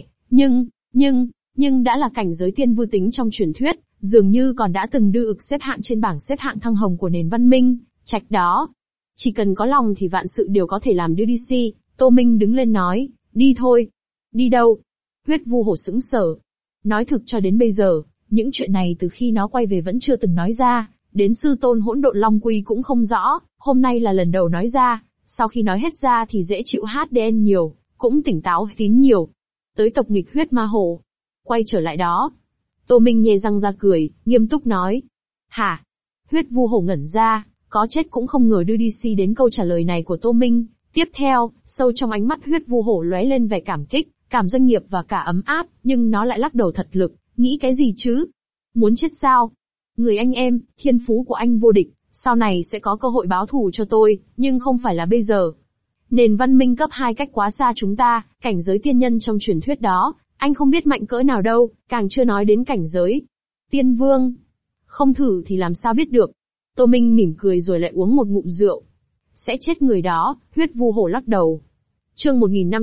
nhưng đã là cảnh giới tiên vư tính trong truyền thuyết, dường như còn đã từng đưa ực xếp hạng trên bảng xếp hạng thăng hồng của nền văn minh, trạch đó. Chỉ cần có lòng thì vạn sự đều có thể làm đưa đi si. Tô Minh đứng lên nói, đi thôi. Đi đâu? Huyết vu hổ sững sờ. Nói thực cho đến bây giờ, những chuyện này từ khi nó quay về vẫn chưa từng nói ra, đến sư tôn hỗn độn long quy cũng không rõ, hôm nay là lần đầu nói ra, sau khi nói hết ra thì dễ chịu HDN nhiều, cũng tỉnh táo tín nhiều. Tới tộc nghịch huyết ma hổ. Quay trở lại đó. Tô Minh nhè răng ra cười, nghiêm túc nói. Hả? Huyết vu hổ ngẩn ra, có chết cũng không ngờ đưa DC đến câu trả lời này của Tô Minh. Tiếp theo, sâu trong ánh mắt huyết vu hổ lóe lên vẻ cảm kích, cảm doanh nghiệp và cả ấm áp, nhưng nó lại lắc đầu thật lực, nghĩ cái gì chứ? Muốn chết sao? Người anh em, thiên phú của anh vô địch, sau này sẽ có cơ hội báo thù cho tôi, nhưng không phải là bây giờ. Nền văn minh cấp 2 cách quá xa chúng ta, cảnh giới tiên nhân trong truyền thuyết đó, anh không biết mạnh cỡ nào đâu, càng chưa nói đến cảnh giới tiên vương. Không thử thì làm sao biết được. Tô Minh mỉm cười rồi lại uống một ngụm rượu. Sẽ chết người đó, huyết vu hổ lắc đầu. Chương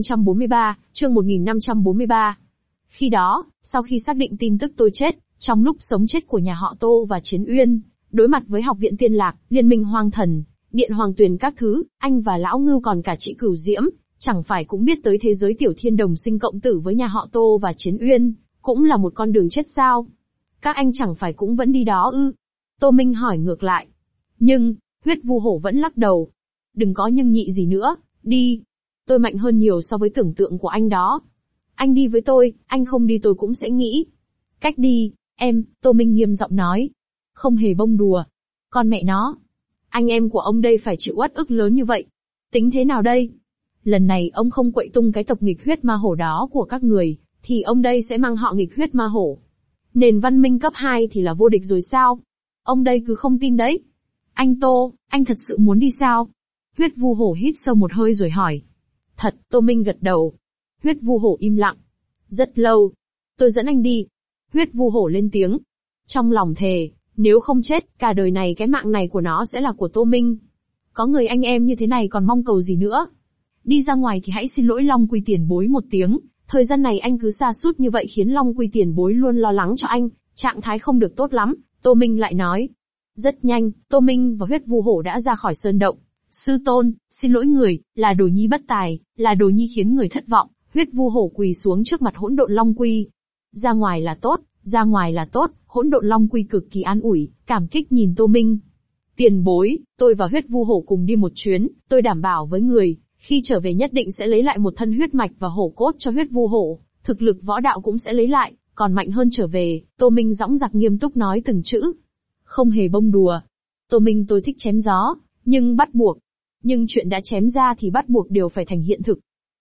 1543. Khi đó, sau khi xác định tin tức tôi chết, trong lúc sống chết của nhà họ Tô và Chiến Uyên, đối mặt với học viện Tiên Lạc, Liên minh Hoang Thần, Điện Hoàng Tuyền các thứ, anh và Lão Ngưu còn cả chị Cửu Diễm, chẳng phải cũng biết tới thế giới tiểu thiên đồng sinh cộng tử với nhà họ Tô và Chiến Uyên, cũng là một con đường chết sao? Các anh chẳng phải cũng vẫn đi đó ư? Tô Minh hỏi ngược lại. Nhưng, huyết vu hổ vẫn lắc đầu. Đừng có nhưng nhị gì nữa, đi. Tôi mạnh hơn nhiều so với tưởng tượng của anh đó. Anh đi với tôi, anh không đi tôi cũng sẽ nghĩ. Cách đi, em, Tô Minh nghiêm giọng nói. Không hề bông đùa. Con mẹ nó. Anh em của ông đây phải chịu uất ức lớn như vậy. Tính thế nào đây? Lần này ông không quậy tung cái tộc nghịch huyết ma hổ đó của các người, thì ông đây sẽ mang họ nghịch huyết ma hổ. Nền văn minh cấp 2 thì là vô địch rồi sao? Ông đây cứ không tin đấy. Anh Tô, anh thật sự muốn đi sao? Huyết vu hổ hít sâu một hơi rồi hỏi. Thật, Tô Minh gật đầu. Huyết vu hổ im lặng. Rất lâu. Tôi dẫn anh đi. Huyết vu hổ lên tiếng. Trong lòng thề, nếu không chết, cả đời này cái mạng này của nó sẽ là của Tô Minh. Có người anh em như thế này còn mong cầu gì nữa? Đi ra ngoài thì hãy xin lỗi Long Quy tiền bối một tiếng. Thời gian này anh cứ sa sút như vậy khiến Long Quy tiền bối luôn lo lắng cho anh, trạng thái không được tốt lắm. Tô Minh lại nói. Rất nhanh, Tô Minh và huyết vu hổ đã ra khỏi sơn động. Sư tôn, xin lỗi người, là đồ nhi bất tài, là đồ nhi khiến người thất vọng. Huyết vu hổ quỳ xuống trước mặt hỗn độn Long Quy. Ra ngoài là tốt, ra ngoài là tốt. Hỗn độn Long Quy cực kỳ an ủi, cảm kích nhìn Tô Minh. Tiền bối, tôi và huyết vu hổ cùng đi một chuyến, tôi đảm bảo với người, khi trở về nhất định sẽ lấy lại một thân huyết mạch và hổ cốt cho huyết vu hổ, thực lực võ đạo cũng sẽ lấy lại, còn mạnh hơn trở về. Tô Minh dõng dạc nghiêm túc nói từng chữ. Không hề bông đùa. Tô Minh tôi thích chém gió, nhưng bắt buộc. Nhưng chuyện đã chém ra thì bắt buộc đều phải thành hiện thực.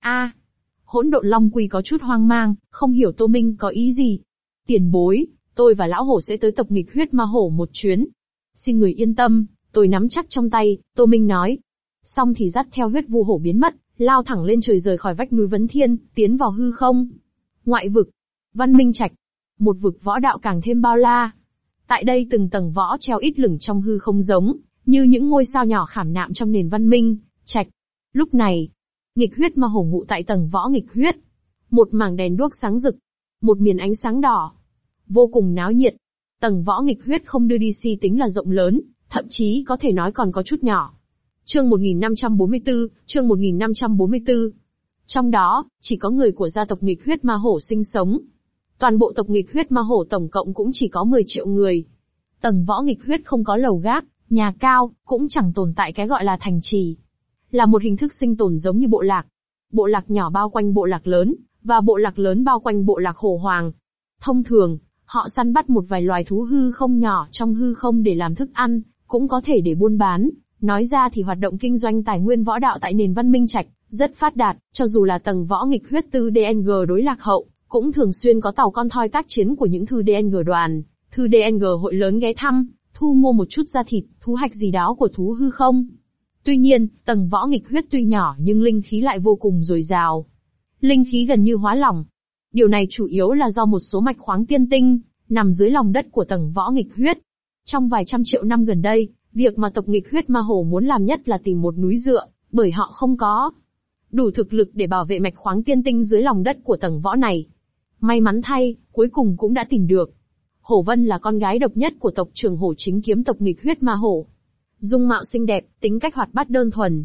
Hỗn độn Long Quy có chút hoang mang, không hiểu Tô Minh có ý gì. Tiền bối, tôi và lão hổ sẽ tới tộc nghịch huyết ma hổ một chuyến. Xin người yên tâm, tôi nắm chắc trong tay, Tô Minh nói. Xong thì dắt theo huyết vu hổ biến mất, lao thẳng lên trời rời khỏi vách núi Vấn Thiên, tiến vào hư không. Ngoại vực, Văn Minh Trạch, một vực võ đạo càng thêm bao la. Tại đây từng tầng võ treo ít lửng trong hư không giống như những ngôi sao nhỏ khảm nạm trong nền Văn Minh Trạch. Lúc này, Nghịch Huyết Ma Hổ ngụ tại tầng võ Nghịch Huyết. Một mảng đèn đuốc sáng rực, một miền ánh sáng đỏ, vô cùng náo nhiệt. Tầng võ Nghịch Huyết không đưa đi si tính là rộng lớn, thậm chí có thể nói còn có chút nhỏ. Chương 1544, chương 1544. Trong đó, chỉ có người của gia tộc Nghịch Huyết Ma Hổ sinh sống. Toàn bộ tộc Nghịch Huyết Ma Hổ tổng cộng cũng chỉ có 10 triệu người. Tầng võ Nghịch Huyết không có lầu gác, nhà cao, cũng chẳng tồn tại cái gọi là thành trì. Là một hình thức sinh tồn giống như bộ lạc. Bộ lạc nhỏ bao quanh bộ lạc lớn, và bộ lạc lớn bao quanh bộ lạc hổ hoàng. Thông thường, họ săn bắt một vài loài thú hư không nhỏ trong hư không để làm thức ăn, cũng có thể để buôn bán. Nói ra thì hoạt động kinh doanh tài nguyên võ đạo tại nền Văn Minh Trạch rất phát đạt, cho dù là tầng võ Nghịch Huyết Thư DNG đối lạc hậu, cũng thường xuyên có tàu con thoi tác chiến của những Thư DNG đoàn, Thư DNG hội lớn ghé thăm, thu mua một chút da thịt, thú hạch gì đó của thú hư không. Tuy nhiên, tầng võ Nghịch Huyết tuy nhỏ nhưng linh khí lại vô cùng dồi dào. Linh khí gần như hóa lỏng. Điều này chủ yếu là do một số mạch khoáng tiên tinh nằm dưới lòng đất của tầng võ Nghịch Huyết. Trong vài trăm triệu năm gần đây, việc mà tộc Nghịch Huyết Ma Hổ muốn làm nhất là tìm một núi dựa, bởi họ không có đủ thực lực để bảo vệ mạch khoáng tiên tinh dưới lòng đất của tầng võ này. May mắn thay, cuối cùng cũng đã tìm được. Hổ Vân là con gái độc nhất của tộc trưởng Hổ Chính Kiếm tộc Nghịch Huyết Ma Hổ. Dung mạo xinh đẹp, tính cách hoạt bát đơn thuần,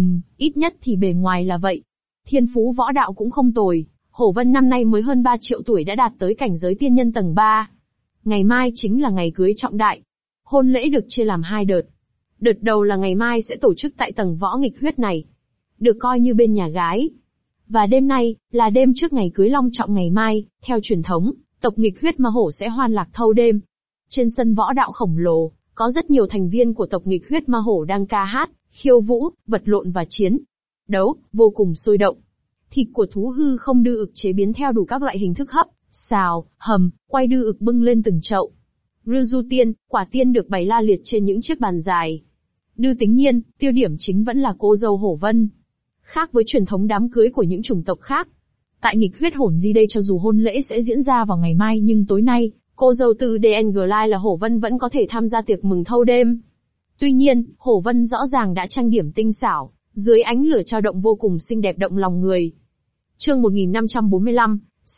ít nhất thì bề ngoài là vậy. Thiên phú võ đạo cũng không tồi, Hổ Vân năm nay mới hơn 3 triệu tuổi đã đạt tới cảnh giới tiên nhân tầng 3. Ngày mai chính là ngày cưới trọng đại. Hôn lễ được chia làm 2 đợt. Đợt đầu là ngày mai sẽ tổ chức tại tầng võ Nghịch Huyết này, được coi như bên nhà gái. Và đêm nay, là đêm trước ngày cưới long trọng ngày mai, theo truyền thống, tộc Nghịch Huyết Ma Hổ sẽ hoan lạc thâu đêm. Trên sân võ đạo khổng lồ, có rất nhiều thành viên của tộc Nghịch Huyết Ma Hổ đang ca hát, khiêu vũ, vật lộn và chiến đấu, vô cùng sôi động. Thịt của thú hư không đưa ực chế biến theo đủ các loại hình thức hấp, xào, hầm, quay đưa ực bưng lên từng chậu. Rư du tiên, quả tiên được bày la liệt trên những chiếc bàn dài. Đư Tính Nhiên, tiêu điểm chính vẫn là cô dâu Hổ Vân. Khác với truyền thống đám cưới của những chủng tộc khác, tại Nghịch Huyết Hồn Di đây cho dù hôn lễ sẽ diễn ra vào ngày mai nhưng tối nay, cô dâu từ DNG Lai là Hổ Vân vẫn có thể tham gia tiệc mừng thâu đêm. Tuy nhiên, Hổ Vân rõ ràng đã trang điểm tinh xảo, dưới ánh lửa trao động vô cùng xinh đẹp động lòng người. Chương 1545,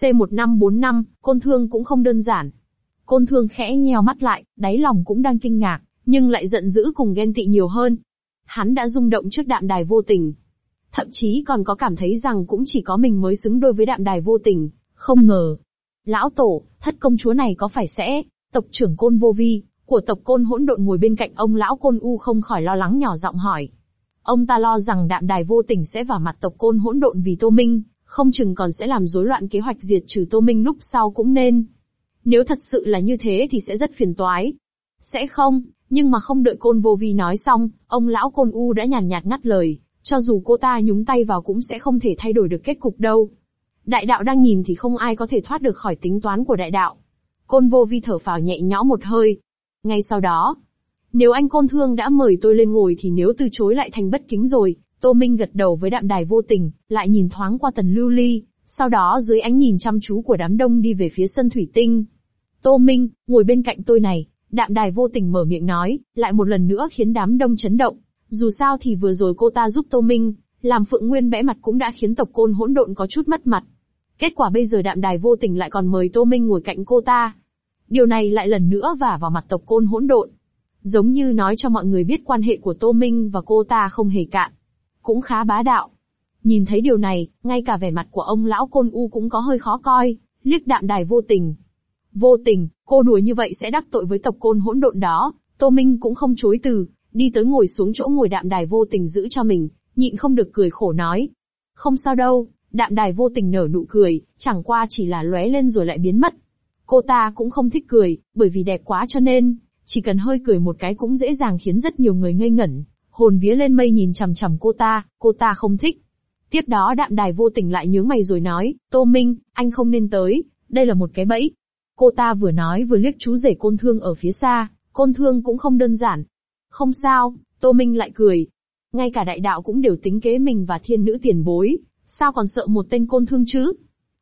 C1545, Côn Thương cũng không đơn giản. Côn Thương khẽ nheo mắt lại, đáy lòng cũng đang kinh ngạc, nhưng lại giận dữ cùng ghen tị nhiều hơn. Hắn đã rung động trước Đạm Đài Vô Tình. Thậm chí còn có cảm thấy rằng cũng chỉ có mình mới xứng đôi với Đạm Đài Vô Tình. Không ngờ, lão tổ, thất công chúa này có phải sẽ, tộc trưởng Côn Vô Vi, của tộc Côn Hỗn Độn ngồi bên cạnh ông lão Côn U không khỏi lo lắng nhỏ giọng hỏi. Ông ta lo rằng Đạm Đài Vô Tình sẽ vả mặt tộc Côn Hỗn Độn vì Tô Minh, không chừng còn sẽ làm rối loạn kế hoạch diệt trừ Tô Minh lúc sau cũng nên. Nếu thật sự là như thế thì sẽ rất phiền toái. Sẽ không, nhưng mà không đợi Côn Vô Vi nói xong, ông lão Côn U đã nhàn nhạt ngắt lời, cho dù cô ta nhúng tay vào cũng sẽ không thể thay đổi được kết cục đâu. Đại đạo đang nhìn thì không ai có thể thoát được khỏi tính toán của đại đạo. Côn Vô Vi thở phào nhẹ nhõm một hơi. Ngay sau đó, nếu anh Côn Thương đã mời tôi lên ngồi thì nếu từ chối lại thành bất kính rồi. Tô Minh gật đầu với Đạm Đài Vô Tình, lại nhìn thoáng qua Tần Lưu Ly, sau đó dưới ánh nhìn chăm chú của đám đông đi về phía sân thủy tinh. Tô Minh, ngồi bên cạnh tôi này, Đạm Đài Vô Tình mở miệng nói, lại một lần nữa khiến đám đông chấn động. Dù sao thì vừa rồi cô ta giúp Tô Minh, làm Phượng Nguyên bẽ mặt cũng đã khiến tộc Côn Hỗn Độn có chút mất mặt. Kết quả bây giờ Đạm Đài Vô Tình lại còn mời Tô Minh ngồi cạnh cô ta. Điều này lại lần nữa vả vào mặt tộc Côn Hỗn Độn. Giống như nói cho mọi người biết quan hệ của Tô Minh và cô ta không hề cạn. Cũng khá bá đạo. Nhìn thấy điều này, ngay cả vẻ mặt của ông lão Côn U cũng có hơi khó coi, liếc Đạm Đài Vô Tình. Vô Tình, cô đùa như vậy sẽ đắc tội với tộc Côn Hỗn Độn đó. Tô Minh cũng không chối từ, đi tới ngồi xuống chỗ ngồi Đạm Đài Vô Tình giữ cho mình, nhịn không được cười khổ nói. Không sao đâu, Đạm Đài Vô Tình nở nụ cười, chẳng qua chỉ là lóe lên rồi lại biến mất. Cô ta cũng không thích cười, bởi vì đẹp quá cho nên, chỉ cần hơi cười một cái cũng dễ dàng khiến rất nhiều người ngây ngẩn, hồn vía lên mây nhìn chằm chằm cô ta không thích. Tiếp đó Đạm Đài Vô Tình lại nhướng mày rồi nói, Tô Minh, anh không nên tới, đây là một cái bẫy. Cô ta vừa nói vừa liếc chú rể Côn Thương ở phía xa, Côn Thương cũng không đơn giản. Không sao, Tô Minh lại cười. Ngay cả đại đạo cũng đều tính kế mình và thiên nữ tiền bối, sao còn sợ một tên Côn Thương chứ?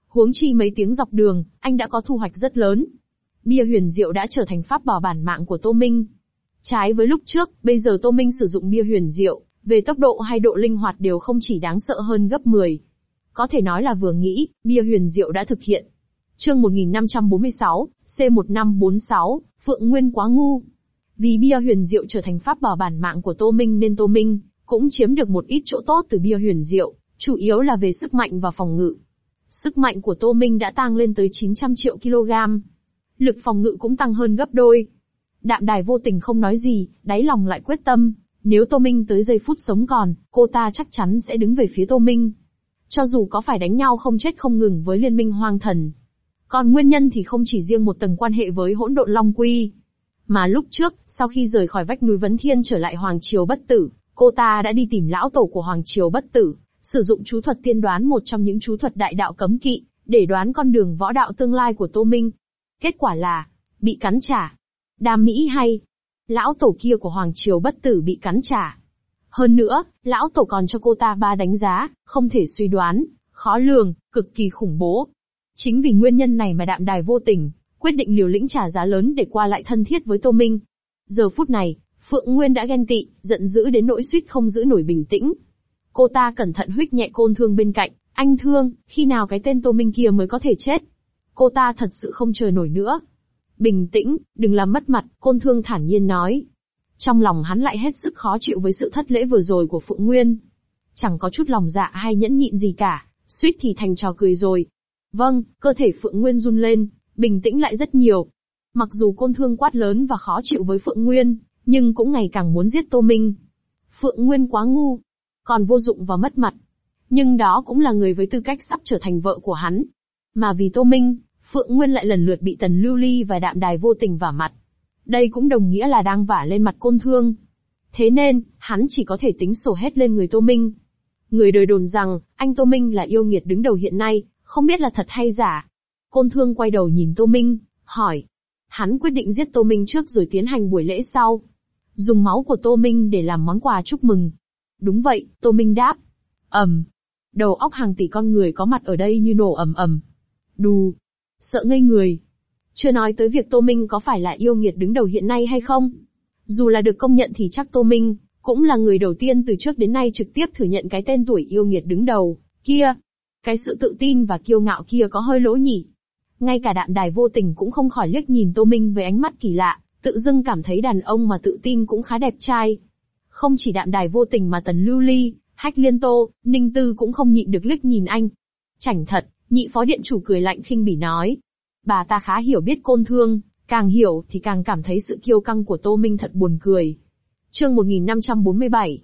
Huống chi mấy tiếng dọc đường, anh đã có thu hoạch rất lớn. Bia huyền diệu đã trở thành pháp bảo bản mạng của Tô Minh. Trái với lúc trước, bây giờ Tô Minh sử dụng bia huyền diệu, về tốc độ hay độ linh hoạt đều không chỉ đáng sợ hơn gấp 10. Có thể nói là vừa nghĩ, bia huyền diệu đã thực hiện. Chương 1546, C1546, Phượng Nguyên quá ngu. Vì bia huyền diệu trở thành pháp bảo bản mạng của Tô Minh nên Tô Minh cũng chiếm được một ít chỗ tốt từ bia huyền diệu, chủ yếu là về sức mạnh và phòng ngự. Sức mạnh của Tô Minh đã tăng lên tới 900 triệu kg. Lực phòng ngự cũng tăng hơn gấp đôi. Đạm Đài vô tình không nói gì, đáy lòng lại quyết tâm, nếu Tô Minh tới giây phút sống còn, cô ta chắc chắn sẽ đứng về phía Tô Minh. Cho dù có phải đánh nhau không chết không ngừng với Liên minh Hoang Thần. Còn nguyên nhân thì không chỉ riêng một tầng quan hệ với Hỗn Độn Long Quy. Mà lúc trước, sau khi rời khỏi vách núi Vấn Thiên trở lại Hoàng Triều Bất Tử, cô ta đã đi tìm lão tổ của Hoàng Triều Bất Tử, sử dụng chú thuật tiên đoán một trong những chú thuật đại đạo cấm kỵ, để đoán con đường võ đạo tương lai của Tô Minh. Kết quả là, bị cắn trả. Đam mỹ hay. Lão tổ kia của Hoàng Triều Bất Tử bị cắn trả. Hơn nữa, lão tổ còn cho cô ta 3 đánh giá, không thể suy đoán, khó lường, cực kỳ khủng bố. Chính vì nguyên nhân này mà Đạm Đài vô tình, quyết định liều lĩnh trả giá lớn để qua lại thân thiết với Tô Minh. Giờ phút này, Phượng Nguyên đã ghen tị, giận dữ đến nỗi suýt không giữ nổi bình tĩnh. Cô ta cẩn thận huých nhẹ Côn Thương bên cạnh, anh Thương, khi nào cái tên Tô Minh kia mới có thể chết? Cô ta thật sự không chờ nổi nữa. Bình tĩnh, đừng làm mất mặt, Côn Thương thản nhiên nói. Trong lòng hắn lại hết sức khó chịu với sự thất lễ vừa rồi của Phượng Nguyên. Chẳng có chút lòng dạ hay nhẫn nhịn gì cả, suýt thì thành trò cười rồi. Vâng, cơ thể Phượng Nguyên run lên, bình tĩnh lại rất nhiều. Mặc dù Côn Thương quát lớn và khó chịu với Phượng Nguyên, nhưng cũng ngày càng muốn giết Tô Minh. Phượng Nguyên quá ngu, còn vô dụng và mất mặt. Nhưng đó cũng là người với tư cách sắp trở thành vợ của hắn. Mà vì Tô Minh, Phượng Nguyên lại lần lượt bị Tần Lưu Ly và Đạm Đài vô tình vả mặt. Đây cũng đồng nghĩa là đang vả lên mặt Côn Thương. Thế nên, hắn chỉ có thể tính sổ hết lên người Tô Minh. Người đời đồn rằng, anh Tô Minh là yêu nghiệt đứng đầu hiện nay, không biết là thật hay giả. Côn Thương quay đầu nhìn Tô Minh, hỏi. Hắn quyết định giết Tô Minh trước rồi tiến hành buổi lễ sau. Dùng máu của Tô Minh để làm món quà chúc mừng. Đúng vậy, Tô Minh đáp. Đầu óc hàng tỷ con người có mặt ở đây như nổ ầm ầm. Đù. Sợ ngây người. Chưa nói tới việc Tô Minh có phải là yêu nghiệt đứng đầu hiện nay hay không. Dù là được công nhận thì chắc Tô Minh cũng là người đầu tiên từ trước đến nay trực tiếp thừa nhận cái tên tuổi yêu nghiệt đứng đầu kia. Cái sự tự tin và kiêu ngạo kia có hơi lỗ nhỉ. Ngay cả Đạm Đài vô tình cũng không khỏi liếc nhìn Tô Minh với ánh mắt kỳ lạ, tự dưng cảm thấy đàn ông mà tự tin cũng khá đẹp trai. Không chỉ Đạm Đài vô tình mà Tần Lưu Ly, Hách Liên Tô, Ninh Tư cũng không nhịn được liếc nhìn anh. Chảnh thật, nhị phó điện chủ cười lạnh khinh bỉ nói. Bà ta khá hiểu biết Côn Thương, càng hiểu thì càng cảm thấy sự kiêu căng của Tô Minh thật buồn cười. Chương 1547,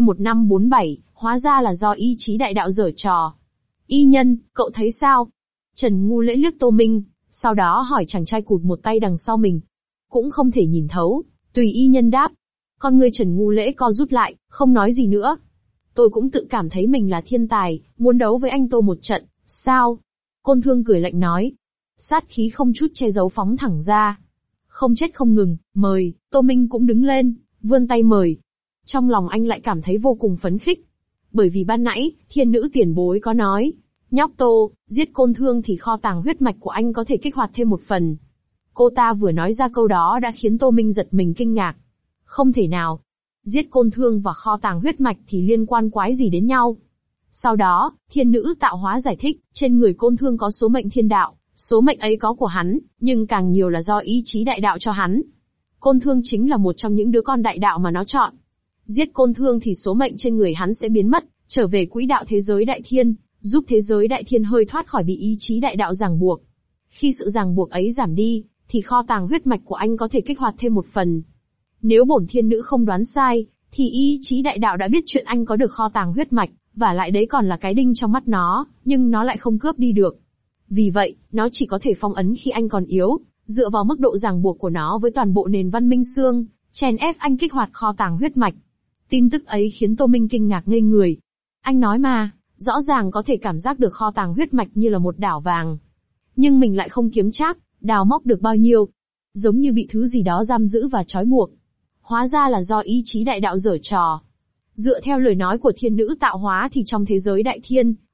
C1547, hóa ra là do ý chí đại đạo giở trò. Y nhân, cậu thấy sao? Trần Ngu Lễ liếc Tô Minh, sau đó hỏi chàng trai cụt một tay đằng sau mình. Cũng không thể nhìn thấu, tùy y nhân đáp. Con người Trần Ngu Lễ co rút lại, không nói gì nữa. Tôi cũng tự cảm thấy mình là thiên tài, muốn đấu với anh Tô một trận, sao? Côn Thương cười lạnh nói. Sát khí không chút che giấu phóng thẳng ra. Không chết không ngừng, mời, Tô Minh cũng đứng lên, vươn tay mời. Trong lòng anh lại cảm thấy vô cùng phấn khích. Bởi vì ban nãy, thiên nữ tiền bối có nói, nhóc Tô, giết Côn Thương thì kho tàng huyết mạch của anh có thể kích hoạt thêm một phần. Cô ta vừa nói ra câu đó đã khiến Tô Minh giật mình kinh ngạc. Không thể nào. Giết Côn Thương và kho tàng huyết mạch thì liên quan quái gì đến nhau. Sau đó, thiên nữ tạo hóa giải thích, trên người Côn Thương có số mệnh thiên đạo, số mệnh ấy có của hắn, nhưng càng nhiều là do ý chí đại đạo cho hắn. Côn Thương chính là một trong những đứa con đại đạo mà nó chọn. Giết Côn Thương thì số mệnh trên người hắn sẽ biến mất, trở về quỹ đạo thế giới đại thiên, giúp thế giới đại thiên hơi thoát khỏi bị ý chí đại đạo ràng buộc. Khi sự ràng buộc ấy giảm đi, thì kho tàng huyết mạch của anh có thể kích hoạt thêm một phần. Nếu bổn thiên nữ không đoán sai, thì ý chí đại đạo đã biết chuyện anh có được kho tàng huyết mạch, và lại đấy còn là cái đinh trong mắt nó, nhưng nó lại không cướp đi được. Vì vậy, nó chỉ có thể phong ấn khi anh còn yếu, dựa vào mức độ ràng buộc của nó với toàn bộ nền văn minh xương, chèn ép anh kích hoạt kho tàng huyết mạch. Tin tức ấy khiến Tô Minh kinh ngạc ngây người. Anh nói mà, rõ ràng có thể cảm giác được kho tàng huyết mạch như là một đảo vàng. Nhưng mình lại không kiếm trác, đào móc được bao nhiêu. Giống như bị thứ gì đó giam giữ và trói buộc. Hóa ra là do ý chí đại đạo giở trò. Dựa theo lời nói của thiên nữ tạo hóa thì trong thế giới đại thiên,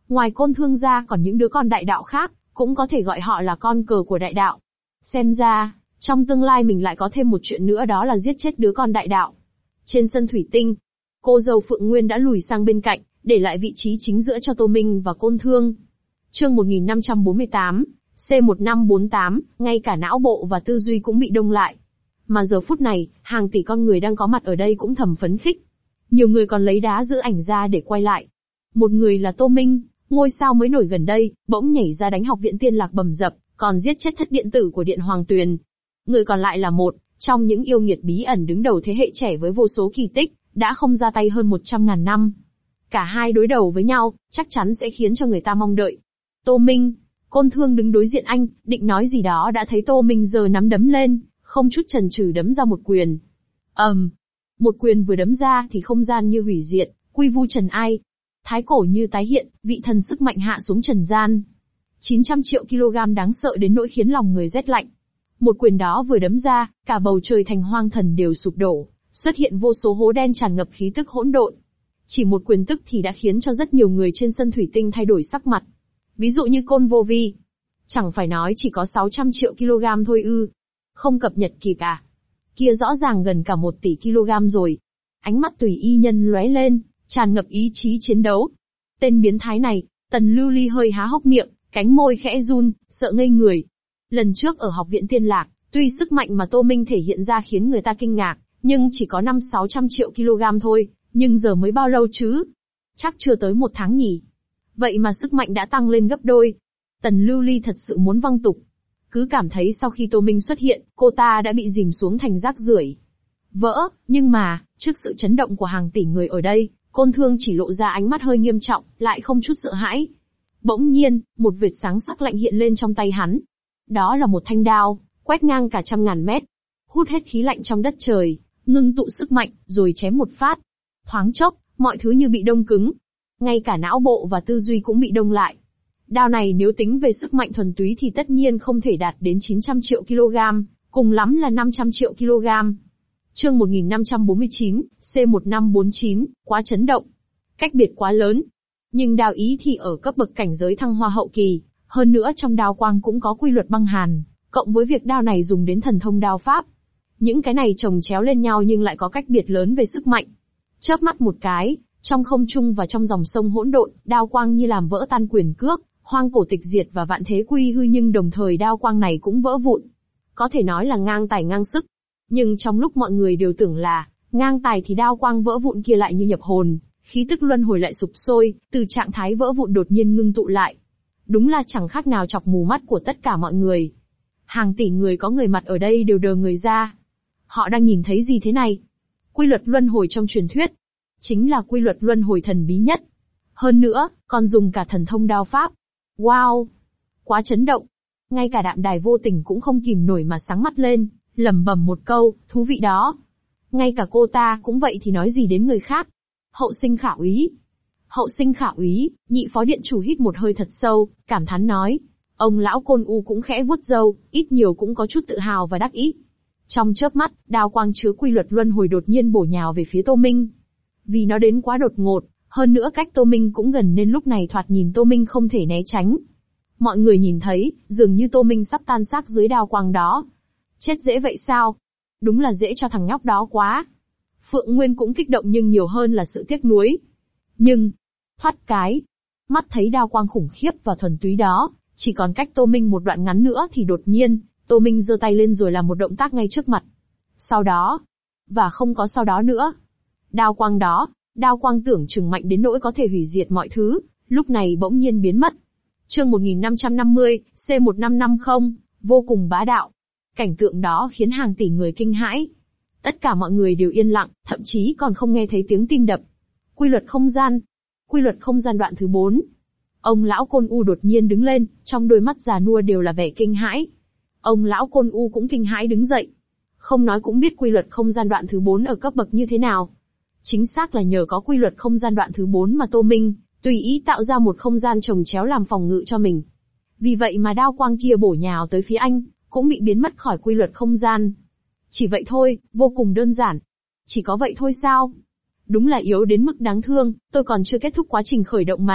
Ngoài Côn Thương ra còn những đứa con đại đạo khác, cũng có thể gọi họ là con cờ của đại đạo. Xem ra, trong tương lai mình lại có thêm một chuyện nữa, đó là giết chết đứa con đại đạo. Trên sân thủy tinh, cô dâu Phượng Nguyên đã lùi sang bên cạnh, để lại vị trí chính giữa cho Tô Minh và Côn Thương. Chương 1548, C1548, ngay cả não bộ và tư duy cũng bị đông lại. Mà giờ phút này, hàng tỷ con người đang có mặt ở đây cũng thầm phấn khích. Nhiều người còn lấy đá giữ ảnh ra để quay lại. Một người là Tô Minh, ngôi sao mới nổi gần đây, bỗng nhảy ra đánh Học viện Tiên Lạc bầm dập, còn giết chết thất điện tử của Điện Hoàng Tuyền. Người còn lại là một trong những yêu nghiệt bí ẩn đứng đầu thế hệ trẻ với vô số kỳ tích, đã không ra tay hơn 100.000 năm. Cả hai đối đầu với nhau, chắc chắn sẽ khiến cho người ta mong đợi. Tô Minh, Côn Thương đứng đối diện anh, định nói gì đó đã thấy Tô Minh giơ nắm đấm lên, không chút chần chừ đấm ra một quyền. Một quyền vừa đấm ra thì không gian như hủy diệt, quy vu trần ai. Thái cổ như tái hiện, vị thần sức mạnh hạ xuống trần gian. 900 triệu kg đáng sợ đến nỗi khiến lòng người rét lạnh. Một quyền đó vừa đấm ra, cả bầu trời thành hoang thần đều sụp đổ, xuất hiện vô số hố đen tràn ngập khí tức hỗn độn. Chỉ một quyền tức thì đã khiến cho rất nhiều người trên sân thủy tinh thay đổi sắc mặt. Ví dụ như Côn Vô Vi. Chẳng phải nói chỉ có 600 triệu kg thôi ư. Không cập nhật kịp à. Kia rõ ràng gần cả 1 tỷ kg rồi. Ánh mắt tùy y nhân lóe lên, tràn ngập ý chí chiến đấu. Tên biến thái này, Tần Lưu Ly hơi há hốc miệng, cánh môi khẽ run, sợ ngây người. Lần trước ở Học viện Tiên Lạc, tuy sức mạnh mà Tô Minh thể hiện ra khiến người ta kinh ngạc, nhưng chỉ có 500-600 triệu kg thôi, nhưng giờ mới bao lâu chứ? Chắc chưa tới 1 tháng nhỉ? Vậy mà sức mạnh đã tăng lên gấp đôi. Tần Lưu Ly thật sự muốn văng tục. Cứ cảm thấy sau khi Tô Minh xuất hiện, cô ta đã bị dìm xuống thành rác rưởi. Vỡ, nhưng mà, trước sự chấn động của hàng tỷ người ở đây, Côn Thương chỉ lộ ra ánh mắt hơi nghiêm trọng, lại không chút sợ hãi. Bỗng nhiên, một vệt sáng sắc lạnh hiện lên trong tay hắn. Đó là một thanh đao, quét ngang cả 100.000 mét. Hút hết khí lạnh trong đất trời, ngưng tụ sức mạnh, rồi chém một phát. Thoáng chốc, mọi thứ như bị đông cứng. Ngay cả não bộ và tư duy cũng bị đông lại. Đao này nếu tính về sức mạnh thuần túy thì tất nhiên không thể đạt đến 900 triệu kg, cùng lắm là 500 triệu kg. Chương 1549, C1549, quá chấn động. Cách biệt quá lớn. Nhưng đao ý thì ở cấp bậc cảnh giới thăng hoa hậu kỳ, hơn nữa trong đao quang cũng có quy luật băng hàn, cộng với việc đao này dùng đến thần thông đao pháp. Những cái này chồng chéo lên nhau nhưng lại có cách biệt lớn về sức mạnh. Chớp mắt một cái, trong không trung và trong dòng sông hỗn độn, đao quang như làm vỡ tan quyền cước, hoang cổ tịch diệt và vạn thế quy hư, nhưng đồng thời đao quang này cũng vỡ vụn. Có thể nói là ngang tài ngang sức. Nhưng trong lúc mọi người đều tưởng là ngang tài thì đao quang vỡ vụn kia lại như nhập hồn, khí tức luân hồi lại sụp sôi, từ trạng thái vỡ vụn đột nhiên ngưng tụ lại. Đúng là chẳng khác nào chọc mù mắt của tất cả mọi người. Hàng tỷ người có người mặt ở đây đều đờ người ra. Họ đang nhìn thấy gì thế này? Quy luật luân hồi trong truyền thuyết. Chính là quy luật luân hồi thần bí nhất. Hơn nữa, còn dùng cả thần thông đao pháp. Wow! Quá chấn động. Ngay cả Đạm Đài vô tình cũng không kìm nổi mà sáng mắt lên, lẩm bẩm một câu, thú vị đó. Ngay cả cô ta cũng vậy thì nói gì đến người khác. Hậu sinh khả úy. Hậu sinh khả úy, nhị phó điện chủ hít một hơi thật sâu, cảm thán nói. Ông lão Côn U cũng khẽ vuốt râu, ít nhiều cũng có chút tự hào và đắc ý. Trong chớp mắt, đao quang chứa quy luật luân hồi đột nhiên bổ nhào về phía Tô Minh. Vì nó đến quá đột ngột, hơn nữa cách Tô Minh cũng gần nên lúc này thoạt nhìn Tô Minh không thể né tránh. Mọi người nhìn thấy, dường như Tô Minh sắp tan xác dưới đao quang đó. Chết dễ vậy sao? Đúng là dễ cho thằng nhóc đó quá. Phượng Nguyên cũng kích động nhưng nhiều hơn là sự tiếc nuối. Nhưng, thoát cái, mắt thấy đao quang khủng khiếp và thuần túy đó, chỉ còn cách Tô Minh một đoạn ngắn nữa thì đột nhiên, Tô Minh giơ tay lên rồi làm một động tác ngay trước mặt. Sau đó, và không có sau đó nữa. Đao quang đó, đao quang tưởng chừng mạnh đến nỗi có thể hủy diệt mọi thứ, lúc này bỗng nhiên biến mất. Chương 1550, C1550, vô cùng bá đạo. Cảnh tượng đó khiến hàng tỷ người kinh hãi. Tất cả mọi người đều yên lặng, thậm chí còn không nghe thấy tiếng tim đập. Quy luật không gian. Quy luật không gian đoạn thứ 4. Ông lão Côn U đột nhiên đứng lên, trong đôi mắt già nua đều là vẻ kinh hãi. Ông lão Côn U cũng kinh hãi đứng dậy. Không nói cũng biết quy luật không gian đoạn thứ 4 ở cấp bậc như thế nào. Chính xác là nhờ có quy luật không gian đoạn thứ 4 mà Tô Minh tùy ý tạo ra một không gian chồng chéo làm phòng ngự cho mình. Vì vậy mà đao quang kia bổ nhào tới phía anh, cũng bị biến mất khỏi quy luật không gian. Chỉ vậy thôi, vô cùng đơn giản. Chỉ có vậy thôi sao? Đúng là yếu đến mức đáng thương, tôi còn chưa kết thúc quá trình khởi động mà,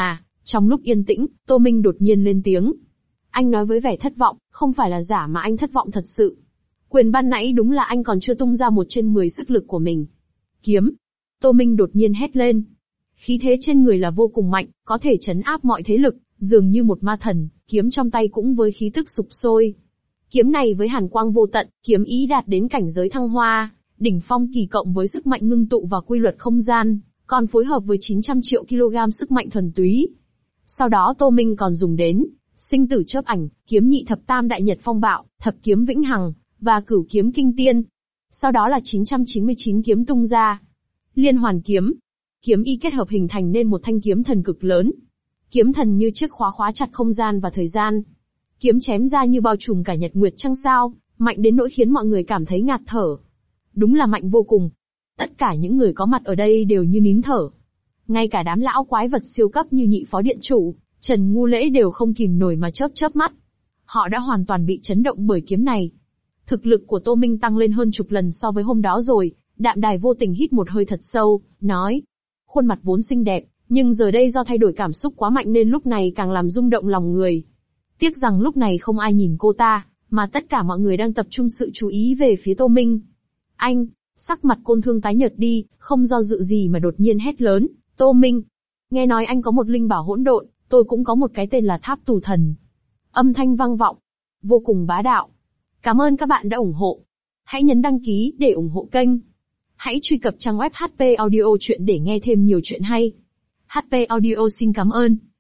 Trong lúc yên tĩnh, Tô Minh đột nhiên lên tiếng. Anh nói với vẻ thất vọng, không phải là giả mà anh thất vọng thật sự. Quyền ban nãy đúng là anh còn chưa tung ra 1/10 sức lực của mình. Kiếm. Tô Minh đột nhiên hét lên. Khí thế trên người là vô cùng mạnh, có thể trấn áp mọi thế lực, dường như một ma thần, kiếm trong tay cũng với khí tức sục sôi. Kiếm này với hàn quang vô tận, kiếm ý đạt đến cảnh giới thăng hoa, đỉnh phong kỳ cộng với sức mạnh ngưng tụ và quy luật không gian, còn phối hợp với 900 triệu kg sức mạnh thuần túy. Sau đó Tô Minh còn dùng đến sinh tử chớp ảnh, kiếm nhị thập tam đại nhật phong bạo, thập kiếm vĩnh hằng, và cửu kiếm kinh tiên. Sau đó là 999 kiếm tung ra. Liên hoàn kiếm. Kiếm y kết hợp hình thành nên một thanh kiếm thần cực lớn. Kiếm thần như chiếc khóa khóa chặt không gian và thời gian. Kiếm chém ra như bao trùm cả nhật nguyệt trăng sao, mạnh đến nỗi khiến mọi người cảm thấy ngạt thở. Đúng là mạnh vô cùng. Tất cả những người có mặt ở đây đều như nín thở. Ngay cả đám lão quái vật siêu cấp như nhị phó điện chủ, Trần Ngu Lễ đều không kìm nổi mà chớp chớp mắt. Họ đã hoàn toàn bị chấn động bởi kiếm này. Thực lực của Tô Minh tăng lên hơn chục lần so với hôm đó rồi. Đạm Đài vô tình hít một hơi thật sâu, nói. Khuôn mặt vốn xinh đẹp, nhưng giờ đây do thay đổi cảm xúc quá mạnh nên lúc này càng làm rung động lòng người. Tiếc rằng lúc này không ai nhìn cô ta, mà tất cả mọi người đang tập trung sự chú ý về phía Tô Minh. Anh, sắc mặt Côn Thương tái nhợt đi, không do dự gì mà đột nhiên hét lớn. Tô Minh, nghe nói anh có một linh bảo hỗn độn, tôi cũng có một cái tên là Tháp Tù Thần. Âm thanh vang vọng, vô cùng bá đạo. Cảm ơn các bạn đã ủng hộ. Hãy nhấn đăng ký để ủng hộ kênh. Hãy truy cập trang web HP Audio Chuyện để nghe thêm nhiều chuyện hay. HP Audio xin cảm ơn.